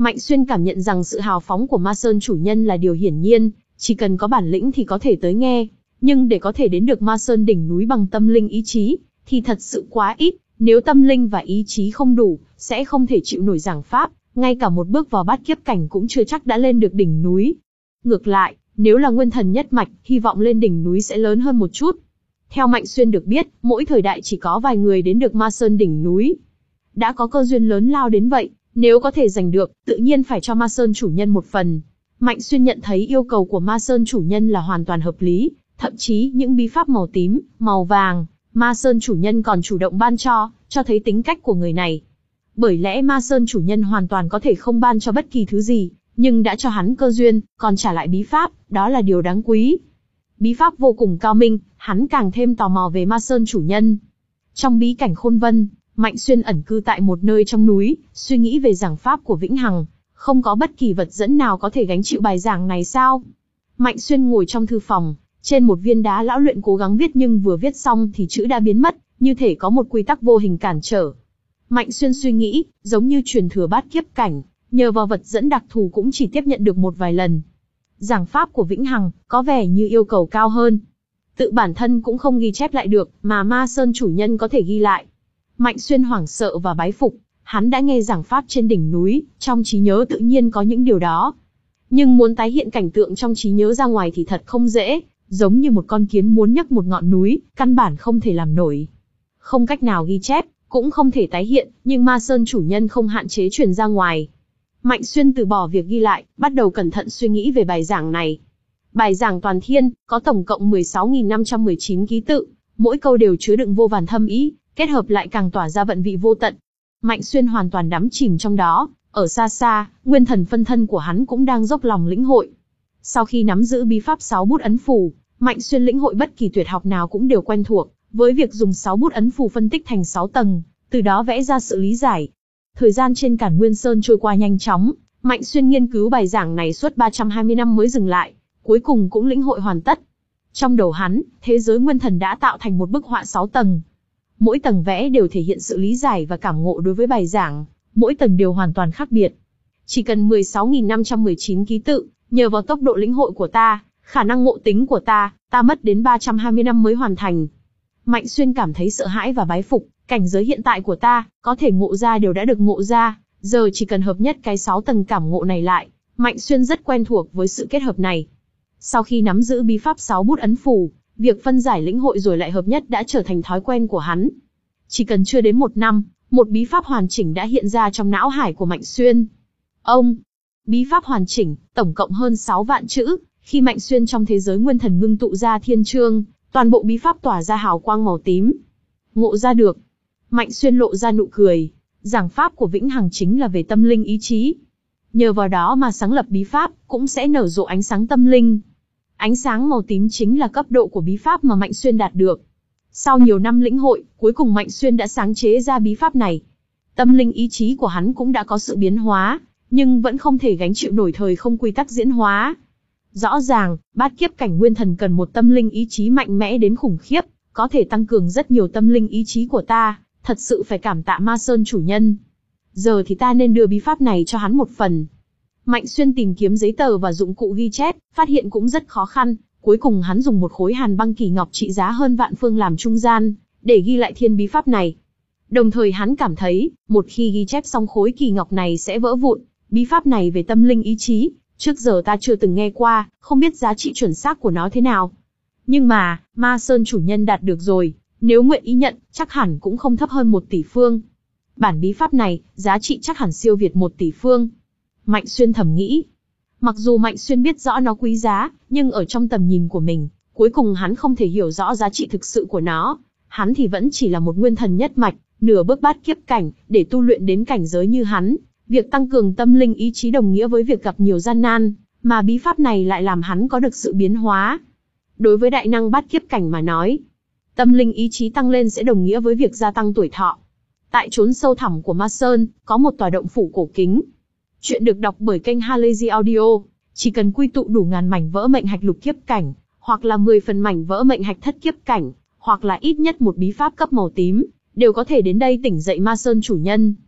Mạnh Xuyên cảm nhận rằng sự hào phóng của Ma Sơn chủ nhân là điều hiển nhiên, chỉ cần có bản lĩnh thì có thể tới nghe. Nhưng để có thể đến được Ma Sơn đỉnh núi bằng tâm linh ý chí, thì thật sự quá ít. Nếu tâm linh và ý chí không đủ, sẽ không thể chịu nổi giảng pháp. Ngay cả một bước vào bát kiếp cảnh cũng chưa chắc đã lên được đỉnh núi. Ngược lại, nếu là nguyên thần nhất mạch, hy vọng lên đỉnh núi sẽ lớn hơn một chút. Theo Mạnh Xuyên được biết, mỗi thời đại chỉ có vài người đến được Ma Sơn đỉnh núi. Đã có cơ duyên lớn lao đến vậy, nếu có thể giành được, tự nhiên phải cho Ma Sơn chủ nhân một phần. Mạnh Xuyên nhận thấy yêu cầu của Ma Sơn chủ nhân là hoàn toàn hợp lý, thậm chí những bí pháp màu tím, màu vàng, Ma Sơn chủ nhân còn chủ động ban cho, cho thấy tính cách của người này. Bởi lẽ Ma Sơn chủ nhân hoàn toàn có thể không ban cho bất kỳ thứ gì, nhưng đã cho hắn cơ duyên, còn trả lại bí pháp, đó là điều đáng quý. Bí pháp vô cùng cao minh, hắn càng thêm tò mò về Ma Sơn chủ nhân. Trong bí cảnh Khôn Vân, Mạnh Xuyên ẩn cư tại một nơi trong núi, suy nghĩ về giảng pháp của Vĩnh Hằng. Không có bất kỳ vật dẫn nào có thể gánh chịu bài giảng này sao? Mạnh Xuyên ngồi trong thư phòng, trên một viên đá lão luyện cố gắng viết nhưng vừa viết xong thì chữ đã biến mất, như thể có một quy tắc vô hình cản trở. Mạnh Xuyên suy nghĩ, giống như truyền thừa bát kiếp cảnh, nhờ vào vật dẫn đặc thù cũng chỉ tiếp nhận được một vài lần. Giảng pháp của Vĩnh Hằng có vẻ như yêu cầu cao hơn. Tự bản thân cũng không ghi chép lại được, mà Ma Sơn chủ nhân có thể ghi lại. Mạnh Xuyên hoảng sợ và bái phục, hắn đã nghe giảng pháp trên đỉnh núi, trong trí nhớ tự nhiên có những điều đó. Nhưng muốn tái hiện cảnh tượng trong trí nhớ ra ngoài thì thật không dễ, giống như một con kiến muốn nhấc một ngọn núi, căn bản không thể làm nổi. Không cách nào ghi chép, cũng không thể tái hiện, nhưng Ma Sơn chủ nhân không hạn chế truyền ra ngoài. Mạnh Xuyên từ bỏ việc ghi lại, bắt đầu cẩn thận suy nghĩ về bài giảng này. Bài giảng toàn thiên, có tổng cộng mười sáu nghìn năm trăm mười chín ký tự, mỗi câu đều chứa đựng vô vàn thâm ý, kết hợp lại càng tỏa ra vận vị vô tận. Mạnh Xuyên hoàn toàn đắm chìm trong đó, ở xa xa, nguyên thần phân thân của hắn cũng đang dốc lòng lĩnh hội. Sau khi nắm giữ bí pháp sáu bút ấn phù, Mạnh Xuyên lĩnh hội bất kỳ tuyệt học nào cũng đều quen thuộc, với việc dùng sáu bút ấn phù phân tích thành sáu tầng, từ đó vẽ ra sự lý giải. Thời gian trên Cản Nguyên Sơn trôi qua nhanh chóng, Mạnh Xuyên nghiên cứu bài giảng này suốt ba trăm hai mươi năm mới dừng lại, cuối cùng cũng lĩnh hội hoàn tất. Trong đầu hắn, thế giới nguyên thần đã tạo thành một bức họa sáu tầng. Mỗi tầng vẽ đều thể hiện sự lý giải và cảm ngộ đối với bài giảng, mỗi tầng đều hoàn toàn khác biệt. Chỉ cần mười sáu nghìn năm trăm mười chín ký tự, nhờ vào tốc độ lĩnh hội của ta, khả năng ngộ tính của ta, ta mất đến ba trăm hai mươi năm mới hoàn thành. Mạnh Xuyên cảm thấy sợ hãi và bái phục, cảnh giới hiện tại của ta, có thể ngộ ra đều đã được ngộ ra, giờ chỉ cần hợp nhất cái sáu tầng cảm ngộ này lại. Mạnh Xuyên rất quen thuộc với sự kết hợp này. Sau khi nắm giữ bí pháp sáu bút ấn phù, việc phân giải lĩnh hội rồi lại hợp nhất đã trở thành thói quen của hắn. Chỉ cần chưa đến một năm, một bí pháp hoàn chỉnh đã hiện ra trong não hải của Mạnh Xuyên. Ông, bí pháp hoàn chỉnh, tổng cộng hơn sáu vạn chữ, khi Mạnh Xuyên trong thế giới nguyên thần ngưng tụ ra thiên chương, toàn bộ bí pháp tỏa ra hào quang màu tím. Ngộ ra được. Mạnh Xuyên lộ ra nụ cười, giảng pháp của Vĩnh Hằng chính là về tâm linh ý chí. Nhờ vào đó mà sáng lập bí pháp, cũng sẽ nở rộ ánh sáng tâm linh. Ánh sáng màu tím chính là cấp độ của bí pháp mà Mạnh Xuyên đạt được. Sau nhiều năm lĩnh hội, cuối cùng Mạnh Xuyên đã sáng chế ra bí pháp này. Tâm linh ý chí của hắn cũng đã có sự biến hóa, nhưng vẫn không thể gánh chịu nổi thời không quy tắc diễn hóa. Rõ ràng, bát kiếp cảnh nguyên thần cần một tâm linh ý chí mạnh mẽ đến khủng khiếp, có thể tăng cường rất nhiều tâm linh ý chí của ta, thật sự phải cảm tạ Ma Sơn chủ nhân. Giờ thì ta nên đưa bí pháp này cho hắn một phần. Mạnh Xuyên tìm kiếm giấy tờ và dụng cụ ghi chép, phát hiện cũng rất khó khăn, cuối cùng hắn dùng một khối hàn băng kỳ ngọc trị giá hơn vạn phương làm trung gian, để ghi lại thiên bí pháp này. Đồng thời hắn cảm thấy, một khi ghi chép xong khối kỳ ngọc này sẽ vỡ vụn, bí pháp này về tâm linh ý chí, trước giờ ta chưa từng nghe qua, không biết giá trị chuẩn xác của nó thế nào. Nhưng mà, Ma Sơn chủ nhân đạt được rồi, nếu nguyện ý nhận, chắc hẳn cũng không thấp hơn một tỷ phương. Bản bí pháp này, giá trị chắc hẳn siêu việt một tỷ phương. Mạnh Xuyên thầm nghĩ. Mặc dù Mạnh Xuyên biết rõ nó quý giá, nhưng ở trong tầm nhìn của mình, cuối cùng hắn không thể hiểu rõ giá trị thực sự của nó. Hắn thì vẫn chỉ là một nguyên thần nhất mạch, nửa bước bát kiếp cảnh, để tu luyện đến cảnh giới như hắn. Việc tăng cường tâm linh ý chí đồng nghĩa với việc gặp nhiều gian nan, mà bí pháp này lại làm hắn có được sự biến hóa. Đối với đại năng bát kiếp cảnh mà nói, tâm linh ý chí tăng lên sẽ đồng nghĩa với việc gia tăng tuổi thọ. Tại chốn sâu thẳm của Ma Sơn, có một tòa động phủ cổ kính. Chuyện được đọc bởi kênh Halazy Audio. Chỉ cần quy tụ đủ ngàn mảnh vỡ mệnh hạch lục kiếp cảnh, hoặc là mười phần mảnh vỡ mệnh hạch thất kiếp cảnh, hoặc là ít nhất một bí pháp cấp màu tím, đều có thể đến đây tỉnh dậy Ma Sơn chủ nhân.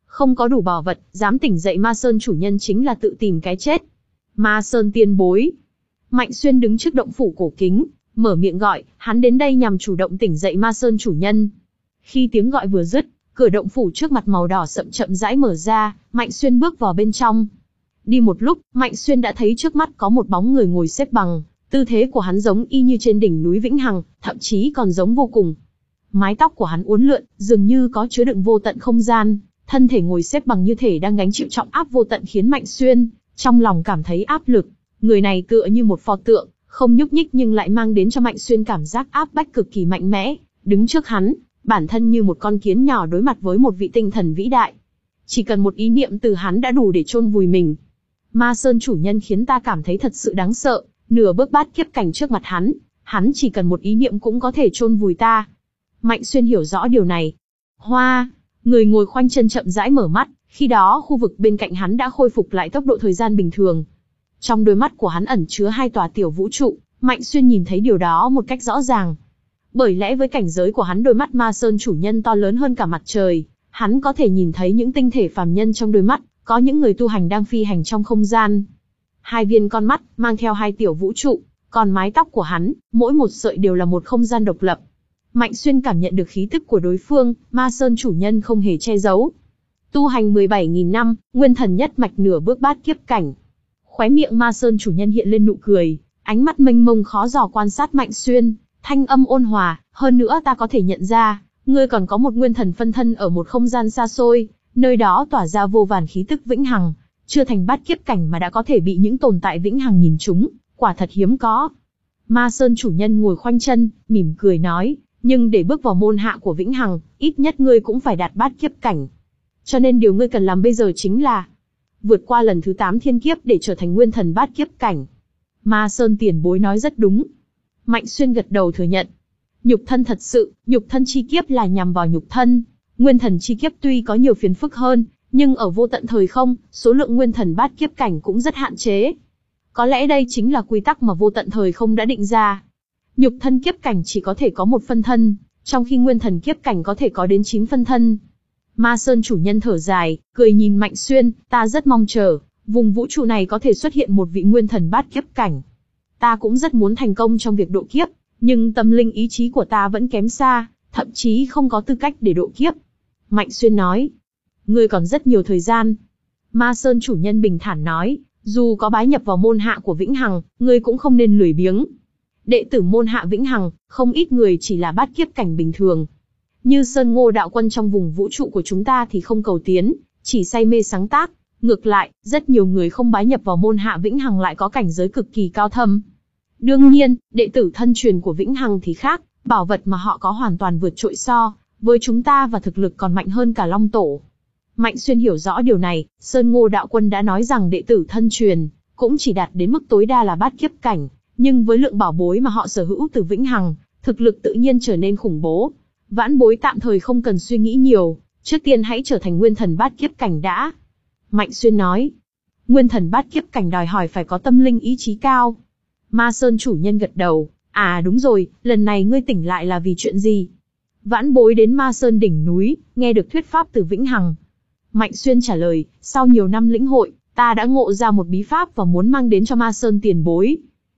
Không có đủ bảo vật, dám tỉnh dậy Ma Sơn chủ nhân chính là tự tìm cái chết. Ma Sơn tiền bối. Mạnh Xuyên đứng trước động phủ cổ kính, mở miệng gọi, hắn đến đây nhằm chủ động tỉnh dậy Ma Sơn chủ nhân. Khi tiếng gọi vừa dứt, cửa động phủ trước mặt màu đỏ sậm chậm rãi mở ra, Mạnh Xuyên bước vào bên trong. Đi một lúc, Mạnh Xuyên đã thấy trước mắt có một bóng người ngồi xếp bằng, tư thế của hắn giống y như trên đỉnh núi Vĩnh Hằng, thậm chí còn giống vô cùng. Mái tóc của hắn uốn lượn, dường như có chứa đựng vô tận không gian, thân thể ngồi xếp bằng như thể đang gánh chịu trọng áp vô tận khiến Mạnh Xuyên trong lòng cảm thấy áp lực. Người này tựa như một pho tượng, không nhúc nhích nhưng lại mang đến cho Mạnh Xuyên cảm giác áp bách cực kỳ mạnh mẽ. Đứng trước hắn, bản thân như một con kiến nhỏ đối mặt với một vị tinh thần vĩ đại. Chỉ cần một ý niệm từ hắn đã đủ để chôn vùi mình. Ma Sơn chủ nhân khiến ta cảm thấy thật sự đáng sợ, nửa bước bát kiếp cảnh trước mặt hắn, hắn chỉ cần một ý niệm cũng có thể chôn vùi ta. Mạnh Xuyên hiểu rõ điều này. Hoa, người ngồi khoanh chân chậm rãi mở mắt, khi đó khu vực bên cạnh hắn đã khôi phục lại tốc độ thời gian bình thường. Trong đôi mắt của hắn ẩn chứa hai tòa tiểu vũ trụ, Mạnh Xuyên nhìn thấy điều đó một cách rõ ràng. Bởi lẽ với cảnh giới của hắn, đôi mắt Ma Sơn chủ nhân to lớn hơn cả mặt trời, hắn có thể nhìn thấy những tinh thể phàm nhân trong đôi mắt, có những người tu hành đang phi hành trong không gian. Hai viên con mắt, mang theo hai tiểu vũ trụ, còn mái tóc của hắn, mỗi một sợi đều là một không gian độc lập. Mạnh Xuyên cảm nhận được khí tức của đối phương, Ma Sơn chủ nhân không hề che giấu. Tu hành mười bảy nghìn năm, nguyên thần nhất mạch nửa bước bát kiếp cảnh. Khóe miệng Ma Sơn chủ nhân hiện lên nụ cười, ánh mắt mênh mông khó dò quan sát Mạnh Xuyên, thanh âm ôn hòa, hơn nữa ta có thể nhận ra, ngươi còn có một nguyên thần phân thân ở một không gian xa xôi, nơi đó tỏa ra vô vàn khí tức vĩnh hằng, chưa thành bát kiếp cảnh mà đã có thể bị những tồn tại vĩnh hằng nhìn trúng, quả thật hiếm có. Ma Sơn chủ nhân ngồi khoanh chân, mỉm cười nói, nhưng để bước vào môn hạ của vĩnh hằng, ít nhất ngươi cũng phải đạt bát kiếp cảnh. Cho nên điều ngươi cần làm bây giờ chính là vượt qua lần thứ tám thiên kiếp để trở thành nguyên thần bát kiếp cảnh. Ma Sơn tiền bối nói rất đúng. Mạnh Xuyên gật đầu thừa nhận. Nhục thân thật sự, nhục thân chi kiếp là nhằm vào nhục thân. Nguyên thần chi kiếp tuy có nhiều phiền phức hơn, nhưng ở vô tận thời không, số lượng nguyên thần bát kiếp cảnh cũng rất hạn chế. Có lẽ đây chính là quy tắc mà vô tận thời không đã định ra. Nhục thân kiếp cảnh chỉ có thể có một phân thân, trong khi nguyên thần kiếp cảnh có thể có đến chín phân thân. Ma Sơn chủ nhân thở dài, cười nhìn Mạnh Xuyên, ta rất mong chờ, vùng vũ trụ này có thể xuất hiện một vị nguyên thần bát kiếp cảnh. Ta cũng rất muốn thành công trong việc độ kiếp, nhưng tâm linh ý chí của ta vẫn kém xa, thậm chí không có tư cách để độ kiếp. Mạnh Xuyên nói, ngươi còn rất nhiều thời gian. Ma Sơn chủ nhân bình thản nói, dù có bái nhập vào môn hạ của Vĩnh Hằng, ngươi cũng không nên lười biếng. Đệ tử môn hạ Vĩnh Hằng, không ít người chỉ là bát kiếp cảnh bình thường. Như Sơn Ngô đạo quân trong vùng vũ trụ của chúng ta thì không cầu tiến, chỉ say mê sáng tác. Ngược lại, rất nhiều người không bái nhập vào môn hạ Vĩnh Hằng lại có cảnh giới cực kỳ cao thâm. Đương nhiên, đệ tử thân truyền của Vĩnh Hằng thì khác, bảo vật mà họ có hoàn toàn vượt trội so với chúng ta và thực lực còn mạnh hơn cả Long Tổ. Mạnh Xuyên hiểu rõ điều này, Sơn Ngô đạo quân đã nói rằng đệ tử thân truyền cũng chỉ đạt đến mức tối đa là bát kiếp cảnh, nhưng với lượng bảo bối mà họ sở hữu từ Vĩnh Hằng, thực lực tự nhiên trở nên khủng bố. Vãn bối tạm thời không cần suy nghĩ nhiều, trước tiên hãy trở thành nguyên thần bát kiếp cảnh đã. Mạnh Xuyên nói, nguyên thần bát kiếp cảnh đòi hỏi phải có tâm linh ý chí cao. Ma Sơn chủ nhân gật đầu, à đúng rồi, lần này ngươi tỉnh lại là vì chuyện gì? Vãn bối đến Ma Sơn đỉnh núi, nghe được thuyết pháp từ Vĩnh Hằng. Mạnh Xuyên trả lời, sau nhiều năm lĩnh hội, ta đã ngộ ra một bí pháp và muốn mang đến cho Ma Sơn tiền bối.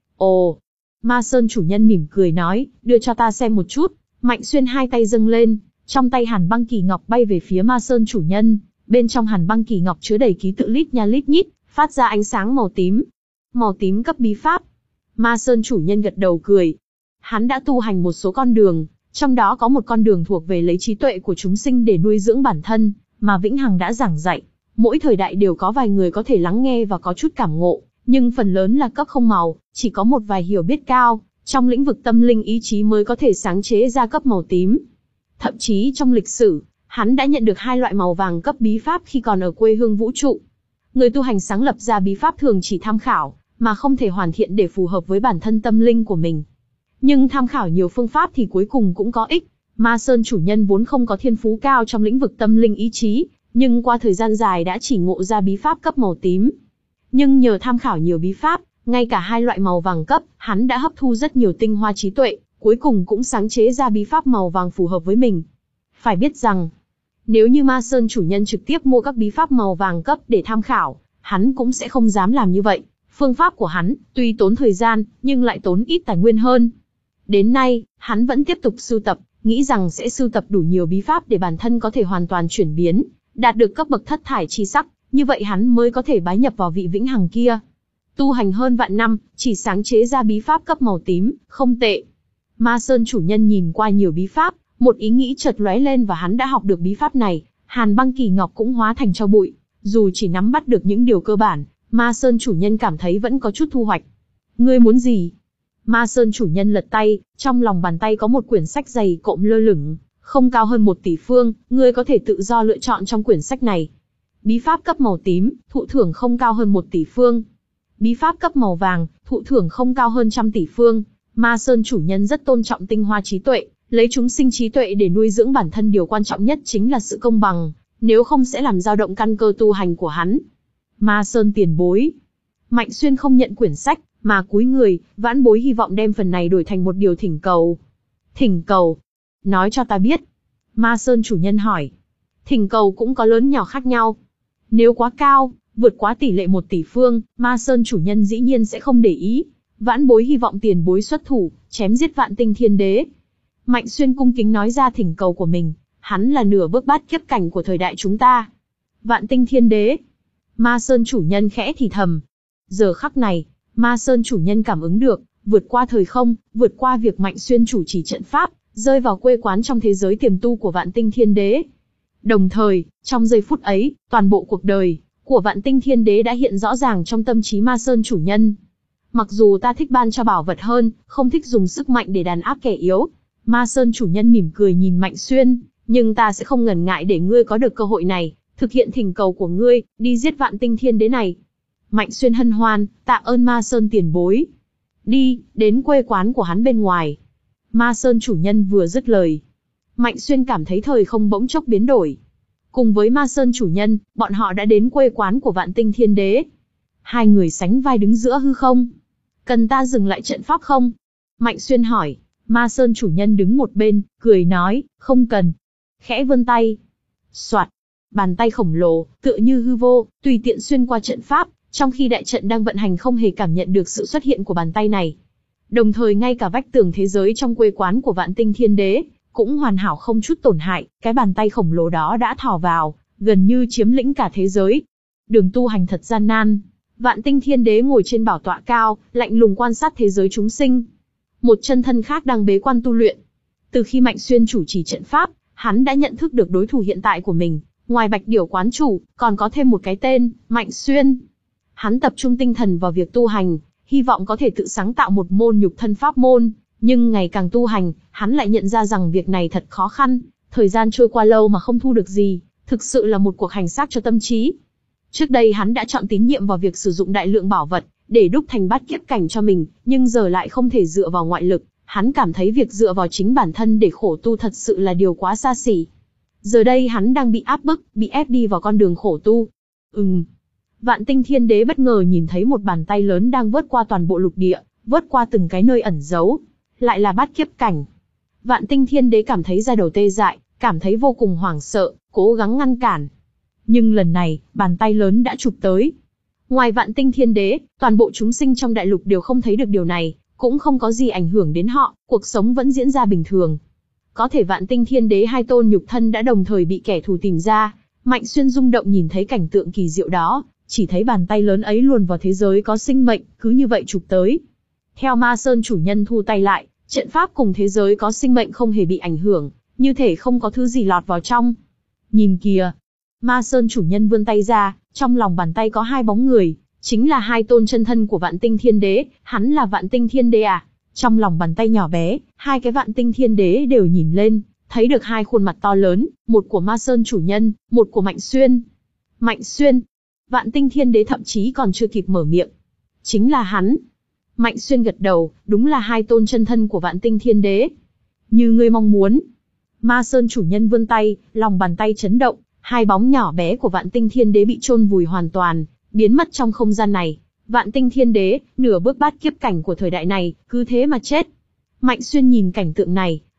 Ồ, Ma Sơn chủ nhân mỉm cười nói, đưa cho ta xem một chút. Mạnh Xuyên hai tay dâng lên, trong tay Hàn Băng Kỳ Ngọc bay về phía Ma Sơn chủ nhân. Bên trong Hàn Băng Kỳ Ngọc chứa đầy ký tự lít nha lít nhít, phát ra ánh sáng màu tím. Màu tím cấp bí pháp. Ma Sơn chủ nhân gật đầu cười. Hắn đã tu hành một số con đường, trong đó có một con đường thuộc về lấy trí tuệ của chúng sinh để nuôi dưỡng bản thân, mà Vĩnh Hằng đã giảng dạy. Mỗi thời đại đều có vài người có thể lắng nghe và có chút cảm ngộ, nhưng phần lớn là cấp không màu, chỉ có một vài hiểu biết cao, trong lĩnh vực tâm linh ý chí mới có thể sáng chế ra cấp màu tím. Thậm chí trong lịch sử, hắn đã nhận được hai loại màu vàng cấp bí pháp khi còn ở quê hương vũ trụ. Người tu hành sáng lập ra bí pháp thường chỉ tham khảo, mà không thể hoàn thiện để phù hợp với bản thân tâm linh của mình. Nhưng tham khảo nhiều phương pháp thì cuối cùng cũng có ích. Ma Sơn chủ nhân vốn không có thiên phú cao trong lĩnh vực tâm linh ý chí, nhưng qua thời gian dài đã chỉ ngộ ra bí pháp cấp màu tím. Nhưng nhờ tham khảo nhiều bí pháp, ngay cả hai loại màu vàng cấp, hắn đã hấp thu rất nhiều tinh hoa trí tuệ, cuối cùng cũng sáng chế ra bí pháp màu vàng phù hợp với mình. Phải biết rằng, Nếu như Ma Sơn chủ nhân trực tiếp mua các bí pháp màu vàng cấp để tham khảo, hắn cũng sẽ không dám làm như vậy. Phương pháp của hắn, tuy tốn thời gian, nhưng lại tốn ít tài nguyên hơn. Đến nay, hắn vẫn tiếp tục sưu tập, nghĩ rằng sẽ sưu tập đủ nhiều bí pháp để bản thân có thể hoàn toàn chuyển biến, đạt được cấp bậc thất thải chi sắc, như vậy hắn mới có thể bái nhập vào vị vĩnh hằng kia. Tu hành hơn vạn năm, chỉ sáng chế ra bí pháp cấp màu tím, không tệ. Ma Sơn chủ nhân nhìn qua nhiều bí pháp, một ý nghĩ chợt lóe lên và hắn đã học được bí pháp này, Hàn Băng Kỳ Ngọc cũng hóa thành tro bụi. Dù chỉ nắm bắt được những điều cơ bản, Ma Sơn chủ nhân cảm thấy vẫn có chút thu hoạch. Ngươi muốn gì? Ma Sơn chủ nhân lật tay, trong lòng bàn tay có một quyển sách dày cộm lơ lửng, không cao hơn một tỷ phương, ngươi có thể tự do lựa chọn trong quyển sách này. Bí pháp cấp màu tím, thụ thưởng không cao hơn một tỷ phương. Bí pháp cấp màu vàng, thụ thưởng không cao hơn trăm tỷ phương. Ma Sơn chủ nhân rất tôn trọng tinh hoa trí tuệ, lấy chúng sinh trí tuệ để nuôi dưỡng bản thân, điều quan trọng nhất chính là sự công bằng, nếu không sẽ làm dao động căn cơ tu hành của hắn. Ma Sơn tiền bối. Mạnh Xuyên không nhận quyển sách, mà cúi người, vãn bối hy vọng đem phần này đổi thành một điều thỉnh cầu. Thỉnh cầu? Nói cho ta biết. Ma Sơn chủ nhân hỏi. Thỉnh cầu cũng có lớn nhỏ khác nhau. Nếu quá cao, vượt quá tỷ lệ một tỷ phương, Ma Sơn chủ nhân dĩ nhiên sẽ không để ý. Vãn bối hy vọng tiền bối xuất thủ, chém giết Vạn Tinh Thiên Đế. Mạnh Xuyên cung kính nói ra thỉnh cầu của mình, hắn là nửa bước bát kiếp cảnh của thời đại chúng ta. Vạn Tinh Thiên Đế. Ma Sơn chủ nhân khẽ thì thầm. Giờ khắc này, Ma Sơn chủ nhân cảm ứng được, vượt qua thời không, vượt qua việc Mạnh Xuyên chủ trì trận pháp, rơi vào quê quán trong thế giới tiềm tu của Vạn Tinh Thiên Đế. Đồng thời, trong giây phút ấy, toàn bộ cuộc đời của Vạn Tinh Thiên Đế đã hiện rõ ràng trong tâm trí Ma Sơn chủ nhân. Mặc dù ta thích ban cho bảo vật hơn, không thích dùng sức mạnh để đàn áp kẻ yếu. Ma Sơn chủ nhân mỉm cười nhìn Mạnh Xuyên, nhưng ta sẽ không ngần ngại để ngươi có được cơ hội này, thực hiện thỉnh cầu của ngươi, đi giết Vạn Tinh Thiên Đế này. Mạnh Xuyên hân hoan, tạ ơn Ma Sơn tiền bối. Đi, đến quê quán của hắn bên ngoài. Ma Sơn chủ nhân vừa dứt lời, Mạnh Xuyên cảm thấy thời không bỗng chốc biến đổi. Cùng với Ma Sơn chủ nhân, bọn họ đã đến quê quán của Vạn Tinh Thiên Đế. Hai người sánh vai đứng giữa hư không. Cần ta dừng lại trận pháp không? Mạnh Xuyên hỏi. Ma Sơn chủ nhân đứng một bên, cười nói, không cần. Khẽ vươn tay. Soạt. Bàn tay khổng lồ, tựa như hư vô, tùy tiện xuyên qua trận pháp, trong khi đại trận đang vận hành không hề cảm nhận được sự xuất hiện của bàn tay này. Đồng thời ngay cả vách tường thế giới trong quê quán của Vạn Tinh Thiên Đế cũng hoàn hảo không chút tổn hại, cái bàn tay khổng lồ đó đã thò vào, gần như chiếm lĩnh cả thế giới. Đường tu hành thật gian nan. Vạn Tinh Thiên Đế ngồi trên bảo tọa cao, lạnh lùng quan sát thế giới chúng sinh. Một chân thân khác đang bế quan tu luyện. Từ khi Mạnh Xuyên chủ trì trận pháp, hắn đã nhận thức được đối thủ hiện tại của mình, ngoài Bạch Điểu quán chủ, còn có thêm một cái tên, Mạnh Xuyên. Hắn tập trung tinh thần vào việc tu hành, hy vọng có thể tự sáng tạo một môn nhục thân pháp môn, nhưng ngày càng tu hành, hắn lại nhận ra rằng việc này thật khó khăn, thời gian trôi qua lâu mà không thu được gì, thực sự là một cuộc hành xác cho tâm trí. Trước đây hắn đã chọn tín nhiệm vào việc sử dụng đại lượng bảo vật, để đúc thành bát kiếp cảnh cho mình, nhưng giờ lại không thể dựa vào ngoại lực, hắn cảm thấy việc dựa vào chính bản thân để khổ tu thật sự là điều quá xa xỉ. Giờ đây hắn đang bị áp bức, bị ép đi vào con đường khổ tu. Ừm. Vạn Tinh Thiên Đế bất ngờ nhìn thấy một bàn tay lớn đang vớt qua toàn bộ lục địa, vớt qua từng cái nơi ẩn giấu. Lại là bát kiếp cảnh. Vạn Tinh Thiên Đế cảm thấy da đầu tê dại, cảm thấy vô cùng hoảng sợ, cố gắng ngăn cản. Nhưng lần này, bàn tay lớn đã chụp tới. Ngoài Vạn Tinh Thiên Đế, toàn bộ chúng sinh trong đại lục đều không thấy được điều này, cũng không có gì ảnh hưởng đến họ, cuộc sống vẫn diễn ra bình thường. Có thể Vạn Tinh Thiên Đế hai tôn nhục thân đã đồng thời bị kẻ thù tìm ra. Mạnh Xuyên rung động nhìn thấy cảnh tượng kỳ diệu đó, chỉ thấy bàn tay lớn ấy luồn vào thế giới có sinh mệnh, cứ như vậy chụp tới. Theo Ma Sơn chủ nhân thu tay lại, trận pháp cùng thế giới có sinh mệnh không hề bị ảnh hưởng, như thể không có thứ gì lọt vào trong. Nhìn kìa! Ma Sơn chủ nhân vươn tay ra, trong lòng bàn tay có hai bóng người, chính là hai tôn chân thân của Vạn Tinh Thiên Đế, hắn là Vạn Tinh Thiên Đế à? Trong lòng bàn tay nhỏ bé, hai cái Vạn Tinh Thiên Đế đều nhìn lên, thấy được hai khuôn mặt to lớn, một của Ma Sơn chủ nhân, một của Mạnh Xuyên. Mạnh Xuyên! Vạn Tinh Thiên Đế thậm chí còn chưa kịp mở miệng. Chính là hắn. Mạnh Xuyên gật đầu, đúng là hai tôn chân thân của Vạn Tinh Thiên Đế. Như ngươi mong muốn. Ma Sơn chủ nhân vươn tay, lòng bàn tay chấn động, hai bóng nhỏ bé của Vạn Tinh Thiên Đế bị chôn vùi hoàn toàn, biến mất trong không gian này. Vạn Tinh Thiên Đế, nửa bước bát kiếp cảnh của thời đại này, cứ thế mà chết. Mạnh Xuyên nhìn cảnh tượng này,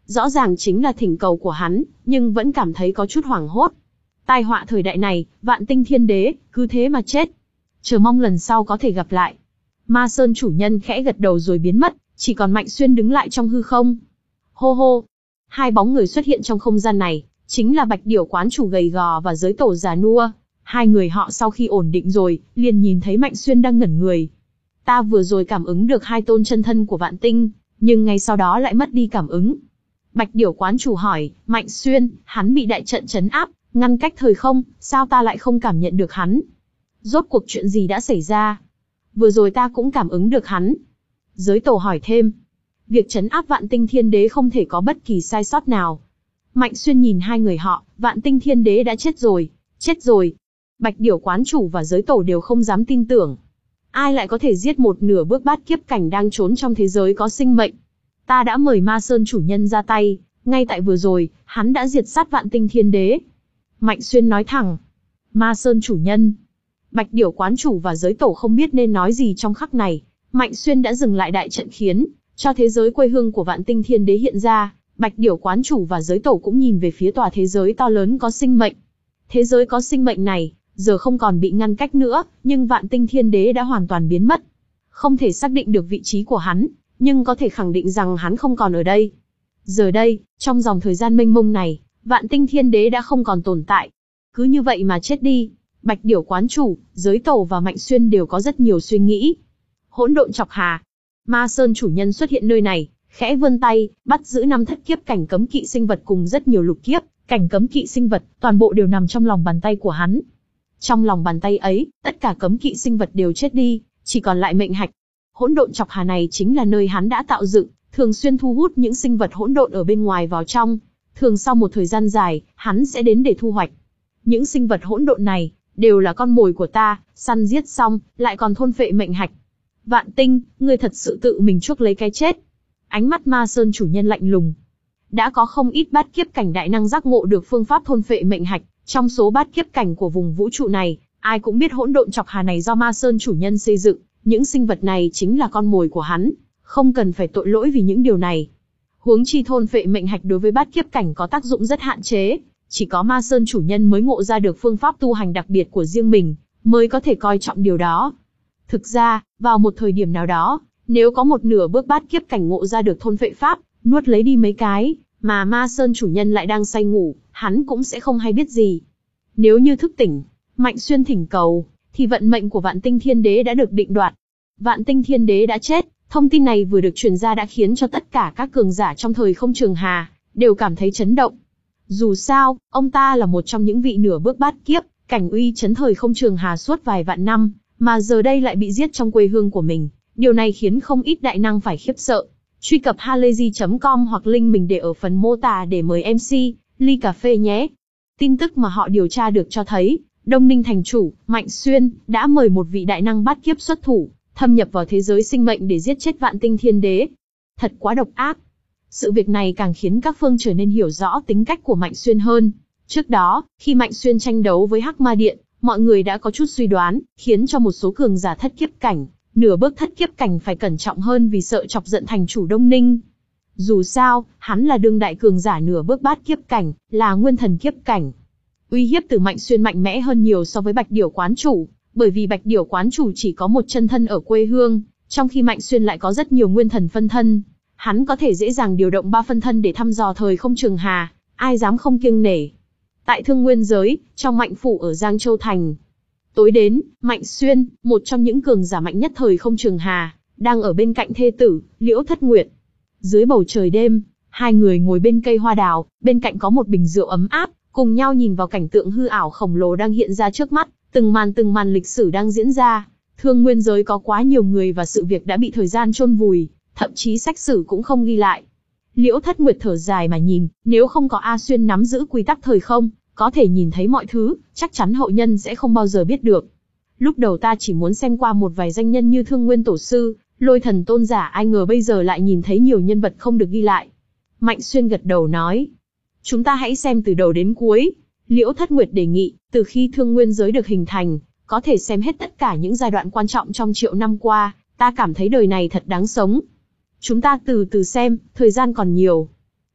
Rõ ràng chính là thỉnh cầu của hắn, nhưng vẫn cảm thấy có chút hoảng hốt. Tai họa thời đại này, Vạn Tinh Thiên Đế, cứ thế mà chết. Chờ mong lần sau có thể gặp lại. Ma Sơn chủ nhân khẽ gật đầu rồi biến mất, chỉ còn Mạnh Xuyên đứng lại trong hư không. Hô hô. Hai bóng người xuất hiện trong không gian này, chính là Bạch Điểu quán chủ gầy gò và giới tổ già nua. Hai người họ sau khi ổn định rồi, liền nhìn thấy Mạnh Xuyên đang ngẩn người. Ta vừa rồi cảm ứng được hai tôn chân thân của Vạn Tinh, nhưng ngay sau đó lại mất đi cảm ứng. Bạch Điểu quán chủ hỏi, Mạnh Xuyên, hắn bị đại trận trấn áp, ngăn cách thời không, sao ta lại không cảm nhận được hắn? Rốt cuộc chuyện gì đã xảy ra? Vừa rồi ta cũng cảm ứng được hắn. Giới tổ hỏi thêm. Việc trấn áp Vạn Tinh Thiên Đế không thể có bất kỳ sai sót nào. Mạnh Xuyên nhìn hai người họ, Vạn Tinh Thiên Đế đã chết rồi, chết rồi. Bạch Điểu quán chủ và giới tổ đều không dám tin tưởng. Ai lại có thể giết một nửa bước bát kiếp cảnh đang trốn trong thế giới có sinh mệnh? Ta đã mời Ma Sơn chủ nhân ra tay, ngay tại vừa rồi, hắn đã diệt sát Vạn Tinh Thiên Đế. Mạnh Xuyên nói thẳng. Ma Sơn chủ nhân. Bạch Điểu quán chủ và giới tổ không biết nên nói gì trong khắc này. Mạnh Xuyên đã dừng lại đại trận khiến cho thế giới quê hương của Vạn Tinh Thiên Đế hiện ra. Bạch Điểu quán chủ và giới tổ cũng nhìn về phía tòa thế giới to lớn có sinh mệnh. Thế giới có sinh mệnh này, giờ không còn bị ngăn cách nữa, nhưng Vạn Tinh Thiên Đế đã hoàn toàn biến mất. Không thể xác định được vị trí của hắn, nhưng có thể khẳng định rằng hắn không còn ở đây. Giờ đây, trong dòng thời gian mênh mông này, Vạn Tinh Thiên Đế đã không còn tồn tại. Cứ như vậy mà chết đi. Bạch Điểu quán chủ, giới tổ và Mạnh Xuyên đều có rất nhiều suy nghĩ. Hỗn độn chọc hà. Ma Sơn chủ nhân xuất hiện nơi này, khẽ vươn tay, bắt giữ năm thất kiếp cảnh cấm kỵ sinh vật cùng rất nhiều lục kiếp, cảnh cấm kỵ sinh vật, toàn bộ đều nằm trong lòng bàn tay của hắn. Trong lòng bàn tay ấy, tất cả cấm kỵ sinh vật đều chết đi, chỉ còn lại mệnh hạch. Hỗn độn chọc hà này chính là nơi hắn đã tạo dựng, thường xuyên thu hút những sinh vật hỗn độn ở bên ngoài vào trong. Thường sau một thời gian dài, hắn sẽ đến để thu hoạch. Những sinh vật hỗn độn này, đều là con mồi của ta, săn giết xong, lại còn thôn phệ mệnh hạch. Vạn Tinh, ngươi thật sự tự mình chuốc lấy cái chết. Ánh mắt Ma Sơn chủ nhân lạnh lùng. Đã có không ít bát kiếp cảnh đại năng giác ngộ được phương pháp thôn phệ mệnh hạch, trong số bát kiếp cảnh của vùng vũ trụ này, ai cũng biết hỗn độn chọc hà này do Ma Sơn chủ nhân xây dựng, những sinh vật này chính là con mồi của hắn, không cần phải tội lỗi vì những điều này. Huống chi thôn phệ mệnh hạch đối với bát kiếp cảnh có tác dụng rất hạn chế, chỉ có Ma Sơn chủ nhân mới ngộ ra được phương pháp tu hành đặc biệt của riêng mình, mới có thể coi trọng điều đó. Thực ra, vào một thời điểm nào đó, nếu có một nửa bước bát kiếp cảnh ngộ ra được thôn phệ pháp, nuốt lấy đi mấy cái, mà Ma Sơn chủ nhân lại đang say ngủ, hắn cũng sẽ không hay biết gì. Nếu như thức tỉnh, Mạnh Xuyên thỉnh cầu, thì vận mệnh của Vạn Tinh Thiên Đế đã được định đoạt. Vạn Tinh Thiên Đế đã chết, thông tin này vừa được truyền ra đã khiến cho tất cả các cường giả trong thời không trường hà, đều cảm thấy chấn động. Dù sao, ông ta là một trong những vị nửa bước bát kiếp, cảnh uy chấn thời không trường hà suốt vài vạn năm, mà giờ đây lại bị giết trong quê hương của mình. Điều này khiến không ít đại năng phải khiếp sợ. Truy cập halayzi chấm com hoặc link mình để ở phần mô tả để mời em xê, ly cà phê nhé. Tin tức mà họ điều tra được cho thấy, Đông Ninh thành chủ, Mạnh Xuyên, đã mời một vị đại năng bát kiếp xuất thủ, thâm nhập vào thế giới sinh mệnh để giết chết Vạn Tinh Thiên Đế. Thật quá độc ác. Sự việc này càng khiến các phương trở nên hiểu rõ tính cách của Mạnh Xuyên hơn. Trước đó, khi Mạnh Xuyên tranh đấu với Hắc Ma Điện, mọi người đã có chút suy đoán, khiến cho một số cường giả thất kiếp cảnh, nửa bước thất kiếp cảnh phải cẩn trọng hơn vì sợ chọc giận thành chủ Đông Ninh. Dù sao, hắn là đương đại cường giả nửa bước bát kiếp cảnh, là nguyên thần kiếp cảnh. Uy hiếp từ Mạnh Xuyên mạnh mẽ hơn nhiều so với Bạch Điểu quán chủ, bởi vì Bạch Điểu quán chủ chỉ có một chân thân ở quê hương, trong khi Mạnh Xuyên lại có rất nhiều nguyên thần phân thân. Hắn có thể dễ dàng điều động ba phân thân để thăm dò thời không trường hà, ai dám không kiêng nể. Tại Thương Nguyên giới, trong Mạnh phủ ở Giang Châu thành. Tối đến, Mạnh Xuyên, một trong những cường giả mạnh nhất thời không trường hà, đang ở bên cạnh thê tử, Liễu Thất Nguyệt. Dưới bầu trời đêm, hai người ngồi bên cây hoa đào, bên cạnh có một bình rượu ấm áp, cùng nhau nhìn vào cảnh tượng hư ảo khổng lồ đang hiện ra trước mắt, từng màn từng màn lịch sử đang diễn ra. Thương Nguyên giới có quá nhiều người và sự việc đã bị thời gian chôn vùi, thậm chí sách sử cũng không ghi lại. Liễu Thất Nguyệt thở dài mà nhìn, nếu không có A Xuyên nắm giữ quy tắc thời không, có thể nhìn thấy mọi thứ, chắc chắn hậu nhân sẽ không bao giờ biết được. Lúc đầu ta chỉ muốn xem qua một vài danh nhân như Thương Nguyên Tổ Sư, Lôi Thần Tôn Giả, ai ngờ bây giờ lại nhìn thấy nhiều nhân vật không được ghi lại. Mạnh Xuyên gật đầu nói. Chúng ta hãy xem từ đầu đến cuối. Liễu Thất Nguyệt đề nghị, từ khi Thương Nguyên giới được hình thành, có thể xem hết tất cả những giai đoạn quan trọng trong triệu năm qua, ta cảm thấy đời này thật đáng sống. Chúng ta từ từ xem, thời gian còn nhiều.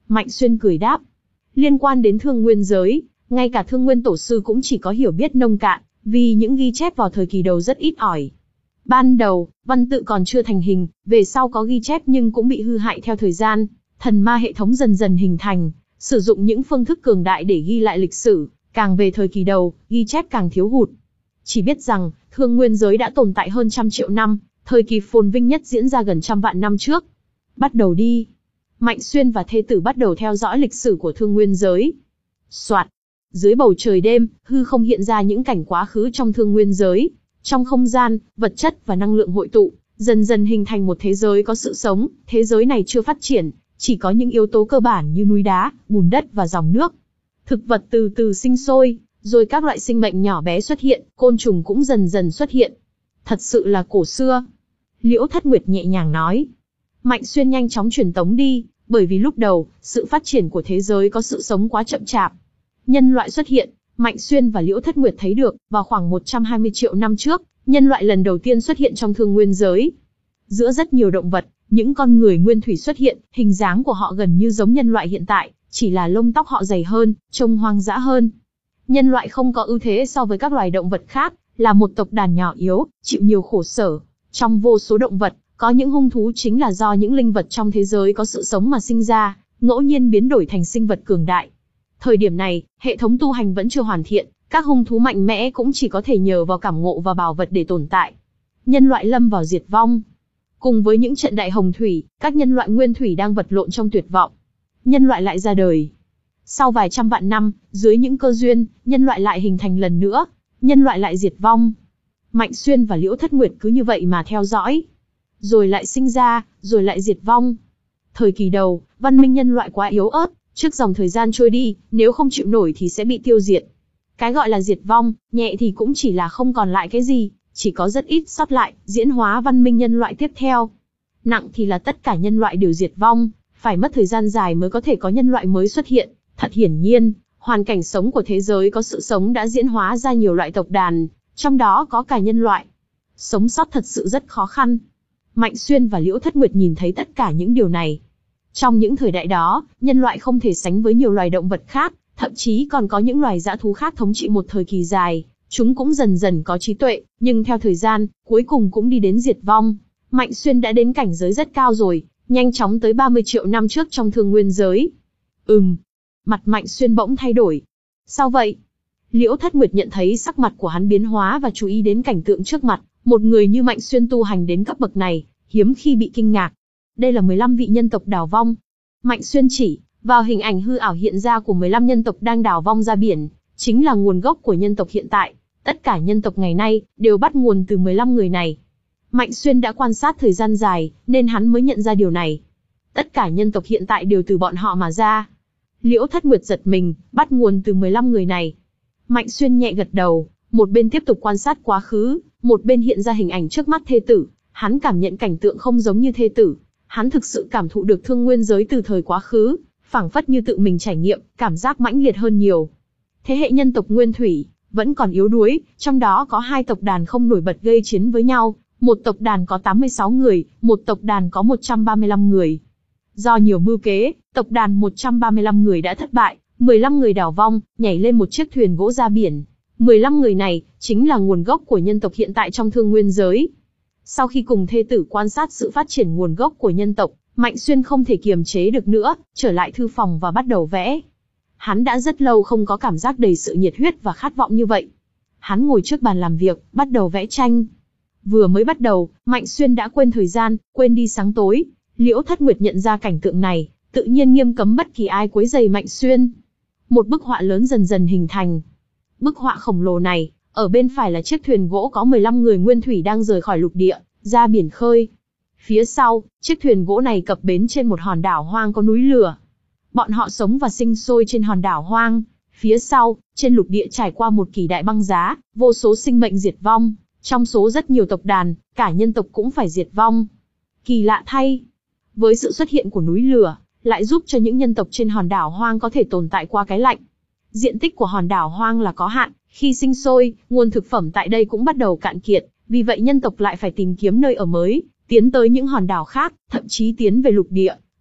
Mạnh Xuyên cười đáp. Liên quan đến Thương Nguyên giới, ngay cả Thương Nguyên tổ sư cũng chỉ có hiểu biết nông cạn, vì những ghi chép vào thời kỳ đầu rất ít ỏi. Ban đầu, văn tự còn chưa thành hình, về sau có ghi chép nhưng cũng bị hư hại theo thời gian. Thần ma hệ thống dần dần hình thành, sử dụng những phương thức cường đại để ghi lại lịch sử, càng về thời kỳ đầu, ghi chép càng thiếu hụt. Chỉ biết rằng, Thương Nguyên giới đã tồn tại hơn trăm triệu năm, thời kỳ phồn vinh nhất diễn ra gần trăm vạn năm trước. Bắt đầu đi. Mạnh Xuyên và thê tử bắt đầu theo dõi lịch sử của Thương Nguyên giới. Soạt. Dưới bầu trời đêm, hư không hiện ra những cảnh quá khứ trong Thương Nguyên giới. Trong không gian, vật chất và năng lượng hội tụ, dần dần hình thành một thế giới có sự sống. Thế giới này chưa phát triển, chỉ có những yếu tố cơ bản như núi đá, bùn đất và dòng nước. Thực vật từ từ sinh sôi, rồi các loại sinh mệnh nhỏ bé xuất hiện, côn trùng cũng dần dần xuất hiện. Thật sự là cổ xưa. Liễu Thất Nguyệt nhẹ nhàng nói. Mạnh Xuyên nhanh chóng truyền tống đi, bởi vì lúc đầu, sự phát triển của thế giới có sự sống quá chậm chạp. Nhân loại xuất hiện, Mạnh Xuyên và Liễu Thất Nguyệt thấy được, vào khoảng một trăm hai mươi triệu năm trước, nhân loại lần đầu tiên xuất hiện trong Thương Nguyên giới. Giữa rất nhiều động vật, những con người nguyên thủy xuất hiện, hình dáng của họ gần như giống nhân loại hiện tại, chỉ là lông tóc họ dày hơn, trông hoang dã hơn. Nhân loại không có ưu thế so với các loài động vật khác, là một tộc đàn nhỏ yếu, chịu nhiều khổ sở. Trong vô số động vật, có những hung thú chính là do những linh vật trong thế giới có sự sống mà sinh ra, ngẫu nhiên biến đổi thành sinh vật cường đại. Thời điểm này, hệ thống tu hành vẫn chưa hoàn thiện, các hung thú mạnh mẽ cũng chỉ có thể nhờ vào cảm ngộ và bảo vật để tồn tại. Nhân loại lâm vào diệt vong. Cùng với những trận đại hồng thủy, các nhân loại nguyên thủy đang vật lộn trong tuyệt vọng. Nhân loại lại ra đời. Sau vài trăm vạn năm, dưới những cơ duyên, nhân loại lại hình thành lần nữa, nhân loại lại diệt vong. Mạnh Xuyên và Liễu Thất Nguyệt cứ như vậy mà theo dõi. Rồi lại sinh ra, rồi lại diệt vong. Thời kỳ đầu, văn minh nhân loại quá yếu ớt, trước dòng thời gian trôi đi, nếu không chịu nổi thì sẽ bị tiêu diệt. Cái gọi là diệt vong, nhẹ thì cũng chỉ là không còn lại cái gì, chỉ có rất ít sót lại, diễn hóa văn minh nhân loại tiếp theo. Nặng thì là tất cả nhân loại đều diệt vong, phải mất thời gian dài mới có thể có nhân loại mới xuất hiện. Thật hiển nhiên, hoàn cảnh sống của thế giới có sự sống đã diễn hóa ra nhiều loại tộc đàn, trong đó có cả nhân loại. Sống sót thật sự rất khó khăn. Mạnh Xuyên và Liễu Thất Nguyệt nhìn thấy tất cả những điều này. Trong những thời đại đó, nhân loại không thể sánh với nhiều loài động vật khác, thậm chí còn có những loài dã thú khác thống trị một thời kỳ dài. Chúng cũng dần dần có trí tuệ, nhưng theo thời gian, cuối cùng cũng đi đến diệt vong. Mạnh Xuyên đã đến cảnh giới rất cao rồi, nhanh chóng tới ba mươi triệu năm trước trong Thương Nguyên giới. Ừm. Mặt Mạnh Xuyên bỗng thay đổi. Sao vậy? Liễu Thất Nguyệt nhận thấy sắc mặt của hắn biến hóa và chú ý đến cảnh tượng trước mặt. Một người như Mạnh Xuyên tu hành đến cấp bậc này, hiếm khi bị kinh ngạc. Đây là mười lăm vị nhân tộc đào vong. Mạnh Xuyên chỉ vào hình ảnh hư ảo hiện ra của mười lăm nhân tộc đang đào vong ra biển, chính là nguồn gốc của nhân tộc hiện tại. Tất cả nhân tộc ngày nay đều bắt nguồn từ mười lăm người này. Mạnh Xuyên đã quan sát thời gian dài, nên hắn mới nhận ra điều này. Tất cả nhân tộc hiện tại đều từ bọn họ mà ra. Liễu Thất Nguyệt giật mình, bắt nguồn từ mười lăm người này. Mạnh Xuyên nhẹ gật đầu, một bên tiếp tục quan sát quá khứ, một bên hiện ra hình ảnh trước mắt thê tử. Hắn cảm nhận cảnh tượng không giống như thê tử. Hắn thực sự cảm thụ được Thương Nguyên giới từ thời quá khứ, phảng phất như tự mình trải nghiệm, cảm giác mãnh liệt hơn nhiều. Thế hệ nhân tộc nguyên thủy vẫn còn yếu đuối, trong đó có hai tộc đàn không nổi bật gây chiến với nhau, một tộc đàn có tám mươi sáu người, một tộc đàn có một trăm ba mươi lăm người. Do nhiều mưu kế, tộc đàn một trăm ba mươi lăm người đã thất bại, mười lăm người đào vong, nhảy lên một chiếc thuyền gỗ ra biển. mười lăm người này chính là nguồn gốc của nhân tộc hiện tại trong Thương Nguyên giới. Sau khi cùng thê tử quan sát sự phát triển nguồn gốc của nhân tộc, Mạnh Xuyên không thể kiềm chế được nữa, trở lại thư phòng và bắt đầu vẽ. Hắn đã rất lâu không có cảm giác đầy sự nhiệt huyết và khát vọng như vậy. Hắn ngồi trước bàn làm việc, bắt đầu vẽ tranh. Vừa mới bắt đầu, Mạnh Xuyên đã quên thời gian, quên đi sáng tối. Liễu Thất Nguyệt nhận ra cảnh tượng này, tự nhiên nghiêm cấm bất kỳ ai quấy rầy Mạnh Xuyên. Một bức họa lớn dần dần hình thành. Bức họa khổng lồ này, ở bên phải là chiếc thuyền gỗ có mười lăm người nguyên thủy đang rời khỏi lục địa, ra biển khơi. Phía sau, chiếc thuyền gỗ này cập bến trên một hòn đảo hoang có núi lửa. Bọn họ sống và sinh sôi trên hòn đảo hoang. Phía sau, trên lục địa trải qua một kỳ đại băng giá, vô số sinh mệnh diệt vong. Trong số rất nhiều tộc đàn, cả nhân tộc cũng phải diệt vong. Kỳ lạ thay, với sự xuất hiện của núi lửa, lại giúp cho những nhân tộc trên hòn đảo hoang có thể tồn tại qua cái lạnh. Diện tích của hòn đảo hoang là có hạn, khi sinh sôi, nguồn thực phẩm tại đây cũng bắt đầu cạn kiệt, vì vậy nhân tộc lại phải tìm kiếm nơi ở mới, tiến tới những hòn đảo khác, thậm chí tiến về lục địa.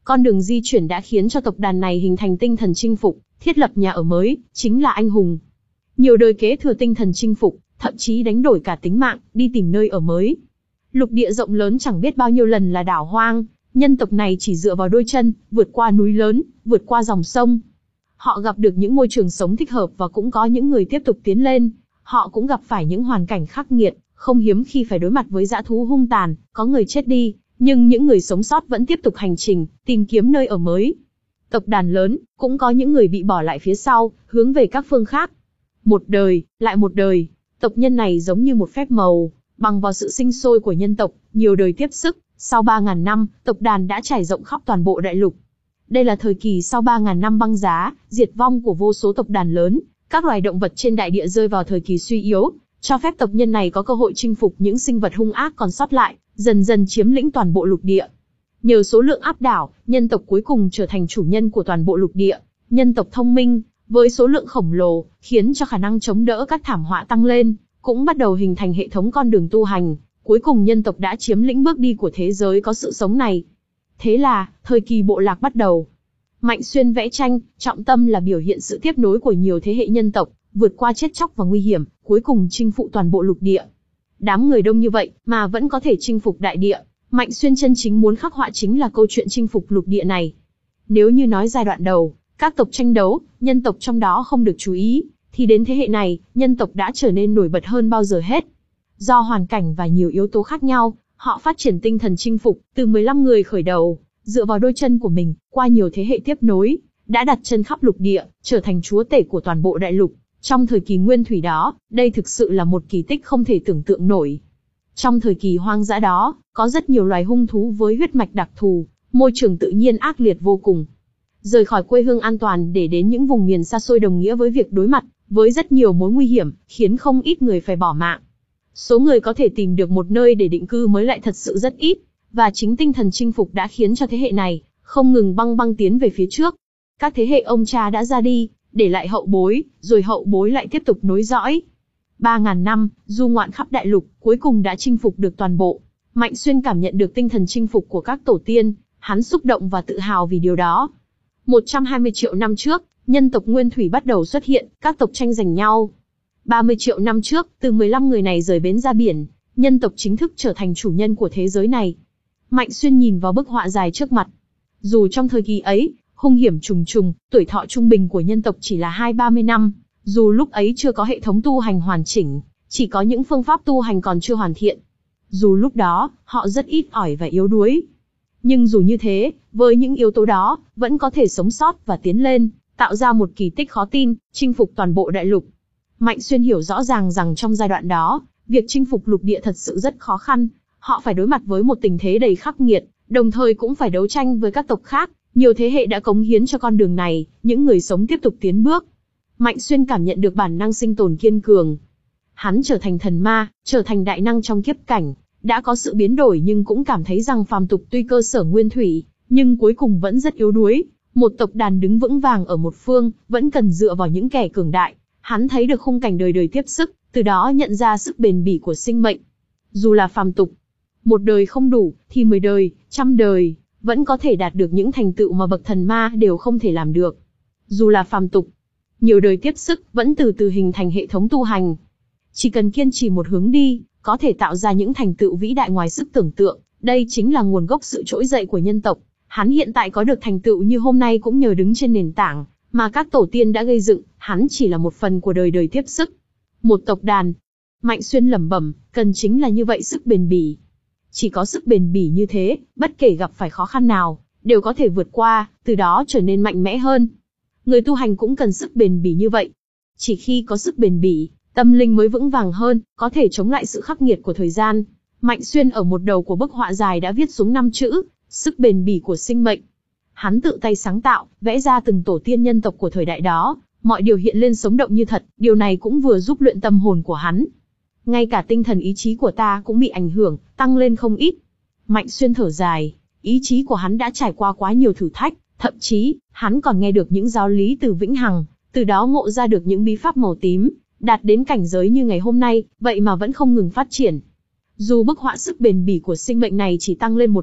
Con đường di chuyển đã khiến cho tộc đàn này hình thành tinh thần chinh phục, thiết lập nhà ở mới, chính là anh hùng. Nhiều đời kế thừa tinh thần chinh phục, thậm chí đánh đổi cả tính mạng, đi tìm nơi ở mới. Lục địa rộng lớn chẳng biết bao nhiêu lần là đảo hoang, nhân tộc này chỉ dựa vào đôi chân, vượt qua núi lớn, vượt qua dòng sông. Họ gặp được những môi trường sống thích hợp và cũng có những người tiếp tục tiến lên. Họ cũng gặp phải những hoàn cảnh khắc nghiệt, không hiếm khi phải đối mặt với dã thú hung tàn, có người chết đi, nhưng những người sống sót vẫn tiếp tục hành trình, tìm kiếm nơi ở mới. Tộc đàn lớn, cũng có những người bị bỏ lại phía sau, hướng về các phương khác. Một đời, lại một đời, tộc nhân này giống như một phép màu, bằng vào sự sinh sôi của nhân tộc, nhiều đời tiếp sức, sau ba ngàn năm, tộc đàn đã trải rộng khắp toàn bộ đại lục. Đây là thời kỳ sau ba ngàn năm băng giá, diệt vong của vô số tộc đàn lớn, các loài động vật trên đại địa rơi vào thời kỳ suy yếu, cho phép tộc nhân này có cơ hội chinh phục những sinh vật hung ác còn sót lại, dần dần chiếm lĩnh toàn bộ lục địa. Nhờ số lượng áp đảo, nhân tộc cuối cùng trở thành chủ nhân của toàn bộ lục địa. Nhân tộc thông minh, với số lượng khổng lồ, khiến cho khả năng chống đỡ các thảm họa tăng lên, cũng bắt đầu hình thành hệ thống con đường tu hành. Cuối cùng nhân tộc đã chiếm lĩnh bước đi của thế giới có sự sống này. Thế là, thời kỳ bộ lạc bắt đầu. Mạnh Xuyên vẽ tranh, trọng tâm là biểu hiện sự tiếp nối của nhiều thế hệ nhân tộc, vượt qua chết chóc và nguy hiểm, cuối cùng chinh phục toàn bộ lục địa. Đám người đông như vậy, mà vẫn có thể chinh phục đại địa. Mạnh Xuyên chân chính muốn khắc họa chính là câu chuyện chinh phục lục địa này. Nếu như nói giai đoạn đầu, các tộc tranh đấu, nhân tộc trong đó không được chú ý, thì đến thế hệ này, nhân tộc đã trở nên nổi bật hơn bao giờ hết. Do hoàn cảnh và nhiều yếu tố khác nhau, họ phát triển tinh thần chinh phục, từ mười lăm người khởi đầu, dựa vào đôi chân của mình, qua nhiều thế hệ tiếp nối, đã đặt chân khắp lục địa, trở thành chúa tể của toàn bộ đại lục. Trong thời kỳ nguyên thủy đó, đây thực sự là một kỳ tích không thể tưởng tượng nổi. Trong thời kỳ hoang dã đó, có rất nhiều loài hung thú với huyết mạch đặc thù, môi trường tự nhiên ác liệt vô cùng. Rời khỏi quê hương an toàn để đến những vùng miền xa xôi đồng nghĩa với việc đối mặt với rất nhiều mối nguy hiểm, khiến không ít người phải bỏ mạng. Số người có thể tìm được một nơi để định cư mới lại thật sự rất ít, và chính tinh thần chinh phục đã khiến cho thế hệ này không ngừng băng băng tiến về phía trước. Các thế hệ ông cha đã ra đi, để lại hậu bối, rồi hậu bối lại tiếp tục nối dõi. Ba ngàn năm, du ngoạn khắp đại lục, cuối cùng đã chinh phục được toàn bộ. Mạnh Xuyên cảm nhận được tinh thần chinh phục của các tổ tiên, hắn xúc động và tự hào vì điều đó. một trăm hai mươi triệu năm trước, nhân tộc nguyên thủy bắt đầu xuất hiện, các tộc tranh giành nhau. ba mươi triệu năm trước, từ mười lăm người này rời bến ra biển, nhân tộc chính thức trở thành chủ nhân của thế giới này. Mạnh Xuyên nhìn vào bức họa dài trước mặt. Dù trong thời kỳ ấy, hung hiểm trùng trùng, tuổi thọ trung bình của nhân tộc chỉ là hai ba mươi năm, dù lúc ấy chưa có hệ thống tu hành hoàn chỉnh, chỉ có những phương pháp tu hành còn chưa hoàn thiện. Dù lúc đó, họ rất ít ỏi và yếu đuối. Nhưng dù như thế, với những yếu tố đó, vẫn có thể sống sót và tiến lên, tạo ra một kỳ tích khó tin, chinh phục toàn bộ đại lục. Mạnh Xuyên hiểu rõ ràng rằng trong giai đoạn đó, việc chinh phục lục địa thật sự rất khó khăn. Họ phải đối mặt với một tình thế đầy khắc nghiệt, đồng thời cũng phải đấu tranh với các tộc khác. Nhiều thế hệ đã cống hiến cho con đường này, những người sống tiếp tục tiến bước. Mạnh Xuyên cảm nhận được bản năng sinh tồn kiên cường. Hắn trở thành thần ma, trở thành đại năng trong kiếp cảnh, đã có sự biến đổi nhưng cũng cảm thấy rằng phàm tục tuy cơ sở nguyên thủy, nhưng cuối cùng vẫn rất yếu đuối. Một tộc đàn đứng vững vàng ở một phương, vẫn cần dựa vào những kẻ cường đại. Hắn thấy được khung cảnh đời đời tiếp sức, từ đó nhận ra sức bền bỉ của sinh mệnh. Dù là phàm tục, một đời không đủ, thì mười đời, trăm đời, vẫn có thể đạt được những thành tựu mà bậc thần ma đều không thể làm được. Dù là phàm tục, nhiều đời tiếp sức, vẫn từ từ hình thành hệ thống tu hành. Chỉ cần kiên trì một hướng đi, có thể tạo ra những thành tựu vĩ đại ngoài sức tưởng tượng. Đây chính là nguồn gốc sự trỗi dậy của nhân tộc. Hắn hiện tại có được thành tựu như hôm nay cũng nhờ đứng trên nền tảng mà các tổ tiên đã gây dựng, hắn chỉ là một phần của đời đời tiếp sức. Một tộc đàn, Mạnh Xuyên lẩm bẩm, cần chính là như vậy sức bền bỉ. Chỉ có sức bền bỉ như thế, bất kể gặp phải khó khăn nào, đều có thể vượt qua, từ đó trở nên mạnh mẽ hơn. Người tu hành cũng cần sức bền bỉ như vậy. Chỉ khi có sức bền bỉ, tâm linh mới vững vàng hơn, có thể chống lại sự khắc nghiệt của thời gian. Mạnh Xuyên ở một đầu của bức họa dài đã viết xuống năm chữ, sức bền bỉ của sinh mệnh. Hắn tự tay sáng tạo, vẽ ra từng tổ tiên nhân tộc của thời đại đó, mọi điều hiện lên sống động như thật, điều này cũng vừa giúp luyện tâm hồn của hắn. Ngay cả tinh thần ý chí của ta cũng bị ảnh hưởng, tăng lên không ít. Mạnh Xuyên thở dài, ý chí của hắn đã trải qua quá nhiều thử thách, thậm chí, hắn còn nghe được những giáo lý từ Vĩnh Hằng, từ đó ngộ ra được những bí pháp màu tím, đạt đến cảnh giới như ngày hôm nay, vậy mà vẫn không ngừng phát triển. Dù bức họa sức bền bỉ của sinh mệnh này chỉ tăng lên một ít,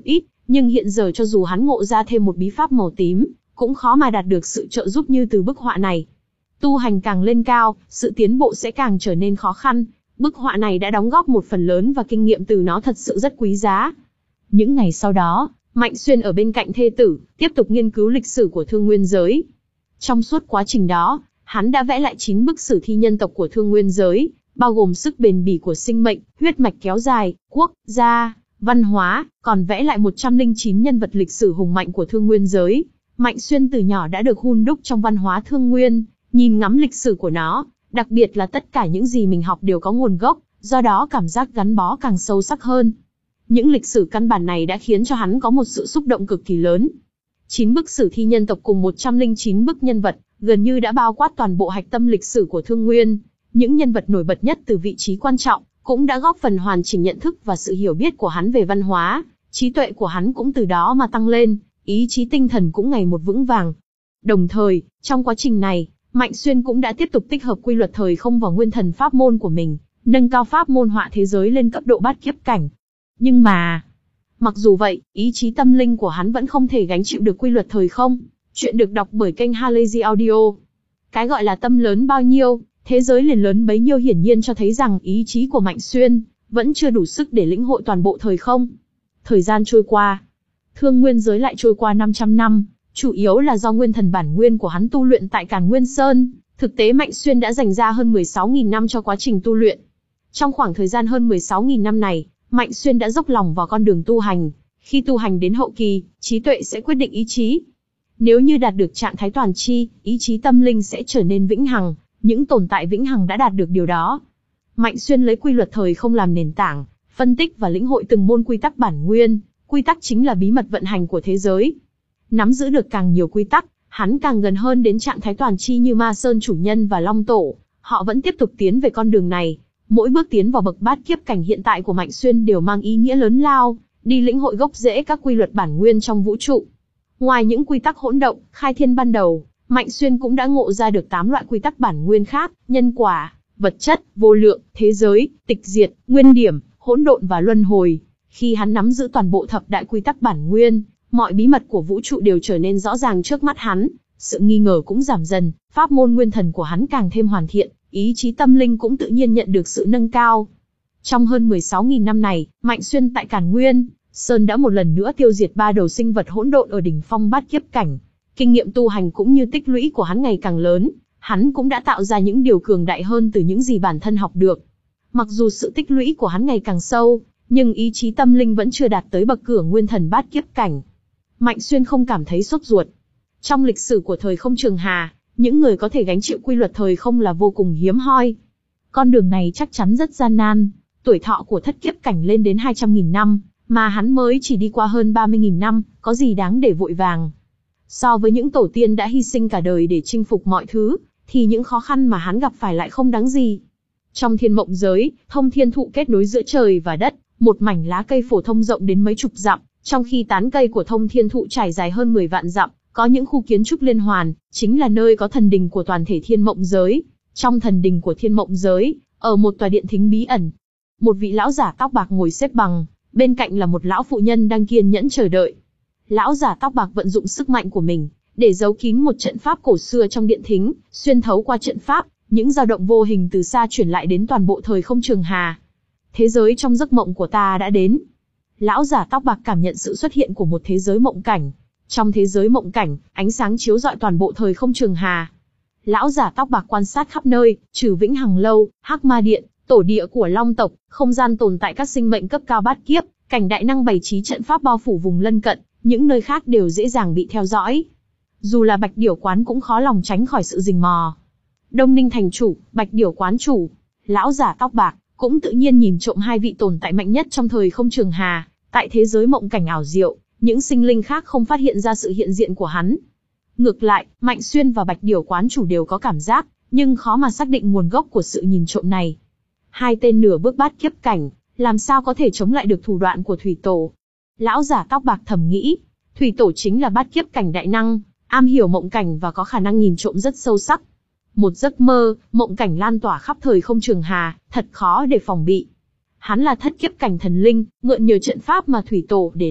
Nhưng hiện giờ cho dù hắn ngộ ra thêm một bí pháp màu tím, cũng khó mà đạt được sự trợ giúp như từ bức họa này. Tu hành càng lên cao, sự tiến bộ sẽ càng trở nên khó khăn. Bức họa này đã đóng góp một phần lớn và kinh nghiệm từ nó thật sự rất quý giá. Những ngày sau đó, Mạnh Xuyên ở bên cạnh thê tử, tiếp tục nghiên cứu lịch sử của Thương Nguyên giới. Trong suốt quá trình đó, hắn đã vẽ lại chín bức sử thi nhân tộc của Thương Nguyên giới, bao gồm sức bền bỉ của sinh mệnh, huyết mạch kéo dài, quốc, gia, văn hóa, còn vẽ lại một trăm lẻ chín nhân vật lịch sử hùng mạnh của Thương Nguyên giới. Mạnh Xuyên từ nhỏ đã được hun đúc trong văn hóa Thương Nguyên, nhìn ngắm lịch sử của nó, đặc biệt là tất cả những gì mình học đều có nguồn gốc, do đó cảm giác gắn bó càng sâu sắc hơn. Những lịch sử căn bản này đã khiến cho hắn có một sự xúc động cực kỳ lớn. Chín bức sử thi nhân tộc cùng một trăm lẻ chín bức nhân vật, gần như đã bao quát toàn bộ hạch tâm lịch sử của Thương Nguyên. Những nhân vật nổi bật nhất từ vị trí quan trọng, cũng đã góp phần hoàn chỉnh nhận thức và sự hiểu biết của hắn về văn hóa, trí tuệ của hắn cũng từ đó mà tăng lên, ý chí tinh thần cũng ngày một vững vàng. Đồng thời, trong quá trình này, Mạnh Xuyên cũng đã tiếp tục tích hợp quy luật thời không vào nguyên thần pháp môn của mình, nâng cao pháp môn họa thế giới lên cấp độ bát kiếp cảnh. Nhưng mà, mặc dù vậy, ý chí tâm linh của hắn vẫn không thể gánh chịu được quy luật thời không. Chuyện được đọc bởi kênh Halazy Audio. Cái gọi là tâm lớn bao nhiêu, thế giới liền lớn bấy nhiêu, hiển nhiên cho thấy rằng ý chí của Mạnh Xuyên vẫn chưa đủ sức để lĩnh hội toàn bộ thời không. Thời gian trôi qua, Thương Nguyên giới lại trôi qua năm trăm năm, chủ yếu là do nguyên thần bản nguyên của hắn tu luyện tại Càn Nguyên Sơn. Thực tế Mạnh Xuyên đã dành ra hơn mười sáu nghìn năm cho quá trình tu luyện. Trong khoảng thời gian hơn mười sáu nghìn năm này, Mạnh Xuyên đã dốc lòng vào con đường tu hành. Khi tu hành đến hậu kỳ, trí tuệ sẽ quyết định ý chí. Nếu như đạt được trạng thái toàn tri, ý chí tâm linh sẽ trở nên vĩnh hằng. Những tồn tại vĩnh hằng đã đạt được điều đó. Mạnh Xuyên lấy quy luật thời không làm nền tảng, phân tích và lĩnh hội từng môn quy tắc bản nguyên. Quy tắc chính là bí mật vận hành của thế giới. Nắm giữ được càng nhiều quy tắc, hắn càng gần hơn đến trạng thái toàn tri như Ma Sơn chủ nhân và Long Tổ. Họ vẫn tiếp tục tiến về con đường này. Mỗi bước tiến vào bậc bát kiếp cảnh hiện tại của Mạnh Xuyên đều mang ý nghĩa lớn lao, đi lĩnh hội gốc rễ các quy luật bản nguyên trong vũ trụ. Ngoài những quy tắc hỗn động, khai thiên ban đầu, Mạnh Xuyên cũng đã ngộ ra được tám loại quy tắc bản nguyên khác: nhân quả, vật chất, vô lượng, thế giới, tịch diệt, nguyên điểm, hỗn độn và luân hồi. Khi hắn nắm giữ toàn bộ thập đại quy tắc bản nguyên, mọi bí mật của vũ trụ đều trở nên rõ ràng trước mắt hắn, sự nghi ngờ cũng giảm dần, pháp môn nguyên thần của hắn càng thêm hoàn thiện, ý chí tâm linh cũng tự nhiên nhận được sự nâng cao. Trong hơn mười sáu nghìn năm này, Mạnh Xuyên tại Càn Nguyên Sơn đã một lần nữa tiêu diệt ba đầu sinh vật hỗn độn ở đỉnh phong bát kiếp cảnh. Kinh nghiệm tu hành cũng như tích lũy của hắn ngày càng lớn, hắn cũng đã tạo ra những điều cường đại hơn từ những gì bản thân học được. Mặc dù sự tích lũy của hắn ngày càng sâu, nhưng ý chí tâm linh vẫn chưa đạt tới bậc cửa nguyên thần bát kiếp cảnh. Mạnh Xuyên không cảm thấy sốt ruột. Trong lịch sử của thời không Trường Hà, những người có thể gánh chịu quy luật thời không là vô cùng hiếm hoi. Con đường này chắc chắn rất gian nan, tuổi thọ của thất kiếp cảnh lên đến hai trăm nghìn năm, mà hắn mới chỉ đi qua hơn ba mươi nghìn năm, có gì đáng để vội vàng. So với những tổ tiên đã hy sinh cả đời để chinh phục mọi thứ, thì những khó khăn mà hắn gặp phải lại không đáng gì. Trong thiên mộng giới, thông thiên thụ kết nối giữa trời và đất, một mảnh lá cây phổ thông rộng đến mấy chục dặm, trong khi tán cây của thông thiên thụ trải dài hơn mười vạn dặm, có những khu kiến trúc liên hoàn, chính là nơi có thần đình của toàn thể thiên mộng giới. Trong thần đình của thiên mộng giới, ở một tòa điện thính bí ẩn, một vị lão giả tóc bạc ngồi xếp bằng, bên cạnh là một lão phụ nhân đang kiên nhẫn chờ đợi. Lão giả tóc bạc vận dụng sức mạnh của mình, để giấu kín một trận pháp cổ xưa trong điện thính, xuyên thấu qua trận pháp, những dao động vô hình từ xa truyền lại đến toàn bộ thời không Trường Hà. Thế giới trong giấc mộng của ta đã đến. Lão giả tóc bạc cảm nhận sự xuất hiện của một thế giới mộng cảnh. Trong thế giới mộng cảnh, ánh sáng chiếu rọi toàn bộ thời không Trường Hà. Lão giả tóc bạc quan sát khắp nơi, trừ Vĩnh Hằng Lâu, Hắc Ma Điện, tổ địa của Long tộc, không gian tồn tại các sinh mệnh cấp cao bát kiếp, cảnh đại năng bày trí trận pháp bao phủ vùng lân cận, những nơi khác đều dễ dàng bị theo dõi. Dù là Bạch Điểu Quán cũng khó lòng tránh khỏi sự rình mò. Đông Ninh thành chủ, Bạch Điểu Quán chủ, lão giả tóc bạc cũng tự nhiên nhìn trộm hai vị tồn tại mạnh nhất trong thời không Trường Hà. Tại thế giới mộng cảnh ảo diệu, những sinh linh khác không phát hiện ra sự hiện diện của hắn. Ngược lại, Mạnh Xuyên và Bạch Điểu Quán chủ đều có cảm giác, nhưng khó mà xác định nguồn gốc của sự nhìn trộm này. Hai tên nửa bước bát kiếp cảnh, làm sao có thể chống lại được thủ đoạn của Thủy Tổ? Lão giả tóc bạc thầm nghĩ, Thủy Tổ chính là bát kiếp cảnh đại năng, am hiểu mộng cảnh và có khả năng nhìn trộm rất sâu sắc. Một giấc mơ, mộng cảnh lan tỏa khắp thời không Trường Hà, thật khó để phòng bị. Hắn là thất kiếp cảnh thần linh, mượn nhờ trận pháp mà Thủy Tổ để lại,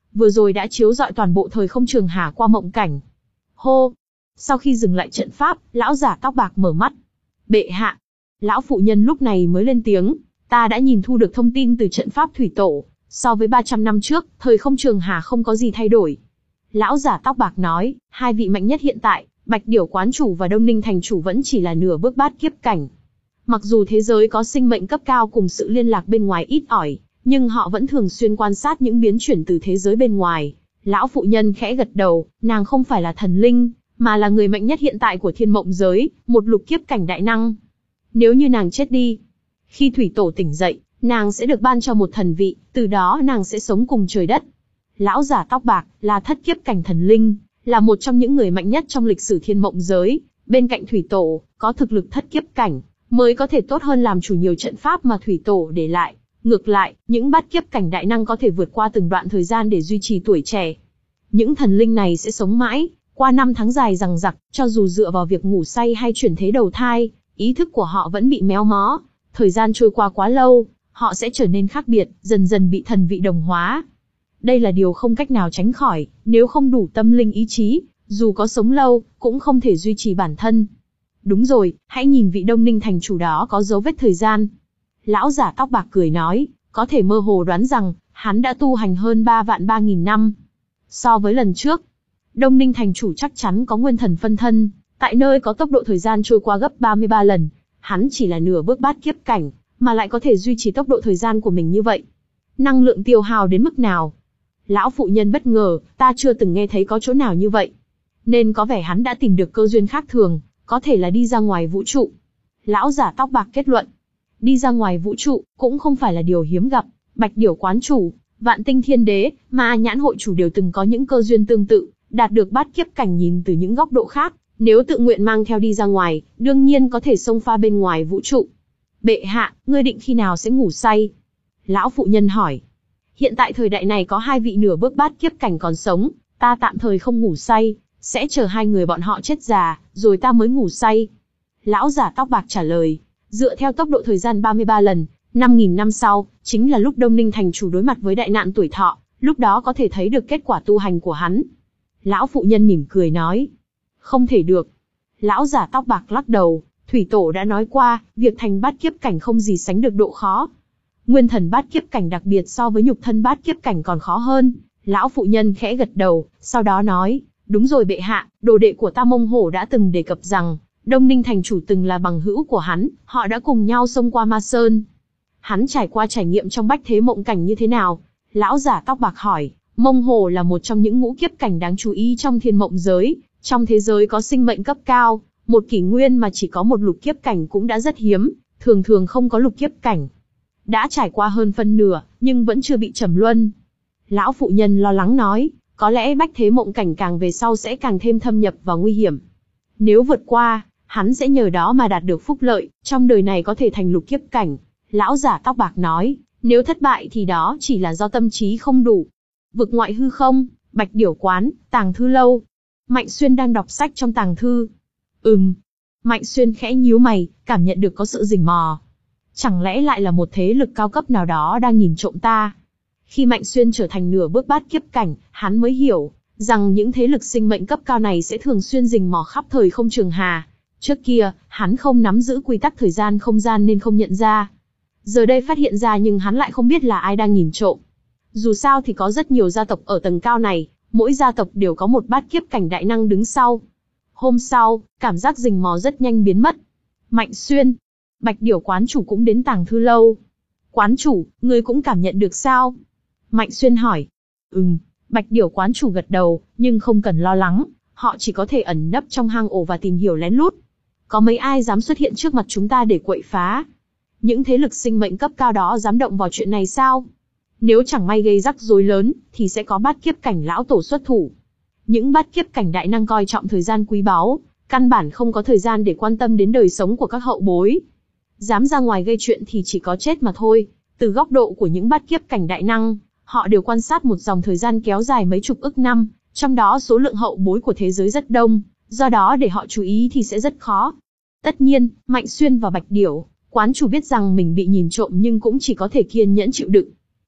vừa rồi đã chiếu rọi toàn bộ thời không trường hà qua mộng cảnh. Hô! Sau khi dừng lại trận pháp, lão giả tóc bạc mở mắt. Bệ hạ! Lão phụ nhân lúc này mới lên tiếng, ta đã nhìn thu được thông tin từ trận pháp thủy tổ, so với ba trăm năm trước, thời không trường hà không có gì thay đổi. Lão giả tóc bạc nói, hai vị mạnh nhất hiện tại, Bạch Điểu quán chủ và Đông Ninh thành chủ vẫn chỉ là nửa bước bát kiếp cảnh. Mặc dù thế giới có sinh mệnh cấp cao cùng sự liên lạc bên ngoài ít ỏi, nhưng họ vẫn thường xuyên quan sát những biến chuyển từ thế giới bên ngoài. Lão phụ nhân khẽ gật đầu, nàng không phải là thần linh, mà là người mạnh nhất hiện tại của thiên mộng giới, một lục kiếp cảnh đại năng. Nếu như nàng chết đi, khi thủy tổ tỉnh dậy, nàng sẽ được ban cho một thần vị, từ đó nàng sẽ sống cùng trời đất. Lão giả tóc bạc là thất kiếp cảnh thần linh, là một trong những người mạnh nhất trong lịch sử thiên mộng giới, bên cạnh thủy tổ, có thực lực thất kiếp cảnh, mới có thể tốt hơn làm chủ nhiều trận pháp mà thủy tổ để lại. Ngược lại, những bát kiếp cảnh đại năng có thể vượt qua từng đoạn thời gian để duy trì tuổi trẻ. Những thần linh này sẽ sống mãi, qua năm tháng dài dằng dặc, cho dù dựa vào việc ngủ say hay chuyển thế đầu thai, ý thức của họ vẫn bị méo mó. Thời gian trôi qua quá lâu, họ sẽ trở nên khác biệt, dần dần bị thần vị đồng hóa. Đây là điều không cách nào tránh khỏi, nếu không đủ tâm linh ý chí, dù có sống lâu, cũng không thể duy trì bản thân. Đúng rồi, hãy nhìn vị Đông Ninh thành chủ đó có dấu vết thời gian. Lão giả tóc bạc cười nói, có thể mơ hồ đoán rằng, hắn đã tu hành hơn ba vạn ba nghìn năm. So với lần trước, Đông Ninh thành chủ chắc chắn có nguyên thần phân thân, tại nơi có tốc độ thời gian trôi qua gấp ba mươi ba lần. Hắn chỉ là nửa bước bát kiếp cảnh, mà lại có thể duy trì tốc độ thời gian của mình như vậy. Năng lượng tiêu hao đến mức nào? Lão phụ nhân bất ngờ, ta chưa từng nghe thấy có chỗ nào như vậy. Nên có vẻ hắn đã tìm được cơ duyên khác thường, có thể là đi ra ngoài vũ trụ. Lão giả tóc bạc kết luận. Đi ra ngoài vũ trụ, cũng không phải là điều hiếm gặp. Bạch Điểu quán chủ, Vạn Tinh Thiên Đế, Ma Nhãn hội chủ đều từng có những cơ duyên tương tự, đạt được bát kiếp cảnh nhìn từ những góc độ khác. Nếu tự nguyện mang theo đi ra ngoài, đương nhiên có thể xông pha bên ngoài vũ trụ. Bệ hạ, ngươi định khi nào sẽ ngủ say? Lão phụ nhân hỏi. Hiện tại thời đại này có hai vị nửa bước bát kiếp cảnh còn sống, ta tạm thời không ngủ say, sẽ chờ hai người bọn họ chết già, rồi ta mới ngủ say. Lão giả tóc bạc trả lời, dựa theo tốc độ thời gian ba mươi ba lần, năm nghìn năm sau, chính là lúc Đông Ninh thành chủ đối mặt với đại nạn tuổi thọ, lúc đó có thể thấy được kết quả tu hành của hắn. Lão phụ nhân mỉm cười nói, không thể được. Lão giả tóc bạc lắc đầu, thủy tổ đã nói qua, việc thành bát kiếp cảnh không gì sánh được độ khó. Nguyên thần bát kiếp cảnh đặc biệt so với nhục thân bát kiếp cảnh còn khó hơn. Lão phụ nhân khẽ gật đầu, sau đó nói, đúng rồi bệ hạ, đồ đệ của ta Mông Hổ đã từng đề cập rằng, Đông Ninh thành chủ từng là bằng hữu của hắn, họ đã cùng nhau xông qua Ma Sơn. Hắn trải qua trải nghiệm trong bách thế mộng cảnh như thế nào? Lão giả tóc bạc hỏi, Mông Hổ là một trong những ngũ kiếp cảnh đáng chú ý trong thiên mộng giới, trong thế giới có sinh mệnh cấp cao, một kỷ nguyên mà chỉ có một lục kiếp cảnh cũng đã rất hiếm, thường thường không có lục kiếp cảnh. Đã trải qua hơn phân nửa, nhưng vẫn chưa bị trầm luân. Lão phụ nhân lo lắng nói, có lẽ bách thế mộng cảnh càng về sau sẽ càng thêm thâm nhập và nguy hiểm. Nếu vượt qua, hắn sẽ nhờ đó mà đạt được phúc lợi, trong đời này có thể thành lục kiếp cảnh. Lão giả tóc bạc nói, nếu thất bại thì đó chỉ là do tâm trí không đủ. Vực ngoại hư không, Bạch Điểu quán, tàng thư lâu. Mạnh Xuyên đang đọc sách trong tàng thư. Ừm. Mạnh Xuyên khẽ nhíu mày, cảm nhận được có sự rình mò. Chẳng lẽ lại là một thế lực cao cấp nào đó đang nhìn trộm ta? Khi Mạnh Xuyên trở thành nửa bước bát kiếp cảnh, hắn mới hiểu rằng những thế lực sinh mệnh cấp cao này sẽ thường xuyên rình mò khắp thời không trường hà. Trước kia, hắn không nắm giữ quy tắc thời gian không gian nên không nhận ra. Giờ đây phát hiện ra nhưng hắn lại không biết là ai đang nhìn trộm. Dù sao thì có rất nhiều gia tộc ở tầng cao này, mỗi gia tộc đều có một bát kiếp cảnh đại năng đứng sau. Hôm sau, cảm giác rình mò rất nhanh biến mất. Mạnh Xuyên, Bạch Điểu quán chủ cũng đến tàng thư lâu. Quán chủ, ngươi cũng cảm nhận được sao? Mạnh Xuyên hỏi. Ừm, Bạch Điểu quán chủ gật đầu, nhưng không cần lo lắng, họ chỉ có thể ẩn nấp trong hang ổ và tìm hiểu lén lút. Có mấy ai dám xuất hiện trước mặt chúng ta để quậy phá? Những thế lực sinh mệnh cấp cao đó dám động vào chuyện này sao? Nếu chẳng may gây rắc rối lớn, thì sẽ có bát kiếp cảnh lão tổ xuất thủ. Những bát kiếp cảnh đại năng coi trọng thời gian quý báu, căn bản không có thời gian để quan tâm đến đời sống của các hậu bối. Dám ra ngoài gây chuyện thì chỉ có chết mà thôi. Từ góc độ của những bát kiếp cảnh đại năng, họ đều quan sát một dòng thời gian kéo dài mấy chục ức năm, trong đó số lượng hậu bối của thế giới rất đông, do đó để họ chú ý thì sẽ rất khó. Tất nhiên, Mạnh Xuyên và Bạch Điểu quán chủ biết rằng mình bị nhìn trộm nhưng cũng chỉ có thể kiên nhẫn chịu đựng.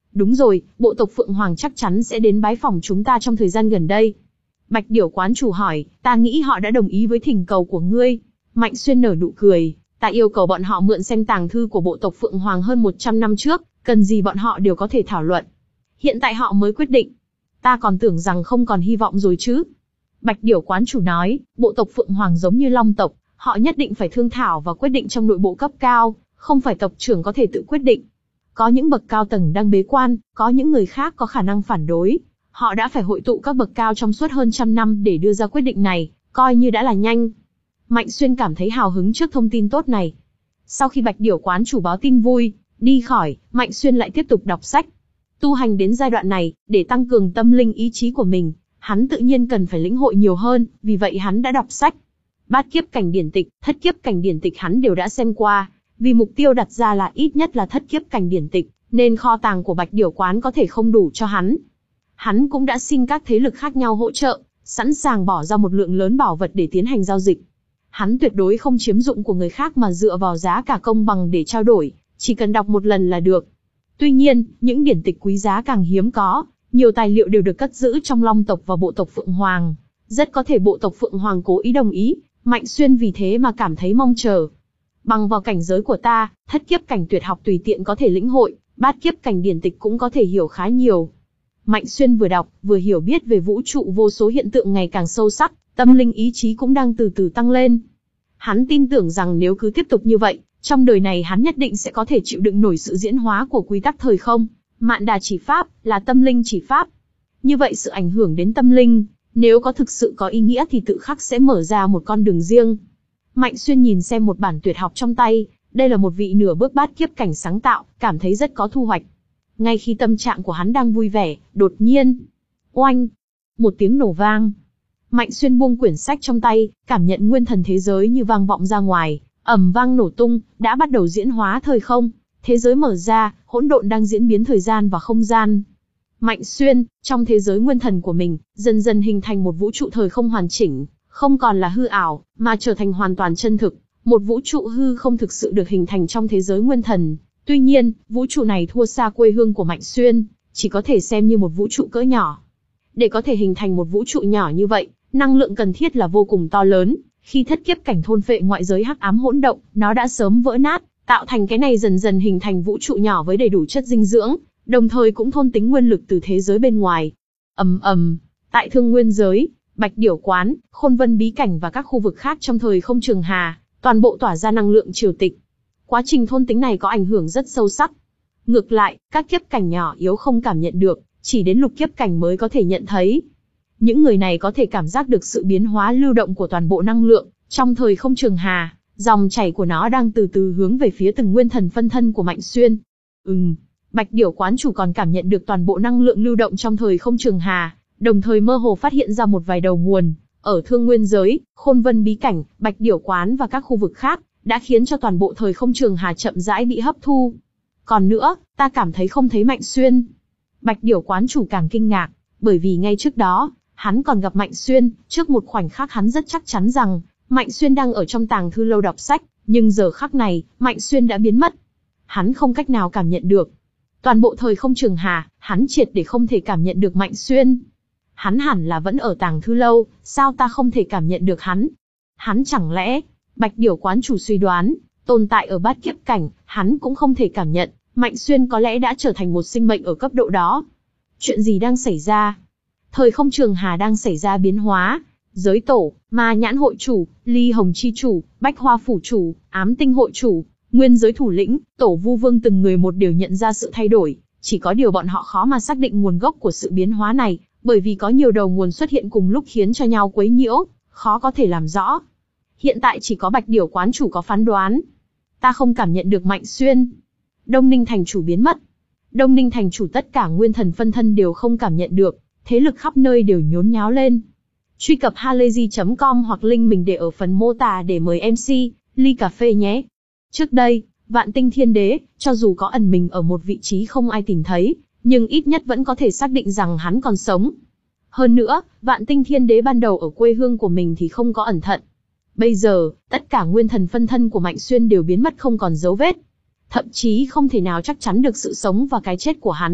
Đúng rồi, bộ tộc Phượng Hoàng chắc chắn sẽ đến bái phỏng chúng ta trong thời gian gần đây. Bạch Điểu quán chủ hỏi, ta nghĩ họ đã đồng ý với thỉnh cầu của ngươi. Mạnh Xuyên nở nụ cười, ta yêu cầu bọn họ mượn xem tàng thư của bộ tộc Phượng Hoàng hơn một trăm năm trước, cần gì bọn họ đều có thể thảo luận. Hiện tại họ mới quyết định. Ta còn tưởng rằng không còn hy vọng rồi chứ. Bạch Điểu quán chủ nói, bộ tộc Phượng Hoàng giống như Long tộc, họ nhất định phải thương thảo và quyết định trong nội bộ cấp cao, không phải tộc trưởng có thể tự quyết định. Có những bậc cao tầng đang bế quan, có những người khác có khả năng phản đối. Họ đã phải hội tụ các bậc cao trong suốt hơn trăm năm để đưa ra quyết định này, coi như đã là nhanh. Mạnh Xuyên cảm thấy hào hứng trước thông tin tốt này. Sau khi Bạch Điểu quán chủ báo tin vui, đi khỏi, Mạnh Xuyên lại tiếp tục đọc sách. Tu hành đến giai đoạn này, để tăng cường tâm linh ý chí của mình, hắn tự nhiên cần phải lĩnh hội nhiều hơn, vì vậy hắn đã đọc sách. Bát kiếp cảnh điển tịch, thất kiếp cảnh điển tịch hắn đều đã xem qua, vì mục tiêu đặt ra là ít nhất là thất kiếp cảnh điển tịch, nên kho tàng của Bạch Điểu quán có thể không đủ cho hắn. Hắn cũng đã xin các thế lực khác nhau hỗ trợ, sẵn sàng bỏ ra một lượng lớn bảo vật để tiến hành giao dịch. Hắn tuyệt đối không chiếm dụng của người khác mà dựa vào giá cả công bằng để trao đổi, chỉ cần đọc một lần là được. Tuy nhiên, những điển tịch quý giá càng hiếm có, nhiều tài liệu đều được cất giữ trong Long tộc và bộ tộc Phượng Hoàng. Rất có thể bộ tộc Phượng Hoàng cố ý đồng ý, Mạnh Xuyên vì thế mà cảm thấy mong chờ. Bằng vào cảnh giới của ta, thất kiếp cảnh tuyệt học tùy tiện có thể lĩnh hội, bát kiếp cảnh điển tịch cũng có thể hiểu khá nhiều. Mạnh Xuyên vừa đọc, vừa hiểu biết về vũ trụ vô số hiện tượng ngày càng sâu sắc, tâm linh ý chí cũng đang từ từ tăng lên. Hắn tin tưởng rằng nếu cứ tiếp tục như vậy, trong đời này hắn nhất định sẽ có thể chịu đựng nổi sự diễn hóa của quy tắc thời không. Mạn Đà chỉ pháp là tâm linh chỉ pháp. Như vậy sự ảnh hưởng đến tâm linh, nếu có thực sự có ý nghĩa thì tự khắc sẽ mở ra một con đường riêng. Mạnh Xuyên nhìn xem một bản tuyệt học trong tay, đây là một vị nửa bước bát kiếp cảnh sáng tạo, cảm thấy rất có thu hoạch. Ngay khi tâm trạng của hắn đang vui vẻ, đột nhiên, oanh, một tiếng nổ vang. Mạnh Xuyên buông quyển sách trong tay, cảm nhận nguyên thần thế giới như vang vọng ra ngoài, ầm vang nổ tung, đã bắt đầu diễn hóa thời không. Thế giới mở ra, hỗn độn đang diễn biến thời gian và không gian. Mạnh Xuyên, trong thế giới nguyên thần của mình, dần dần hình thành một vũ trụ thời không hoàn chỉnh, không còn là hư ảo, mà trở thành hoàn toàn chân thực. Một vũ trụ hư không thực sự được hình thành trong thế giới nguyên thần. Tuy nhiên, vũ trụ này thua xa quê hương của Mạnh Xuyên, chỉ có thể xem như một vũ trụ cỡ nhỏ. Để có thể hình thành một vũ trụ nhỏ như vậy, năng lượng cần thiết là vô cùng to lớn. Khi thất kiếp cảnh thôn phệ ngoại giới hắc ám hỗn động, nó đã sớm vỡ nát, tạo thành cái này dần dần hình thành vũ trụ nhỏ với đầy đủ chất dinh dưỡng, đồng thời cũng thôn tính nguyên lực từ thế giới bên ngoài. Ầm ầm, tại Thương Nguyên giới, Bạch Điểu quán, Khôn Vân bí cảnh và các khu vực khác trong thời không trường hà, toàn bộ tỏa ra năng lượng triều tịch. Quá trình thôn tính này có ảnh hưởng rất sâu sắc. Ngược lại, các kiếp cảnh nhỏ yếu không cảm nhận được, chỉ đến lục kiếp cảnh mới có thể nhận thấy. Những người này có thể cảm giác được sự biến hóa lưu động của toàn bộ năng lượng trong thời không trường hà, dòng chảy của nó đang từ từ hướng về phía từng nguyên thần phân thân của Mạnh Xuyên. Ừm, Bạch Điểu quán chủ còn cảm nhận được toàn bộ năng lượng lưu động trong thời không trường hà, đồng thời mơ hồ phát hiện ra một vài đầu nguồn ở Thương Nguyên giới, Khôn Vân bí cảnh, Bạch Điểu quán và các khu vực khác, đã khiến cho toàn bộ thời không trường hà chậm rãi bị hấp thu. Còn nữa, ta cảm thấy không thấy Mạnh Xuyên. Bạch Điểu quán chủ càng kinh ngạc, bởi vì ngay trước đó, hắn còn gặp Mạnh Xuyên, trước một khoảnh khắc hắn rất chắc chắn rằng, Mạnh Xuyên đang ở trong tàng thư lâu đọc sách, nhưng giờ khắc này, Mạnh Xuyên đã biến mất. Hắn không cách nào cảm nhận được. Toàn bộ thời không trường hà, hắn triệt để không thể cảm nhận được Mạnh Xuyên. Hắn hẳn là vẫn ở tàng thư lâu, sao ta không thể cảm nhận được hắn? Hắn chẳng lẽ, Bạch Điểu quán chủ suy đoán, tồn tại ở bát kiếp cảnh, hắn cũng không thể cảm nhận, Mạnh Xuyên có lẽ đã trở thành một sinh mệnh ở cấp độ đó. Chuyện gì đang xảy ra? Thời không trường hà đang xảy ra biến hóa. Giới tổ, Ma Nhãn hội chủ, Ly Hồng chi chủ, Bách Hoa phủ chủ, Ám Tinh hội chủ, Nguyên giới thủ lĩnh, Tổ Vu Vương từng người một đều nhận ra sự thay đổi, chỉ có điều bọn họ khó mà xác định nguồn gốc của sự biến hóa này, bởi vì có nhiều đầu nguồn xuất hiện cùng lúc khiến cho nhau quấy nhiễu, khó có thể làm rõ. Hiện tại chỉ có Bạch Điểu quán chủ có phán đoán. Ta không cảm nhận được Mạnh Xuyên. Đông Ninh thành chủ biến mất. Đông Ninh thành chủ tất cả nguyên thần phân thân đều không cảm nhận được, thế lực khắp nơi đều nhốn nháo lên. Truy cập halayzi chấm com hoặc link mình để ở phần mô tả để mời em xê, ly cà phê nhé. Trước đây, Vạn Tinh Thiên Đế, cho dù có ẩn mình ở một vị trí không ai tìm thấy, nhưng ít nhất vẫn có thể xác định rằng hắn còn sống. Hơn nữa, Vạn Tinh Thiên Đế ban đầu ở quê hương của mình thì không có ẩn thận. Bây giờ, tất cả nguyên thần phân thân của Mạnh Xuyên đều biến mất không còn dấu vết. Thậm chí không thể nào chắc chắn được sự sống và cái chết của hắn.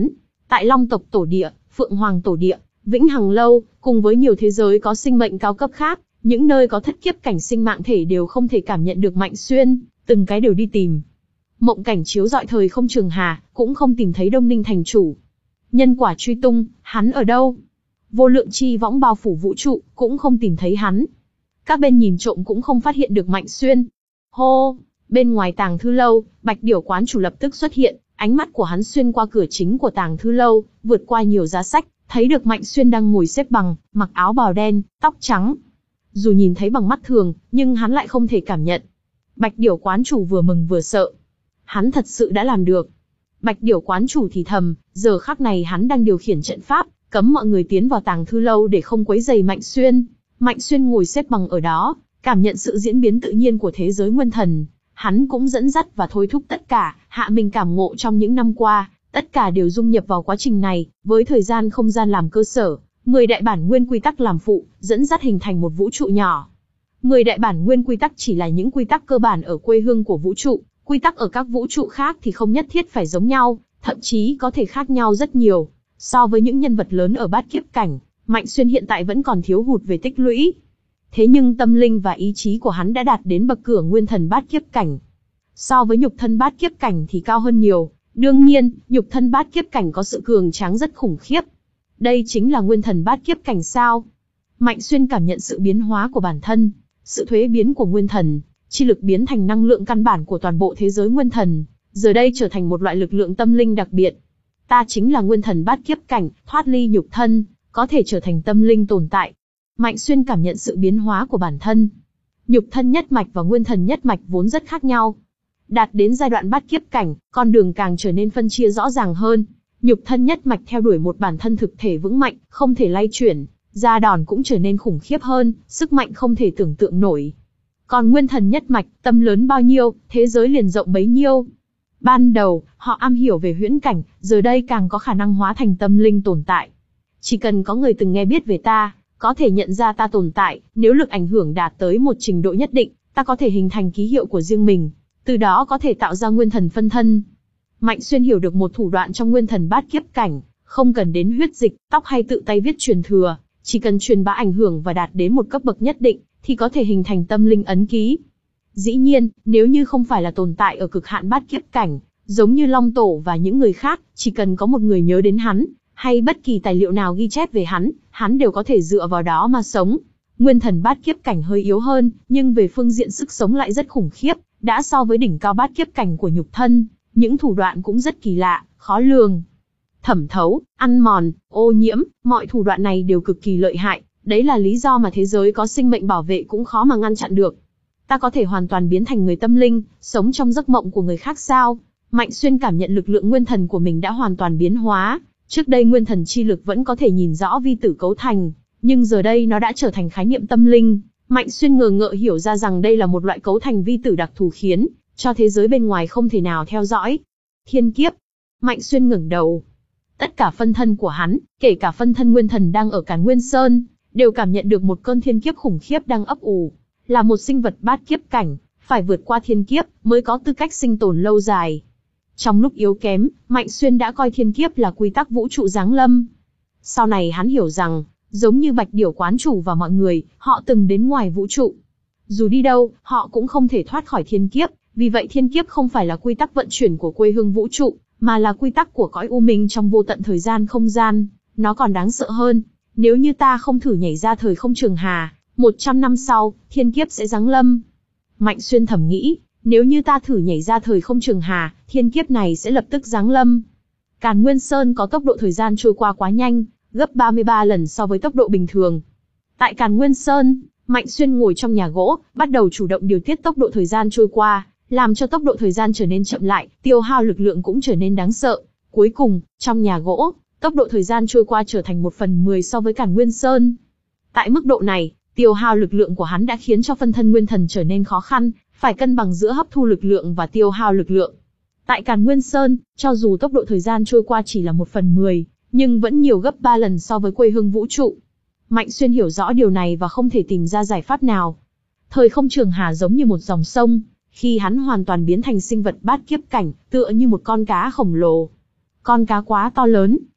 Tại Long tộc tổ địa, Phượng Hoàng tổ địa, Vĩnh Hằng lâu, cùng với nhiều thế giới có sinh mệnh cao cấp khác, những nơi có thất kiếp cảnh sinh mạng thể đều không thể cảm nhận được Mạnh Xuyên, từng cái đều đi tìm. Mộng cảnh chiếu rọi thời không trường hà, cũng không tìm thấy Đông Ninh thành chủ. Nhân quả truy tung, hắn ở đâu? Vô lượng chi võng bao phủ vũ trụ, cũng không tìm thấy hắn. Các bên nhìn trộm cũng không phát hiện được Mạnh Xuyên. Hô! Bên ngoài Tàng Thư lâu, Bạch Điểu quán chủ lập tức xuất hiện, ánh mắt của hắn xuyên qua cửa chính của Tàng Thư lâu, vượt qua nhiều giá sách, thấy được Mạnh Xuyên đang ngồi xếp bằng, mặc áo bào đen, tóc trắng. Dù nhìn thấy bằng mắt thường, nhưng hắn lại không thể cảm nhận. Bạch Điểu quán chủ vừa mừng vừa sợ. Hắn thật sự đã làm được. Bạch Điểu quán chủ thì thầm, giờ khắc này hắn đang điều khiển trận pháp, cấm mọi người tiến vào Tàng Thư lâu để không quấy rầy Mạnh Xuyên. Mạnh Xuyên ngồi xếp bằng ở đó, cảm nhận sự diễn biến tự nhiên của thế giới nguyên thần. Hắn cũng dẫn dắt và thôi thúc tất cả, hạ mình cảm ngộ trong những năm qua, tất cả đều dung nhập vào quá trình này, với thời gian không gian làm cơ sở, mười đại bản nguyên quy tắc làm phụ, dẫn dắt hình thành một vũ trụ nhỏ. mười đại bản nguyên quy tắc chỉ là những quy tắc cơ bản ở quê hương của vũ trụ, quy tắc ở các vũ trụ khác thì không nhất thiết phải giống nhau, thậm chí có thể khác nhau rất nhiều. So với những nhân vật lớn ở bát kiếp cảnh, Mạnh Xuyên hiện tại vẫn còn thiếu hụt về tích lũy. Thế nhưng tâm linh và ý chí của hắn đã đạt đến bậc cửa nguyên thần bát kiếp cảnh. So với nhục thân bát kiếp cảnh thì cao hơn nhiều, đương nhiên, nhục thân bát kiếp cảnh có sự cường tráng rất khủng khiếp. Đây chính là nguyên thần bát kiếp cảnh sao? Mạnh Xuyên cảm nhận sự biến hóa của bản thân, sự thuế biến của nguyên thần, chi lực biến thành năng lượng căn bản của toàn bộ thế giới nguyên thần, giờ đây trở thành một loại lực lượng tâm linh đặc biệt. Ta chính là nguyên thần bát kiếp cảnh, thoát ly nhục thân, có thể trở thành tâm linh tồn tại. Mạnh Xuyên cảm nhận sự biến hóa của bản thân. Nhục thân nhất mạch và nguyên thần nhất mạch vốn rất khác nhau. Đạt đến giai đoạn bát kiếp cảnh, con đường càng trở nên phân chia rõ ràng hơn. Nhục thân nhất mạch theo đuổi một bản thân thực thể vững mạnh, không thể lay chuyển, da đòn cũng trở nên khủng khiếp hơn, sức mạnh không thể tưởng tượng nổi. Còn nguyên thần nhất mạch, tâm lớn bao nhiêu, thế giới liền rộng bấy nhiêu. Ban đầu, họ am hiểu về huyễn cảnh, giờ đây càng có khả năng hóa thành tâm linh tồn tại. Chỉ cần có người từng nghe biết về ta, có thể nhận ra ta tồn tại, nếu lực ảnh hưởng đạt tới một trình độ nhất định, ta có thể hình thành ký hiệu của riêng mình, từ đó có thể tạo ra nguyên thần phân thân. Mạnh Xuyên hiểu được một thủ đoạn trong nguyên thần bát kiếp cảnh, không cần đến huyết dịch, tóc hay tự tay viết truyền thừa, chỉ cần truyền bá ảnh hưởng và đạt đến một cấp bậc nhất định, thì có thể hình thành tâm linh ấn ký. Dĩ nhiên, nếu như không phải là tồn tại ở cực hạn bát kiếp cảnh, giống như Long Tổ và những người khác, chỉ cần có một người nhớ đến hắn, hay bất kỳ tài liệu nào ghi chép về hắn, hắn đều có thể dựa vào đó mà sống. Nguyên thần bát kiếp cảnh hơi yếu hơn, nhưng về phương diện sức sống lại rất khủng khiếp, đã so với đỉnh cao bát kiếp cảnh của nhục thân, những thủ đoạn cũng rất kỳ lạ, khó lường. Thẩm thấu, ăn mòn, ô nhiễm, mọi thủ đoạn này đều cực kỳ lợi hại, đấy là lý do mà thế giới có sinh mệnh bảo vệ cũng khó mà ngăn chặn được. Ta có thể hoàn toàn biến thành người tâm linh, sống trong giấc mộng của người khác sao? Mạnh Xuyên cảm nhận lực lượng nguyên thần của mình đã hoàn toàn biến hóa. Trước đây nguyên thần chi lực vẫn có thể nhìn rõ vi tử cấu thành, nhưng giờ đây nó đã trở thành khái niệm tâm linh. Mạnh Xuyên ngờ ngợ hiểu ra rằng đây là một loại cấu thành vi tử đặc thù khiến cho thế giới bên ngoài không thể nào theo dõi. Thiên kiếp. Mạnh Xuyên ngẩng đầu. Tất cả phân thân của hắn, kể cả phân thân nguyên thần đang ở Càn Nguyên Sơn, đều cảm nhận được một cơn thiên kiếp khủng khiếp đang ấp ủ. Là một sinh vật bát kiếp cảnh, phải vượt qua thiên kiếp mới có tư cách sinh tồn lâu dài. Trong lúc yếu kém, Mạnh Xuyên đã coi thiên kiếp là quy tắc vũ trụ giáng lâm. Sau này hắn hiểu rằng, giống như Bạch Điểu quán chủ và mọi người, họ từng đến ngoài vũ trụ. Dù đi đâu, họ cũng không thể thoát khỏi thiên kiếp, vì vậy thiên kiếp không phải là quy tắc vận chuyển của quê hương vũ trụ, mà là quy tắc của cõi u minh trong vô tận thời gian không gian. Nó còn đáng sợ hơn, nếu như ta không thử nhảy ra thời không trường hà, một trăm năm sau, thiên kiếp sẽ giáng lâm. Mạnh Xuyên thầm nghĩ, nếu như ta thử nhảy ra thời không trường hà, thiên kiếp này sẽ lập tức giáng lâm. Càn Nguyên Sơn có tốc độ thời gian trôi qua quá nhanh, gấp ba mươi ba lần so với tốc độ bình thường. Tại Càn Nguyên Sơn, Mạnh Xuyên ngồi trong nhà gỗ, bắt đầu chủ động điều tiết tốc độ thời gian trôi qua, làm cho tốc độ thời gian trở nên chậm lại, tiêu hao lực lượng cũng trở nên đáng sợ. Cuối cùng, trong nhà gỗ, tốc độ thời gian trôi qua trở thành một phần mười so với Càn Nguyên Sơn. Tại mức độ này, tiêu hao lực lượng của hắn đã khiến cho phân thân nguyên thần trở nên khó khăn, phải cân bằng giữa hấp thu lực lượng và tiêu hao lực lượng. Tại Càn Nguyên Sơn, cho dù tốc độ thời gian trôi qua chỉ là một phần mười, nhưng vẫn nhiều gấp ba lần so với quê hương vũ trụ. Mạnh Xuyên hiểu rõ điều này và không thể tìm ra giải pháp nào. Thời không trường hà giống như một dòng sông, khi hắn hoàn toàn biến thành sinh vật bát kiếp cảnh, tựa như một con cá khổng lồ. Con cá quá to lớn,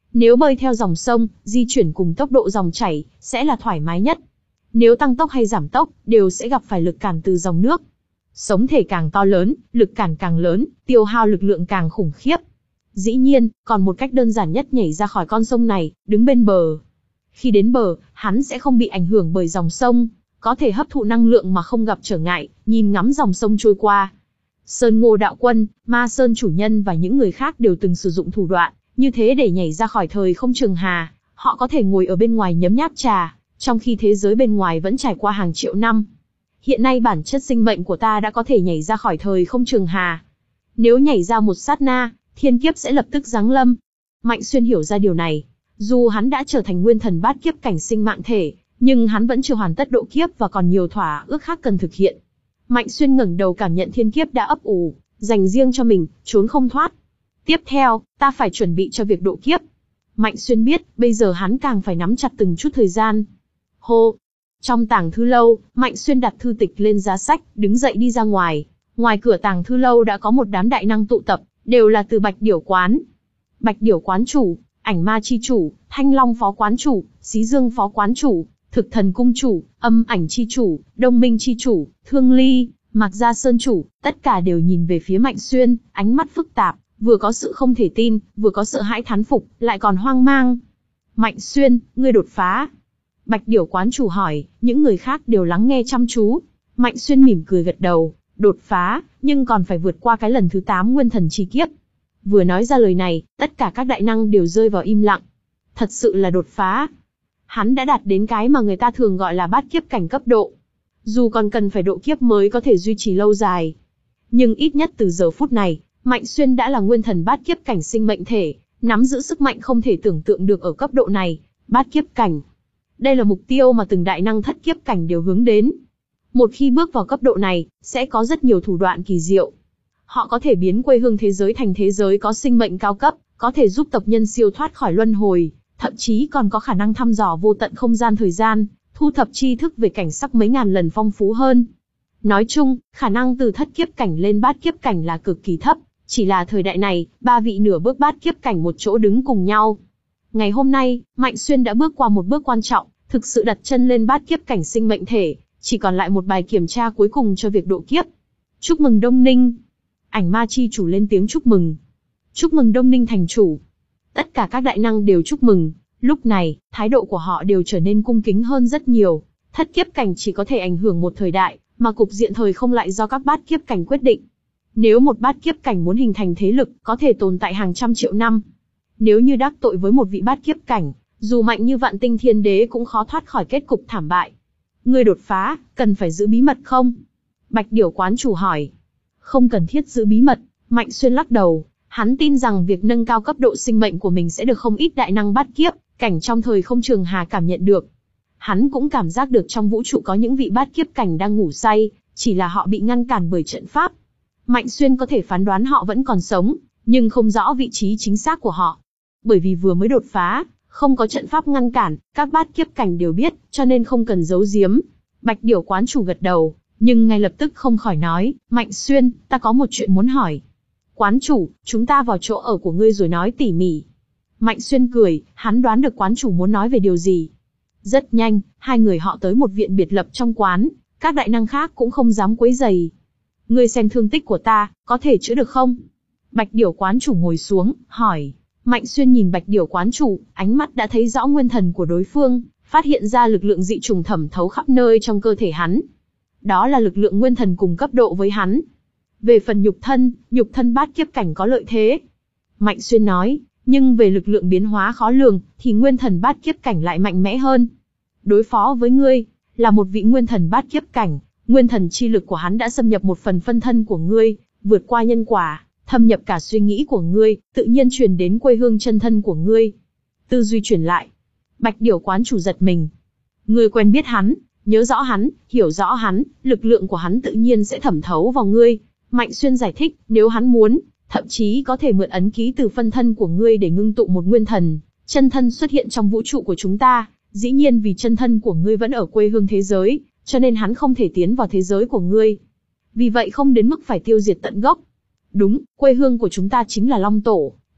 Nếu bơi theo dòng sông, di chuyển cùng tốc độ dòng chảy, sẽ là thoải mái nhất. Nếu tăng tốc hay giảm tốc, đều sẽ gặp phải lực cản từ dòng nước. Sống thể càng to lớn, lực cản càng lớn, tiêu hao lực lượng càng khủng khiếp. Dĩ nhiên, còn một cách đơn giản nhất nhảy ra khỏi con sông này, đứng bên bờ. Khi đến bờ, hắn sẽ không bị ảnh hưởng bởi dòng sông, có thể hấp thụ năng lượng mà không gặp trở ngại, nhìn ngắm dòng sông trôi qua. Sơn Ngô đạo quân, Ma Sơn chủ nhân và những người khác đều từng sử dụng thủ đoạn như thế để nhảy ra khỏi thời không trường hà. Họ có thể ngồi ở bên ngoài nhấm nháp trà, trong khi thế giới bên ngoài vẫn trải qua hàng triệu năm. Hiện nay bản chất sinh mệnh của ta đã có thể nhảy ra khỏi thời không trường hà. Nếu nhảy ra một sát na, thiên kiếp sẽ lập tức giáng lâm. Mạnh Xuyên hiểu ra điều này. Dù hắn đã trở thành nguyên thần bát kiếp cảnh sinh mạng thể, nhưng hắn vẫn chưa hoàn tất độ kiếp và còn nhiều thỏa ước khác cần thực hiện. Mạnh Xuyên ngẩng đầu cảm nhận thiên kiếp đã ấp ủ, dành riêng cho mình, trốn không thoát. Tiếp theo, ta phải chuẩn bị cho việc độ kiếp. Mạnh Xuyên biết, bây giờ hắn càng phải nắm chặt từng chút thời gian. Hô! Trong tàng thư lâu, Mạnh Xuyên đặt thư tịch lên giá sách, đứng dậy đi ra ngoài. Ngoài cửa tàng thư lâu đã có một đám đại năng tụ tập, đều là từ Bạch Điểu Quán. Bạch Điểu Quán chủ, Ảnh Ma chi chủ, Thanh Long phó quán chủ, Xí Dương phó quán chủ, Thực Thần cung chủ, Âm Ảnh chi chủ, Đông Minh chi chủ, Thương Ly, Mạc Gia Sơn chủ, tất cả đều nhìn về phía Mạnh Xuyên, ánh mắt phức tạp, vừa có sự không thể tin, vừa có sợ hãi thán phục, lại còn hoang mang. Mạnh Xuyên, ngươi đột phá. Bạch Điểu Quán chủ hỏi, những người khác đều lắng nghe chăm chú. Mạnh Xuyên mỉm cười gật đầu, đột phá, nhưng còn phải vượt qua cái lần thứ tám nguyên thần chi kiếp. Vừa nói ra lời này, tất cả các đại năng đều rơi vào im lặng. Thật sự là đột phá. Hắn đã đạt đến cái mà người ta thường gọi là bát kiếp cảnh cấp độ. Dù còn cần phải độ kiếp mới có thể duy trì lâu dài. Nhưng ít nhất từ giờ phút này, Mạnh Xuyên đã là nguyên thần bát kiếp cảnh sinh mệnh thể, nắm giữ sức mạnh không thể tưởng tượng được ở cấp độ này, bát kiếp cảnh. Đây là mục tiêu mà từng đại năng thất kiếp cảnh đều hướng đến. Một khi bước vào cấp độ này, sẽ có rất nhiều thủ đoạn kỳ diệu. Họ có thể biến quê hương thế giới thành thế giới có sinh mệnh cao cấp, có thể giúp tộc nhân siêu thoát khỏi luân hồi, thậm chí còn có khả năng thăm dò vô tận không gian thời gian, thu thập tri thức về cảnh sắc mấy ngàn lần phong phú hơn. Nói chung, khả năng từ thất kiếp cảnh lên bát kiếp cảnh là cực kỳ thấp, chỉ là thời đại này, ba vị nửa bước bát kiếp cảnh một chỗ đứng cùng nhau. Ngày hôm nay, Mạnh Xuyên đã bước qua một bước quan trọng, thực sự đặt chân lên bát kiếp cảnh sinh mệnh thể, chỉ còn lại một bài kiểm tra cuối cùng cho việc độ kiếp. Chúc mừng Đông Ninh. Ảnh Ma chi chủ lên tiếng chúc mừng. Chúc mừng Đông Ninh thành chủ. Tất cả các đại năng đều chúc mừng, lúc này, thái độ của họ đều trở nên cung kính hơn rất nhiều. Thất kiếp cảnh chỉ có thể ảnh hưởng một thời đại, mà cục diện thời không lại do các bát kiếp cảnh quyết định. Nếu một bát kiếp cảnh muốn hình thành thế lực, có thể tồn tại hàng trăm triệu năm. Nếu như đắc tội với một vị bát kiếp cảnh, dù mạnh như Vạn Tinh Thiên Đế cũng khó thoát khỏi kết cục thảm bại. Ngươi đột phá, cần phải giữ bí mật không? Bạch Điểu Quán chủ hỏi. Không cần thiết giữ bí mật, Mạnh Xuyên lắc đầu. Hắn tin rằng việc nâng cao cấp độ sinh mệnh của mình sẽ được không ít đại năng bát kiếp cảnh trong thời không trường hà cảm nhận được. Hắn cũng cảm giác được trong vũ trụ có những vị bát kiếp cảnh đang ngủ say, chỉ là họ bị ngăn cản bởi trận pháp. Mạnh Xuyên có thể phán đoán họ vẫn còn sống, nhưng không rõ vị trí chính xác của họ. Bởi vì vừa mới đột phá, không có trận pháp ngăn cản, các bát kiếp cảnh đều biết, cho nên không cần giấu giếm. Bạch Điểu Quán chủ gật đầu, nhưng ngay lập tức không khỏi nói, Mạnh Xuyên, ta có một chuyện muốn hỏi. Quán chủ, chúng ta vào chỗ ở của ngươi rồi nói tỉ mỉ. Mạnh Xuyên cười, hắn đoán được quán chủ muốn nói về điều gì. Rất nhanh, hai người họ tới một viện biệt lập trong quán, các đại năng khác cũng không dám quấy rầy. Ngươi xem thương tích của ta, có thể chữa được không? Bạch Điểu Quán chủ ngồi xuống, hỏi. Mạnh Xuyên nhìn Bạch Điểu Quán chủ, ánh mắt đã thấy rõ nguyên thần của đối phương, phát hiện ra lực lượng dị trùng thẩm thấu khắp nơi trong cơ thể hắn. Đó là lực lượng nguyên thần cùng cấp độ với hắn. Về phần nhục thân, nhục thân bát kiếp cảnh có lợi thế. Mạnh Xuyên nói, nhưng về lực lượng biến hóa khó lường, thì nguyên thần bát kiếp cảnh lại mạnh mẽ hơn. Đối phó với ngươi, là một vị nguyên thần bát kiếp cảnh, nguyên thần chi lực của hắn đã xâm nhập một phần phân thân của ngươi, vượt qua nhân quả, thâm nhập cả suy nghĩ của ngươi, tự nhiên truyền đến quê hương chân thân của ngươi. Tư duy truyền lại. Bạch Điểu Quán chủ giật mình. Ngươi quen biết hắn, nhớ rõ hắn, hiểu rõ hắn, lực lượng của hắn tự nhiên sẽ thẩm thấu vào ngươi. Mạnh Xuyên giải thích, nếu hắn muốn, thậm chí có thể mượn ấn ký từ phân thân của ngươi để ngưng tụ một nguyên thần, chân thân xuất hiện trong vũ trụ của chúng ta. Dĩ nhiên vì chân thân của ngươi vẫn ở quê hương thế giới, cho nên hắn không thể tiến vào thế giới của ngươi. Vì vậy không đến mức phải tiêu diệt tận gốc. Đúng, quê hương của chúng ta chính là Long Tổ,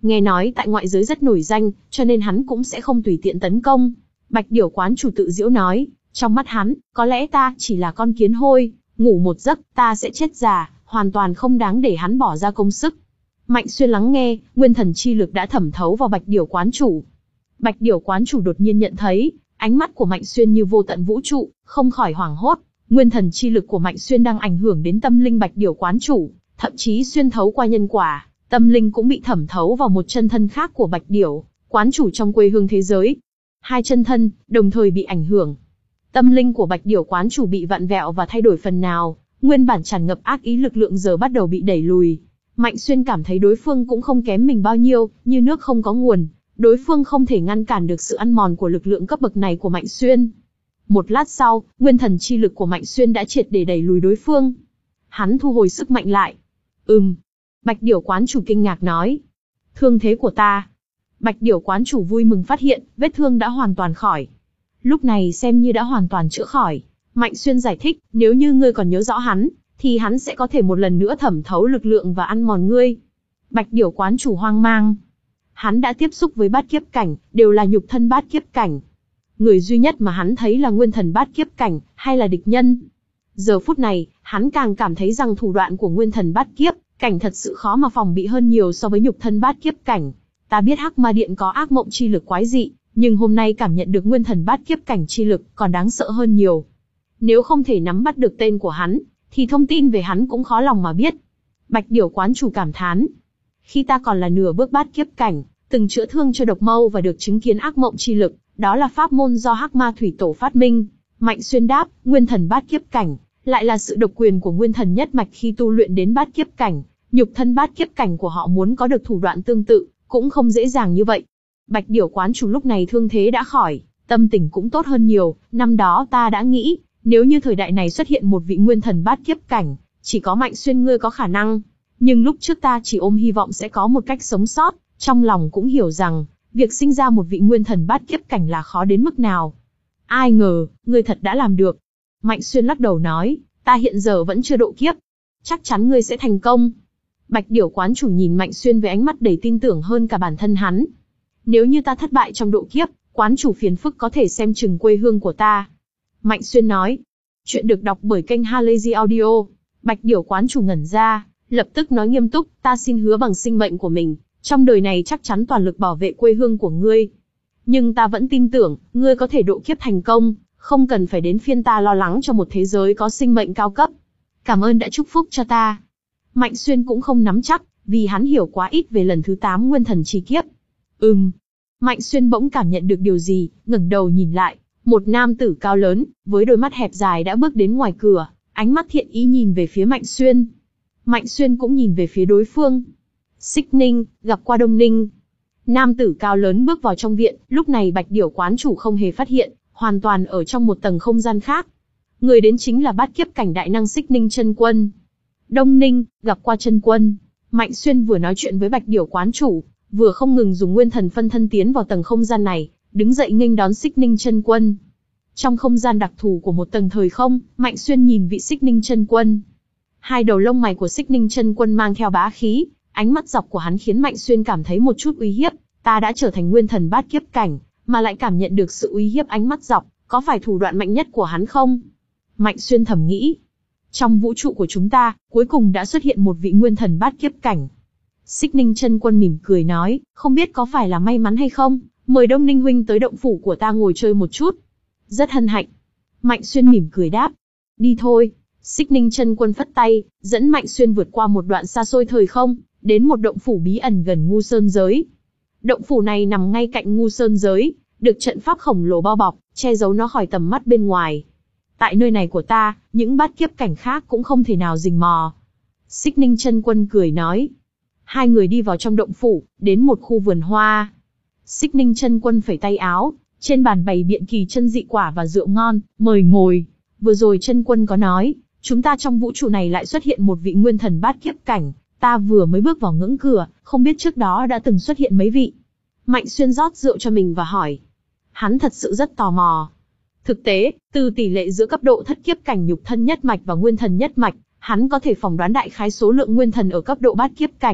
Nghe nói tại ngoại giới rất nổi danh, cho nên hắn cũng sẽ không tùy tiện tấn công. Bạch Điểu quán chủ tự giễu nói, trong mắt hắn, có lẽ ta chỉ là con kiến hôi, ngủ một giấc, ta sẽ chết già, hoàn toàn không đáng để hắn bỏ ra công sức. Mạnh Xuyên lắng nghe, nguyên thần chi lực đã thẩm thấu vào Bạch Điểu quán chủ. Bạch Điểu quán chủ đột nhiên nhận thấy, ánh mắt của Mạnh Xuyên như vô tận vũ trụ, không khỏi hoảng hốt. Nguyên thần chi lực của Mạnh Xuyên đang ảnh hưởng đến tâm linh Bạch Điểu quán chủ, thậm chí xuyên thấu qua nhân quả, tâm linh cũng bị thẩm thấu vào một chân thân khác của Bạch Điểu quán chủ trong quê hương thế giới. Hai chân thân đồng thời bị ảnh hưởng. Tâm linh của Bạch Điểu quán chủ bị vặn vẹo và thay đổi phần nào, nguyên bản tràn ngập ác ý lực lượng giờ bắt đầu bị đẩy lùi. Mạnh Xuyên cảm thấy đối phương cũng không kém mình bao nhiêu, như nước không có nguồn, đối phương không thể ngăn cản được sự ăn mòn của lực lượng cấp bậc này của Mạnh Xuyên. Một lát sau, nguyên thần chi lực của Mạnh Xuyên đã triệt để đẩy lùi đối phương. Hắn thu hồi sức mạnh lại. Ừm. Bạch Điểu quán chủ kinh ngạc nói. Thương thế của ta. Bạch Điểu quán chủ vui mừng phát hiện, vết thương đã hoàn toàn khỏi. Lúc này xem như đã hoàn toàn chữa khỏi. Mạnh Xuyên giải thích, nếu như ngươi còn nhớ rõ hắn, thì hắn sẽ có thể một lần nữa thẩm thấu lực lượng và ăn mòn ngươi. Bạch Điểu quán chủ hoang mang. Hắn đã tiếp xúc với bát kiếp cảnh, đều là nhục thân bát kiếp cảnh. Người duy nhất mà hắn thấy là nguyên thần bát kiếp cảnh, hay là địch nhân. Giờ phút này, hắn càng cảm thấy rằng thủ đoạn của nguyên thần bát kiếp cảnh thật sự khó mà phòng bị hơn nhiều so với nhục thân bát kiếp cảnh. Ta biết Hắc Ma Điện có ác mộng chi lực quái dị, nhưng hôm nay cảm nhận được nguyên thần bát kiếp cảnh chi lực còn đáng sợ hơn nhiều. Nếu không thể nắm bắt được tên của hắn, thì thông tin về hắn cũng khó lòng mà biết. Bạch Điểu quán chủ cảm thán. Khi ta còn là nửa bước bát kiếp cảnh, từng chữa thương cho độc mâu và được chứng kiến ác mộng chi lực, đó là pháp môn do Hắc Ma Thủy Tổ phát minh. Mạnh Xuyên đáp, nguyên thần bát kiếp cảnh, lại là sự độc quyền của nguyên thần nhất mạch khi tu luyện đến bát kiếp cảnh. Nhục thân bát kiếp cảnh của họ muốn có được thủ đoạn tương tự, cũng không dễ dàng như vậy. Bạch Điểu quán chủ lúc này thương thế đã khỏi, tâm tình cũng tốt hơn nhiều. Năm đó ta đã nghĩ, nếu như thời đại này xuất hiện một vị nguyên thần bát kiếp cảnh, chỉ có Mạnh Xuyên ngươi có khả năng. Nhưng lúc trước ta chỉ ôm hy vọng sẽ có một cách sống sót, trong lòng cũng hiểu rằng, việc sinh ra một vị nguyên thần bát kiếp cảnh là khó đến mức nào. Ai ngờ, ngươi thật đã làm được. Mạnh Xuyên lắc đầu nói, ta hiện giờ vẫn chưa độ kiếp. Chắc chắn ngươi sẽ thành công. Bạch Điểu quán chủ nhìn Mạnh Xuyên với ánh mắt đầy tin tưởng hơn cả bản thân hắn. Nếu như ta thất bại trong độ kiếp, quán chủ phiền phức có thể xem chừng quê hương của ta. Mạnh Xuyên nói. Chuyện được đọc bởi kênh Halazy Audio. Bạch Điểu quán chủ ngẩn ra, lập tức nói nghiêm túc, ta xin hứa bằng sinh mệnh của mình, trong đời này chắc chắn toàn lực bảo vệ quê hương của ngươi. Nhưng ta vẫn tin tưởng, ngươi có thể độ kiếp thành công, không cần phải đến phiên ta lo lắng cho một thế giới có sinh mệnh cao cấp. Cảm ơn đã chúc phúc cho ta. Mạnh Xuyên cũng không nắm chắc, vì hắn hiểu quá ít về lần thứ tám nguyên thần chi kiếp. Ừm. Mạnh Xuyên bỗng cảm nhận được điều gì, ngẩng đầu nhìn lại, một nam tử cao lớn, với đôi mắt hẹp dài đã bước đến ngoài cửa, ánh mắt thiện ý nhìn về phía Mạnh Xuyên. Mạnh Xuyên cũng nhìn về phía đối phương. Xích Ninh, gặp qua Đông Ninh. Nam tử cao lớn bước vào trong viện, lúc này Bạch Điểu quán chủ không hề phát hiện, hoàn toàn ở trong một tầng không gian khác. Người đến chính là bát kiếp cảnh đại năng Xích Ninh chân quân. Đông Ninh, gặp qua chân quân. Mạnh Xuyên vừa nói chuyện với Bạch Điểu quán chủ, vừa không ngừng dùng nguyên thần phân thân tiến vào tầng không gian này, đứng dậy nghênh đón Xích Ninh chân quân. Trong không gian đặc thù của một tầng thời không, Mạnh Xuyên nhìn vị Xích Ninh chân quân. Hai đầu lông mày của Xích Ninh chân quân mang theo bá khí, ánh mắt dọc của hắn khiến Mạnh Xuyên cảm thấy một chút uy hiếp. Ta đã trở thành nguyên thần bát kiếp cảnh, mà lại cảm nhận được sự uy hiếp ánh mắt dọc, có phải thủ đoạn mạnh nhất của hắn không? Mạnh Xuyên thầm nghĩ. Trong vũ trụ của chúng ta, cuối cùng đã xuất hiện một vị nguyên thần bát kiếp cảnh. Xích Ninh chân quân mỉm cười nói, không biết có phải là may mắn hay không, mời Đông Ninh huynh tới động phủ của ta ngồi chơi một chút. Rất hân hạnh. Mạnh Xuyên mỉm cười đáp. Đi thôi. Xích Ninh chân quân phất tay, dẫn Mạnh Xuyên vượt qua một đoạn xa xôi thời không, đến một động phủ bí ẩn gần Ngu Sơn giới. Động phủ này nằm ngay cạnh Ngu Sơn giới, được trận pháp khổng lồ bao bọc, che giấu nó khỏi tầm mắt bên ngoài. Tại nơi này của ta, những bát kiếp cảnh khác cũng không thể nào rình mò. Xích Ninh chân quân cười nói. Hai người đi vào trong động phủ, đến một khu vườn hoa. Xích Ninh chân quân phẩy tay áo, trên bàn bày biện kỳ chân dị quả và rượu ngon, mời ngồi. Vừa rồi chân quân có nói, chúng ta trong vũ trụ này lại xuất hiện một vị nguyên thần bát kiếp cảnh. Ta vừa mới bước vào ngưỡng cửa, không biết trước đó đã từng xuất hiện mấy vị. Mạnh Xuyên rót rượu cho mình và hỏi. Hắn thật sự rất tò mò. Thực tế, từ tỷ lệ giữa cấp độ thất kiếp cảnh nhục thân nhất mạch và nguyên thần nhất mạch, hắn có thể phỏng đoán đại khái số lượng nguyên thần ở cấp độ bát kiếp cảnh.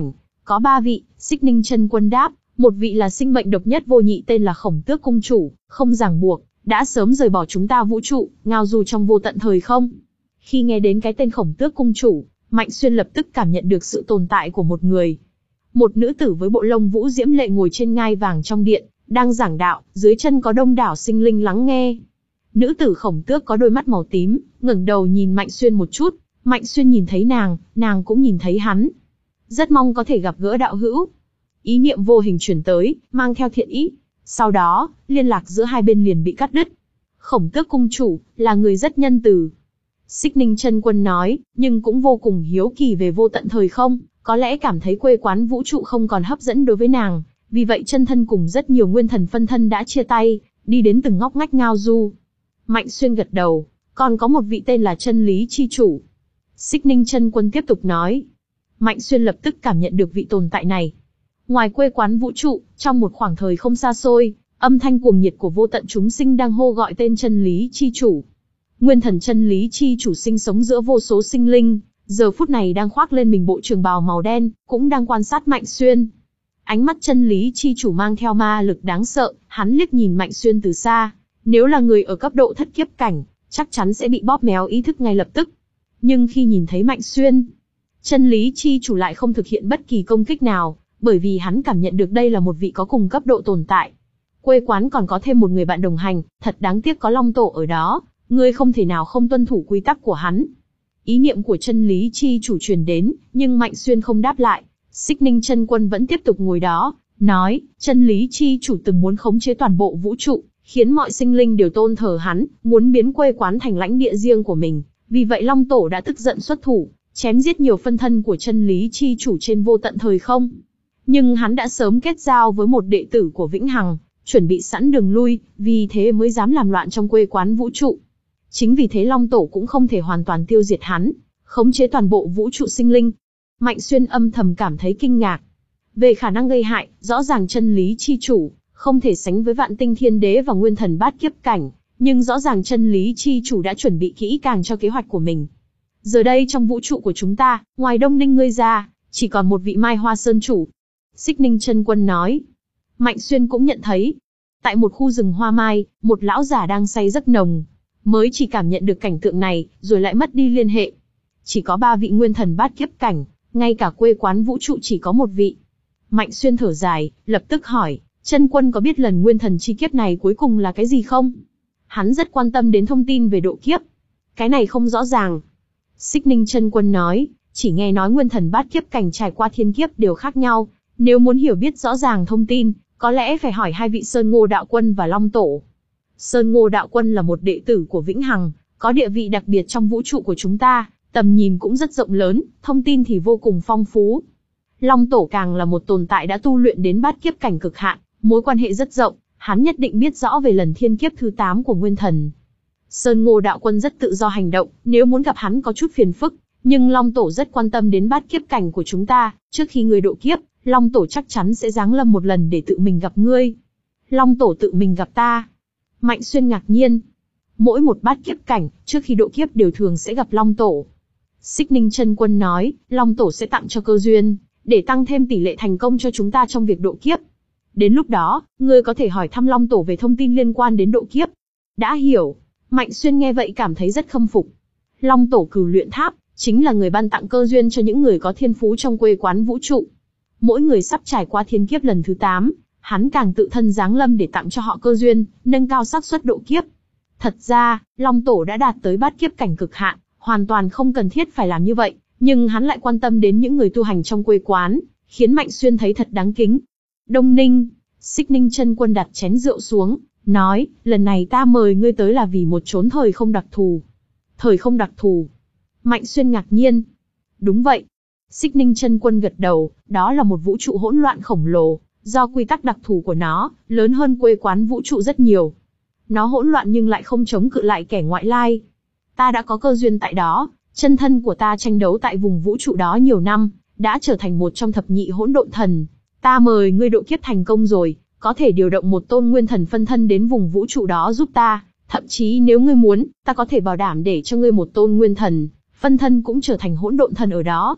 Có ba vị, Xích Ninh Chân Quân đáp, một vị là sinh mệnh độc nhất vô nhị tên là Khổng Tước Cung Chủ, không ràng buộc, đã sớm rời bỏ chúng ta vũ trụ, ngao du trong vô tận thời không. Khi nghe đến cái tên Khổng Tước Cung Chủ, Mạnh Xuyên lập tức cảm nhận được sự tồn tại của một người. Một nữ tử với bộ lông vũ diễm lệ ngồi trên ngai vàng trong điện, đang giảng đạo, dưới chân có đông đảo sinh linh lắng nghe. Nữ tử Khổng Tước có đôi mắt màu tím, ngẩng đầu nhìn Mạnh Xuyên một chút, Mạnh Xuyên nhìn thấy nàng, nàng cũng nhìn thấy hắn. Rất mong có thể gặp gỡ đạo hữu. Ý niệm vô hình chuyển tới, mang theo thiện ý. Sau đó, liên lạc giữa hai bên liền bị cắt đứt. Khổng Tước Cung Chủ là người rất nhân từ. Xích Ninh Chân Quân nói, nhưng cũng vô cùng hiếu kỳ về vô tận thời không, có lẽ cảm thấy quê quán vũ trụ không còn hấp dẫn đối với nàng, vì vậy chân thân cùng rất nhiều nguyên thần phân thân đã chia tay, đi đến từng ngóc ngách ngao du. Mạnh Xuyên gật đầu, còn có một vị tên là Chân Lý Chi Chủ. Xích Ninh Chân Quân tiếp tục nói. Mạnh Xuyên lập tức cảm nhận được vị tồn tại này. Ngoài quê quán vũ trụ, trong một khoảng thời không xa xôi, âm thanh cuồng nhiệt của vô tận chúng sinh đang hô gọi tên Chân Lý Chi Chủ. Nguyên thần Chân Lý Chi Chủ sinh sống giữa vô số sinh linh, giờ phút này đang khoác lên mình bộ trường bào màu đen, cũng đang quan sát Mạnh Xuyên. Ánh mắt Chân Lý Chi Chủ mang theo ma lực đáng sợ, hắn liếc nhìn Mạnh Xuyên từ xa. Nếu là người ở cấp độ thất kiếp cảnh, chắc chắn sẽ bị bóp méo ý thức ngay lập tức. Nhưng khi nhìn thấy Mạnh Xuyên, Chân Lý Chi Chủ lại không thực hiện bất kỳ công kích nào, bởi vì hắn cảm nhận được đây là một vị có cùng cấp độ tồn tại. Quê quán còn có thêm một người bạn đồng hành, thật đáng tiếc có Long Tổ ở đó, ngươi không thể nào không tuân thủ quy tắc của hắn. Ý niệm của Chân Lý Chi Chủ truyền đến, nhưng Mạnh Xuyên không đáp lại. Xích Ninh Chân Quân vẫn tiếp tục ngồi đó, nói, Chân Lý Chi Chủ từng muốn khống chế toàn bộ vũ trụ, khiến mọi sinh linh đều tôn thờ hắn, muốn biến quê quán thành lãnh địa riêng của mình. Vì vậy Long Tổ đã tức giận xuất thủ, chém giết nhiều phân thân của Chân Lý Chi Chủ trên vô tận thời không. Nhưng hắn đã sớm kết giao với một đệ tử của Vĩnh Hằng, chuẩn bị sẵn đường lui, vì thế mới dám làm loạn trong quê quán vũ trụ. Chính vì thế Long Tổ cũng không thể hoàn toàn tiêu diệt hắn, khống chế toàn bộ vũ trụ sinh linh. Mạnh Xuyên âm thầm cảm thấy kinh ngạc. Về khả năng gây hại, rõ ràng Chân Lý Chi Chủ không thể sánh với Vạn Tinh Thiên Đế và Nguyên Thần Bát Kiếp Cảnh, nhưng rõ ràng Chân Lý Chi Chủ đã chuẩn bị kỹ càng cho kế hoạch của mình. Giờ đây trong vũ trụ của chúng ta, ngoài Đông Ninh ngươi ra, chỉ còn một vị Mai Hoa Sơn Chủ. Xích Ninh Chân Quân nói. Mạnh Xuyên cũng nhận thấy. Tại một khu rừng hoa mai, một lão giả đang say giấc nồng. Mới chỉ cảm nhận được cảnh tượng này, rồi lại mất đi liên hệ. Chỉ có ba vị Nguyên Thần Bát Kiếp Cảnh, ngay cả quê quán vũ trụ chỉ có một vị. Mạnh Xuyên thở dài, lập tức hỏi, Chân Quân có biết lần Nguyên Thần chi kiếp này cuối cùng là cái gì không? Hắn rất quan tâm đến thông tin về độ kiếp. Cái này không rõ ràng. Xích Ninh Chân Quân nói, chỉ nghe nói Nguyên Thần Bát Kiếp Cảnh trải qua thiên kiếp đều khác nhau. Nếu muốn hiểu biết rõ ràng thông tin, có lẽ phải hỏi hai vị Sơn Ngô Đạo Quân và Long Tổ. Sơn Ngô Đạo Quân là một đệ tử của Vĩnh Hằng, có địa vị đặc biệt trong vũ trụ của chúng ta, tầm nhìn cũng rất rộng lớn, thông tin thì vô cùng phong phú. Long Tổ càng là một tồn tại đã tu luyện đến bát kiếp cảnh cực hạn, mối quan hệ rất rộng, hắn nhất định biết rõ về lần thiên kiếp thứ tám của Nguyên Thần. Sơn Ngô Đạo Quân rất tự do hành động, nếu muốn gặp hắn có chút phiền phức, nhưng Long Tổ rất quan tâm đến bát kiếp cảnh của chúng ta, trước khi ngươi độ kiếp, Long Tổ chắc chắn sẽ giáng lâm một lần để tự mình gặp ngươi. Long Tổ tự mình gặp ta. Mạnh Xuyên ngạc nhiên. Mỗi một bát kiếp cảnh, trước khi độ kiếp đều thường sẽ gặp Long Tổ. Xích Ninh Chân Quân nói, Long Tổ sẽ tặng cho cơ duyên, để tăng thêm tỷ lệ thành công cho chúng ta trong việc độ kiếp. Đến lúc đó, ngươi có thể hỏi thăm Long Tổ về thông tin liên quan đến độ kiếp. Đã hiểu. Mạnh Xuyên nghe vậy cảm thấy rất khâm phục. Long Tổ Cửu Luyện Tháp, chính là người ban tặng cơ duyên cho những người có thiên phú trong quê quán vũ trụ. Mỗi người sắp trải qua thiên kiếp lần thứ tám, hắn càng tự thân giáng lâm để tặng cho họ cơ duyên, nâng cao xác suất độ kiếp. Thật ra, Long Tổ đã đạt tới bát kiếp cảnh cực hạn, hoàn toàn không cần thiết phải làm như vậy, nhưng hắn lại quan tâm đến những người tu hành trong quê quán, khiến Mạnh Xuyên thấy thật đáng kính. Đông Ninh, Xích Ninh Chân Quân đặt chén rượu xuống, nói, lần này ta mời ngươi tới là vì một chốn thời không đặc thù. Thời không đặc thù. Mạnh Xuyên ngạc nhiên. Đúng vậy. Xích Ninh Chân Quân gật đầu, đó là một vũ trụ hỗn loạn khổng lồ, do quy tắc đặc thù của nó, lớn hơn quê quán vũ trụ rất nhiều. Nó hỗn loạn nhưng lại không chống cự lại kẻ ngoại lai. Ta đã có cơ duyên tại đó, chân thân của ta tranh đấu tại vùng vũ trụ đó nhiều năm, đã trở thành một trong thập nhị hỗn độn thần. Ta mời ngươi độ kiếp thành công rồi, có thể điều động một tôn nguyên thần phân thân đến vùng vũ trụ đó giúp ta, thậm chí nếu ngươi muốn, ta có thể bảo đảm để cho ngươi một tôn nguyên thần, phân thân cũng trở thành hỗn độn thần ở đó.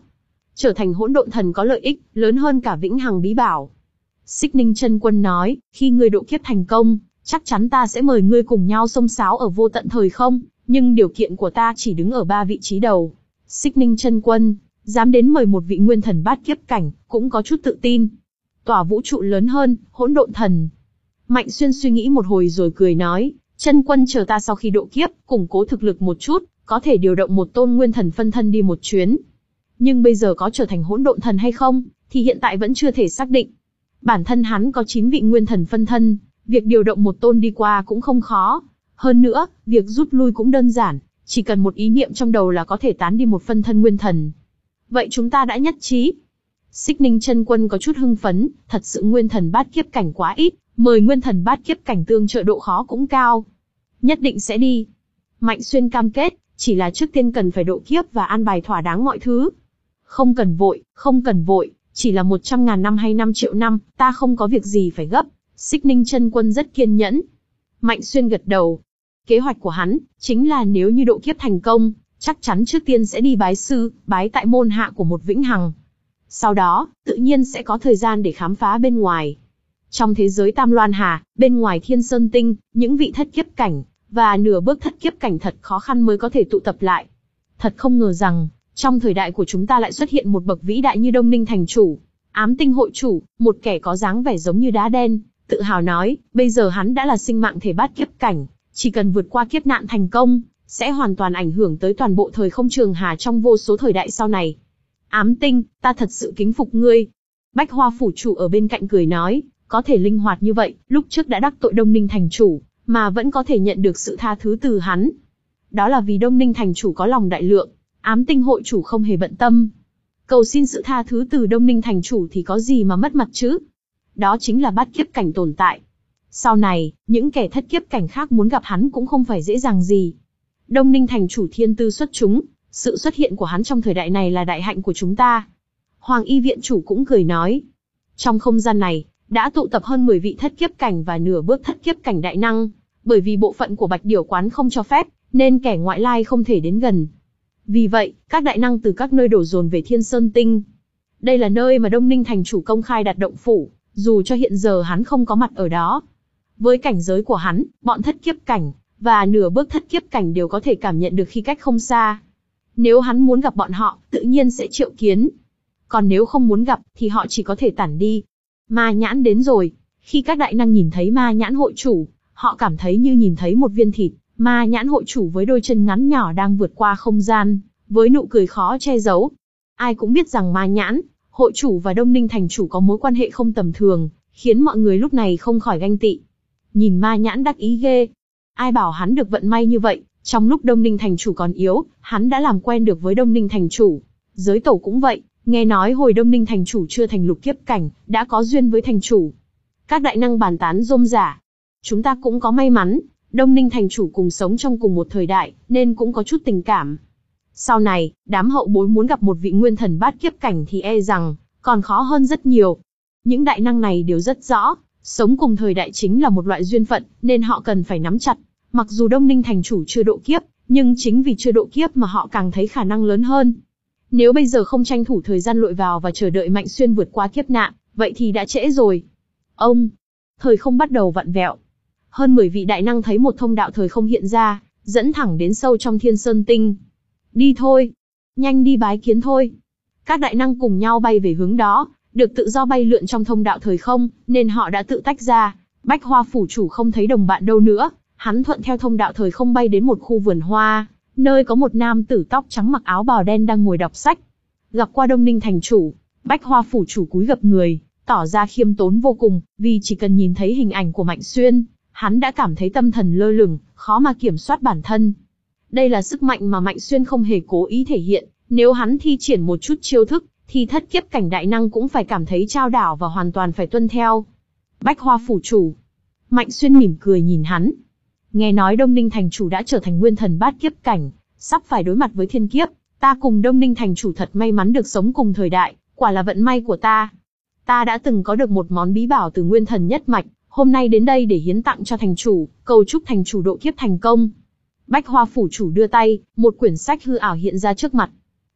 trở thành hỗn độn thần có lợi ích lớn hơn cả vĩnh hằng bí bảo. Xích Ninh Chân Quân nói, khi ngươi độ kiếp thành công, chắc chắn ta sẽ mời ngươi cùng nhau xông xáo ở vô tận thời không, nhưng điều kiện của ta chỉ đứng ở ba vị trí đầu. Xích Ninh Chân Quân dám đến mời một vị nguyên thần bát kiếp cảnh, cũng có chút tự tin. Tòa vũ trụ lớn hơn, hỗn độn thần. Mạnh Xuyên suy nghĩ một hồi rồi cười nói, Chân Quân chờ ta sau khi độ kiếp, củng cố thực lực một chút, có thể điều động một tôn nguyên thần phân thân đi một chuyến. Nhưng bây giờ có trở thành hỗn độn thần hay không, thì hiện tại vẫn chưa thể xác định. Bản thân hắn có chín vị nguyên thần phân thân, việc điều động một tôn đi qua cũng không khó. Hơn nữa, việc rút lui cũng đơn giản, chỉ cần một ý niệm trong đầu là có thể tán đi một phân thân nguyên thần. Vậy chúng ta đã nhất trí. Xích Ninh Chân Quân có chút hưng phấn, thật sự nguyên thần bát kiếp cảnh quá ít, mời nguyên thần bát kiếp cảnh tương trợ độ khó cũng cao. Nhất định sẽ đi. Mạnh Xuyên cam kết, chỉ là trước tiên cần phải độ kiếp và an bài thỏa đáng mọi thứ. Không cần vội, không cần vội, chỉ là một trăm ngàn năm hay năm triệu năm, ta không có việc gì phải gấp. Xích Ninh Chân Quân rất kiên nhẫn. Mạnh Xuyên gật đầu. Kế hoạch của hắn, chính là nếu như độ kiếp thành công, chắc chắn trước tiên sẽ đi bái sư, bái tại môn hạ của một vĩnh hằng. Sau đó, tự nhiên sẽ có thời gian để khám phá bên ngoài. Trong thế giới Tam Loan Hà, bên ngoài Thiên Sơn Tinh, những vị thất kiếp cảnh, và nửa bước thất kiếp cảnh thật khó khăn mới có thể tụ tập lại. Thật không ngờ rằng, trong thời đại của chúng ta lại xuất hiện một bậc vĩ đại như Đông Ninh Thành Chủ. Ám Tinh hội chủ, một kẻ có dáng vẻ giống như đá đen, tự hào nói, bây giờ hắn đã là sinh mạng thể bát kiếp cảnh, chỉ cần vượt qua kiếp nạn thành công, sẽ hoàn toàn ảnh hưởng tới toàn bộ thời không trường hà trong vô số thời đại sau này. Ám Tinh, ta thật sự kính phục ngươi. Bách Hoa phủ chủ ở bên cạnh cười nói, có thể linh hoạt như vậy, lúc trước đã đắc tội Đông Ninh Thành Chủ, mà vẫn có thể nhận được sự tha thứ từ hắn. Đó là vì Đông Ninh Thành Chủ có lòng đại lượng, Ám Tinh hội chủ không hề bận tâm. Cầu xin sự tha thứ từ Đông Ninh Thành Chủ thì có gì mà mất mặt chứ? Đó chính là bát kiếp cảnh tồn tại. Sau này, những kẻ thất kiếp cảnh khác muốn gặp hắn cũng không phải dễ dàng gì. Đông Ninh Thành Chủ thiên tư xuất chúng, sự xuất hiện của hắn trong thời đại này là đại hạnh của chúng ta. Hoàng Y viện chủ cũng cười nói. Trong không gian này, đã tụ tập hơn mười vị thất kiếp cảnh và nửa bước thất kiếp cảnh đại năng. Bởi vì bộ phận của Bạch Điểu Quán không cho phép, nên kẻ ngoại lai không thể đến gần. Vì vậy, các đại năng từ các nơi đổ dồn về Thiên Sơn Tinh. Đây là nơi mà Đông Ninh Thành Chủ công khai đặt động phủ, dù cho hiện giờ hắn không có mặt ở đó. Với cảnh giới của hắn, bọn thất kiếp cảnh, và nửa bước thất kiếp cảnh đều có thể cảm nhận được khi cách không xa. Nếu hắn muốn gặp bọn họ, tự nhiên sẽ triệu kiến. Còn nếu không muốn gặp, thì họ chỉ có thể tản đi. Ma nhãn đến rồi. Khi các đại năng nhìn thấy ma nhãn hội chủ, họ cảm thấy như nhìn thấy một viên thịt. Ma nhãn hội chủ với đôi chân ngắn nhỏ đang vượt qua không gian, với nụ cười khó che giấu. Ai cũng biết rằng ma nhãn hội chủ và Đông Ninh Thành Chủ có mối quan hệ không tầm thường, khiến mọi người lúc này không khỏi ganh tị. Nhìn ma nhãn đắc ý ghê. Ai bảo hắn được vận may như vậy, trong lúc Đông Ninh Thành Chủ còn yếu, hắn đã làm quen được với Đông Ninh Thành Chủ. Giới tổ cũng vậy, nghe nói hồi Đông Ninh Thành Chủ chưa thành lục kiếp cảnh, đã có duyên với Thành Chủ. Các đại năng bàn tán rôm rả. Chúng ta cũng có may mắn, Đông Ninh Thành Chủ cùng sống trong cùng một thời đại, nên cũng có chút tình cảm. Sau này, đám hậu bối muốn gặp một vị nguyên thần bát kiếp cảnh thì e rằng, còn khó hơn rất nhiều. Những đại năng này đều rất rõ, sống cùng thời đại chính là một loại duyên phận, nên họ cần phải nắm chặt. Mặc dù Đông Ninh Thành Chủ chưa độ kiếp, nhưng chính vì chưa độ kiếp mà họ càng thấy khả năng lớn hơn. Nếu bây giờ không tranh thủ thời gian lội vào và chờ đợi Mạnh Xuyên vượt qua kiếp nạn, vậy thì đã trễ rồi. Ông, thời không bắt đầu vặn vẹo. Hơn mười vị đại năng thấy một thông đạo thời không hiện ra, dẫn thẳng đến sâu trong Thiên Sơn Tinh. Đi thôi, nhanh đi bái kiến thôi. Các đại năng cùng nhau bay về hướng đó, được tự do bay lượn trong thông đạo thời không, nên họ đã tự tách ra. Bách Hoa phủ chủ không thấy đồng bạn đâu nữa, hắn thuận theo thông đạo thời không bay đến một khu vườn hoa, nơi có một nam tử tóc trắng mặc áo bào đen đang ngồi đọc sách. Gặp qua Đông Ninh Thành Chủ, Bách Hoa phủ chủ cúi gập người, tỏ ra khiêm tốn vô cùng, vì chỉ cần nhìn thấy hình ảnh của Mạnh Xuyên, hắn đã cảm thấy tâm thần lơ lửng, khó mà kiểm soát bản thân. Đây là sức mạnh mà Mạnh Xuyên không hề cố ý thể hiện, nếu hắn thi triển một chút chiêu thức, thì thất kiếp cảnh đại năng cũng phải cảm thấy trao đảo và hoàn toàn phải tuân theo. Bách Hoa phủ chủ. Mạnh Xuyên mỉm cười nhìn hắn. Nghe nói Đông Ninh Thành Chủ đã trở thành nguyên thần bát kiếp cảnh, sắp phải đối mặt với thiên kiếp. Ta cùng Đông Ninh Thành Chủ thật may mắn được sống cùng thời đại, quả là vận may của ta. Ta đã từng có được một món bí bảo từ nguyên thần nhất mạch, hôm nay đến đây để hiến tặng cho Thành Chủ, cầu chúc Thành Chủ độ kiếp thành công. Bách Hoa phủ chủ đưa tay, một quyển sách hư ảo hiện ra trước mặt.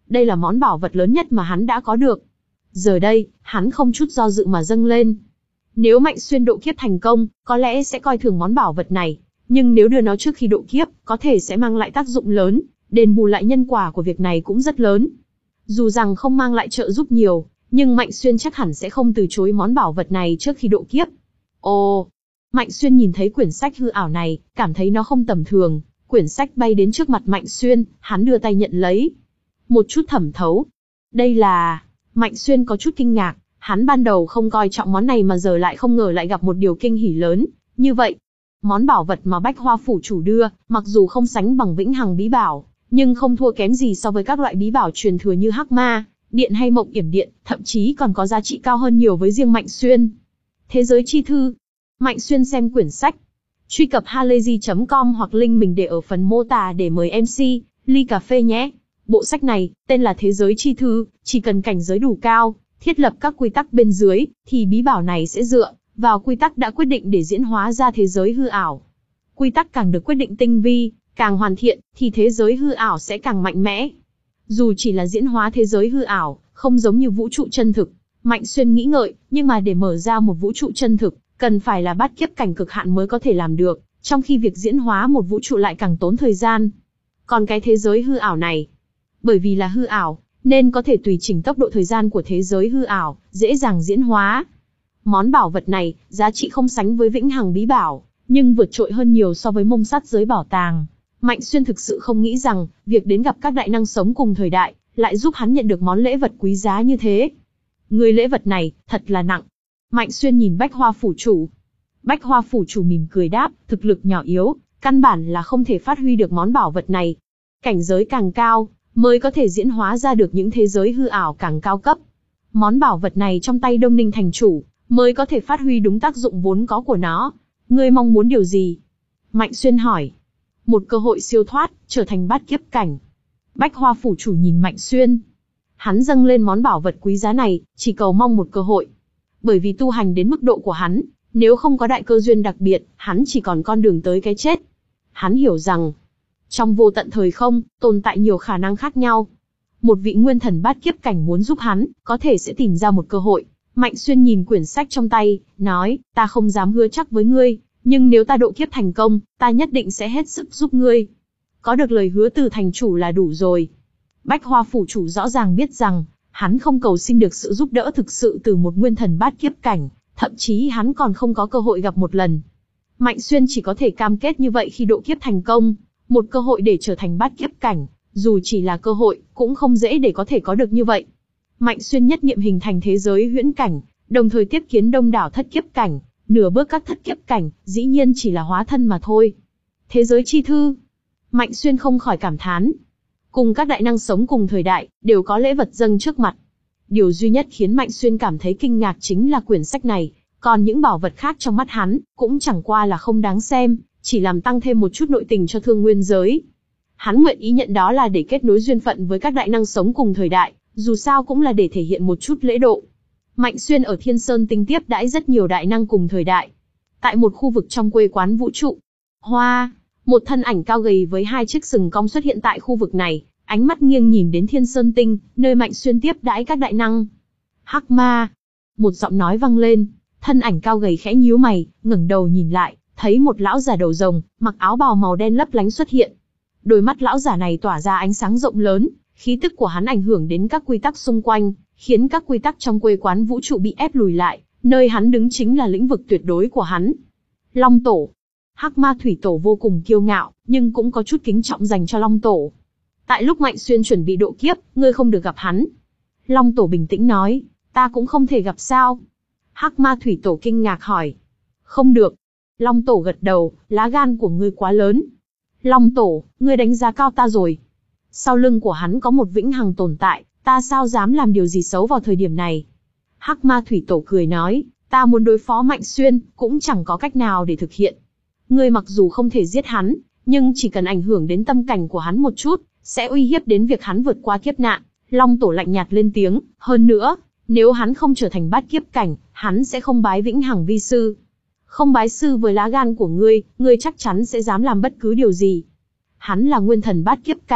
Đây là món bảo vật lớn nhất mà hắn đã có được. Giờ đây, hắn không chút do dự mà dâng lên. Nếu Mạnh Xuyên độ kiếp thành công, có lẽ sẽ coi thường món bảo vật này. Nhưng nếu đưa nó trước khi độ kiếp, có thể sẽ mang lại tác dụng lớn, đền bù lại nhân quả của việc này cũng rất lớn. Dù rằng không mang lại trợ giúp nhiều, nhưng Mạnh Xuyên chắc hẳn sẽ không từ chối món bảo vật này trước khi độ kiếp. Ồ! Mạnh Xuyên nhìn thấy quyển sách hư ảo này, cảm thấy nó không tầm thường. Quyển sách bay đến trước mặt Mạnh Xuyên, hắn đưa tay nhận lấy. Một chút thẩm thấu. Đây là... Mạnh Xuyên có chút kinh ngạc, hắn ban đầu không coi trọng món này mà giờ lại không ngờ lại gặp một điều kinh hỉ lớn, như vậy. Món bảo vật mà Bách Hoa Phủ chủ đưa, mặc dù không sánh bằng Vĩnh Hằng Bí Bảo, nhưng không thua kém gì so với các loại bí bảo truyền thừa như Hắc Ma Điện hay Mộng Yểm Điện, thậm chí còn có giá trị cao hơn nhiều với riêng Mạnh Xuyên. Thế giới chi thư. Mạnh Xuyên xem quyển sách. Truy cập halayzi chấm com hoặc link mình để ở phần mô tả để mời em xê, ly cà phê nhé. Bộ sách này, tên là Thế giới chi thư, chỉ cần cảnh giới đủ cao, thiết lập các quy tắc bên dưới, thì bí bảo này sẽ dựa vào quy tắc đã quyết định để diễn hóa ra thế giới hư ảo. Quy tắc càng được quyết định tinh vi, càng hoàn thiện, thì thế giới hư ảo sẽ càng mạnh mẽ. Dù chỉ là diễn hóa thế giới hư ảo, không giống như vũ trụ chân thực. Mạnh Xuyên nghĩ ngợi, nhưng mà để mở ra một vũ trụ chân thực, cần phải là bát kiếp cảnh cực hạn mới có thể làm được, trong khi việc diễn hóa một vũ trụ lại càng tốn thời gian. Còn cái thế giới hư ảo này, bởi vì là hư ảo, nên có thể tùy chỉnh tốc độ thời gian của thế giới hư ảo, dễ dàng diễn hóa. Món bảo vật này, giá trị không sánh với Vĩnh Hằng Bí Bảo, nhưng vượt trội hơn nhiều so với Mông Sắt Giới Bảo Tàng. Mạnh Xuyên thực sự không nghĩ rằng, việc đến gặp các đại năng sống cùng thời đại, lại giúp hắn nhận được món lễ vật quý giá như thế. Người lễ vật này, thật là nặng. Mạnh Xuyên nhìn Bách Hoa Phủ chủ. Bách Hoa Phủ chủ mỉm cười đáp, thực lực nhỏ yếu, căn bản là không thể phát huy được món bảo vật này. Cảnh giới càng cao, mới có thể diễn hóa ra được những thế giới hư ảo càng cao cấp. Món bảo vật này trong tay Đông Ninh thành chủ, mới có thể phát huy đúng tác dụng vốn có của nó. Ngươi mong muốn điều gì? Mạnh Xuyên hỏi. Một cơ hội siêu thoát, trở thành bát kiếp cảnh. Bách Hoa Phủ chủ nhìn Mạnh Xuyên. Hắn dâng lên món bảo vật quý giá này, chỉ cầu mong một cơ hội. Bởi vì tu hành đến mức độ của hắn, nếu không có đại cơ duyên đặc biệt, hắn chỉ còn con đường tới cái chết. Hắn hiểu rằng, trong vô tận thời không, tồn tại nhiều khả năng khác nhau. Một vị nguyên thần bát kiếp cảnh muốn giúp hắn, có thể sẽ tìm ra một cơ hội. Mạnh Xuyên nhìn quyển sách trong tay, nói, ta không dám hứa chắc với ngươi, nhưng nếu ta độ kiếp thành công, ta nhất định sẽ hết sức giúp ngươi. Có được lời hứa từ thành chủ là đủ rồi. Bách Hoa Phủ chủ rõ ràng biết rằng, hắn không cầu xin được sự giúp đỡ thực sự từ một nguyên thần bát kiếp cảnh, thậm chí hắn còn không có cơ hội gặp một lần. Mạnh Xuyên chỉ có thể cam kết như vậy khi độ kiếp thành công, một cơ hội để trở thành bát kiếp cảnh, dù chỉ là cơ hội, cũng không dễ để có thể có được như vậy. Mạnh Xuyên nhất niệm hình thành thế giới huyễn cảnh, đồng thời tiếp kiến đông đảo thất kiếp cảnh, nửa bước các thất kiếp cảnh, dĩ nhiên chỉ là hóa thân mà thôi. Thế giới chi thư. Mạnh Xuyên không khỏi cảm thán. Cùng các đại năng sống cùng thời đại, đều có lễ vật dâng trước mặt. Điều duy nhất khiến Mạnh Xuyên cảm thấy kinh ngạc chính là quyển sách này, còn những bảo vật khác trong mắt hắn, cũng chẳng qua là không đáng xem, chỉ làm tăng thêm một chút nội tình cho thương nguyên giới. Hắn nguyện ý nhận đó là để kết nối duyên phận với các đại năng sống cùng thời đại, dù sao cũng là để thể hiện một chút lễ độ. Mạnh Xuyên ở Thiên Sơn Tinh tiếp đãi rất nhiều đại năng cùng thời đại. Tại một khu vực trong quê quán vũ trụ, Hoa, một thân ảnh cao gầy với hai chiếc sừng cong xuất hiện tại khu vực này, ánh mắt nghiêng nhìn đến Thiên Sơn Tinh, nơi Mạnh Xuyên tiếp đãi các đại năng. Hắc Ma, một giọng nói vang lên, thân ảnh cao gầy khẽ nhíu mày, ngẩng đầu nhìn lại, thấy một lão già đầu rồng, mặc áo bào màu đen lấp lánh xuất hiện. Đôi mắt lão giả này tỏa ra ánh sáng rộng lớn, khí tức của hắn ảnh hưởng đến các quy tắc xung quanh, khiến các quy tắc trong quê quán vũ trụ bị ép lùi lại, nơi hắn đứng chính là lĩnh vực tuyệt đối của hắn. Long Tổ. Hắc Ma Thủy Tổ vô cùng kiêu ngạo, nhưng cũng có chút kính trọng dành cho Long Tổ. Tại lúc Mạnh Xuyên chuẩn bị độ kiếp, ngươi không được gặp hắn. Long Tổ bình tĩnh nói, ta cũng không thể gặp sao? Hắc Ma Thủy Tổ kinh ngạc hỏi. Không được. Long Tổ gật đầu, lá gan của ngươi quá lớn. Long Tổ, ngươi đánh giá cao ta rồi. Sau lưng của hắn có một vĩnh hằng tồn tại, ta sao dám làm điều gì xấu vào thời điểm này? Hắc Ma Thủy Tổ cười nói, ta muốn đối phó Mạnh Xuyên, cũng chẳng có cách nào để thực hiện. Ngươi mặc dù không thể giết hắn, nhưng chỉ cần ảnh hưởng đến tâm cảnh của hắn một chút, sẽ uy hiếp đến việc hắn vượt qua kiếp nạn. Long Tổ lạnh nhạt lên tiếng, hơn nữa, nếu hắn không trở thành bát kiếp cảnh, hắn sẽ không bái vĩnh hằng vi sư. Không bái sư với lá gan của ngươi, ngươi chắc chắn sẽ dám làm bất cứ điều gì. Hắn là nguyên thần bát kiếp cảnh,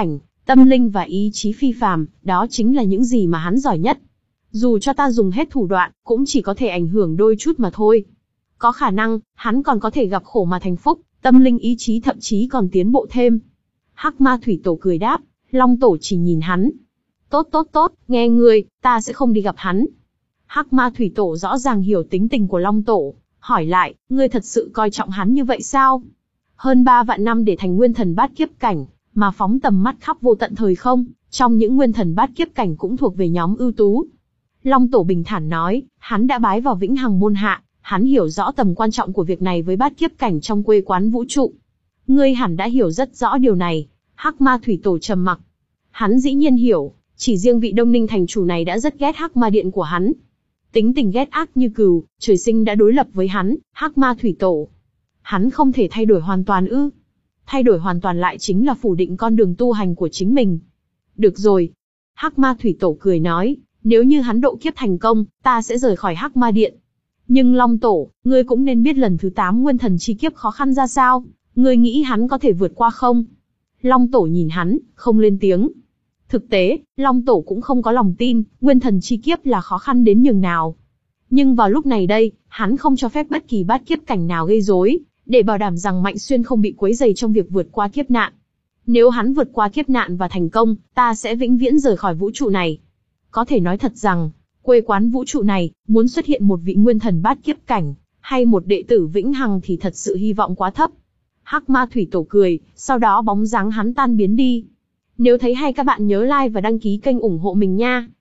Tâm linh và ý chí phi phàm, đó chính là những gì mà hắn giỏi nhất. Dù cho ta dùng hết thủ đoạn, cũng chỉ có thể ảnh hưởng đôi chút mà thôi. Có khả năng, hắn còn có thể gặp khổ mà thành phúc, tâm linh ý chí thậm chí còn tiến bộ thêm. Hắc Ma Thủy Tổ cười đáp, Long Tổ chỉ nhìn hắn. Tốt tốt tốt, nghe ngươi, ta sẽ không đi gặp hắn. Hắc Ma Thủy Tổ rõ ràng hiểu tính tình của Long Tổ, hỏi lại, ngươi thật sự coi trọng hắn như vậy sao? Hơn ba vạn năm để thành nguyên thần bát kiếp cảnh, mà phóng tầm mắt khắp vô tận thời không, trong những nguyên thần bát kiếp cảnh cũng thuộc về nhóm ưu tú. Long Tổ bình thản nói, hắn đã bái vào Vĩnh Hằng môn hạ, hắn hiểu rõ tầm quan trọng của việc này với bát kiếp cảnh trong quê quán vũ trụ. Ngươi hẳn đã hiểu rất rõ điều này. Hắc Ma Thủy Tổ trầm mặc. Hắn dĩ nhiên hiểu, chỉ riêng vị Đông Ninh thành chủ này đã rất ghét Hắc Ma Điện của hắn. Tính tình ghét ác như cừu, trời sinh đã đối lập với hắn, Hắc Ma Thủy Tổ. Hắn không thể thay đổi hoàn toàn ư? Thay đổi hoàn toàn lại chính là phủ định con đường tu hành của chính mình. Được rồi. Hắc Ma Thủy Tổ cười nói, nếu như hắn độ kiếp thành công, ta sẽ rời khỏi Hắc Ma Điện. Nhưng Long Tổ, ngươi cũng nên biết lần thứ tám nguyên thần chi kiếp khó khăn ra sao, ngươi nghĩ hắn có thể vượt qua không? Long Tổ nhìn hắn, không lên tiếng. Thực tế, Long Tổ cũng không có lòng tin, nguyên thần chi kiếp là khó khăn đến nhường nào. Nhưng vào lúc này đây, hắn không cho phép bất kỳ bát kiếp cảnh nào gây rối, để bảo đảm rằng Mạnh Xuyên không bị quấy rầy trong việc vượt qua kiếp nạn. Nếu hắn vượt qua kiếp nạn và thành công, ta sẽ vĩnh viễn rời khỏi vũ trụ này. Có thể nói thật rằng, quê quán vũ trụ này, muốn xuất hiện một vị nguyên thần bát kiếp cảnh, hay một đệ tử vĩnh hằng thì thật sự hy vọng quá thấp. Hắc Ma Thủy Tổ cười, sau đó bóng dáng hắn tan biến đi. Nếu thấy hay các bạn nhớ like và đăng ký kênh ủng hộ mình nha.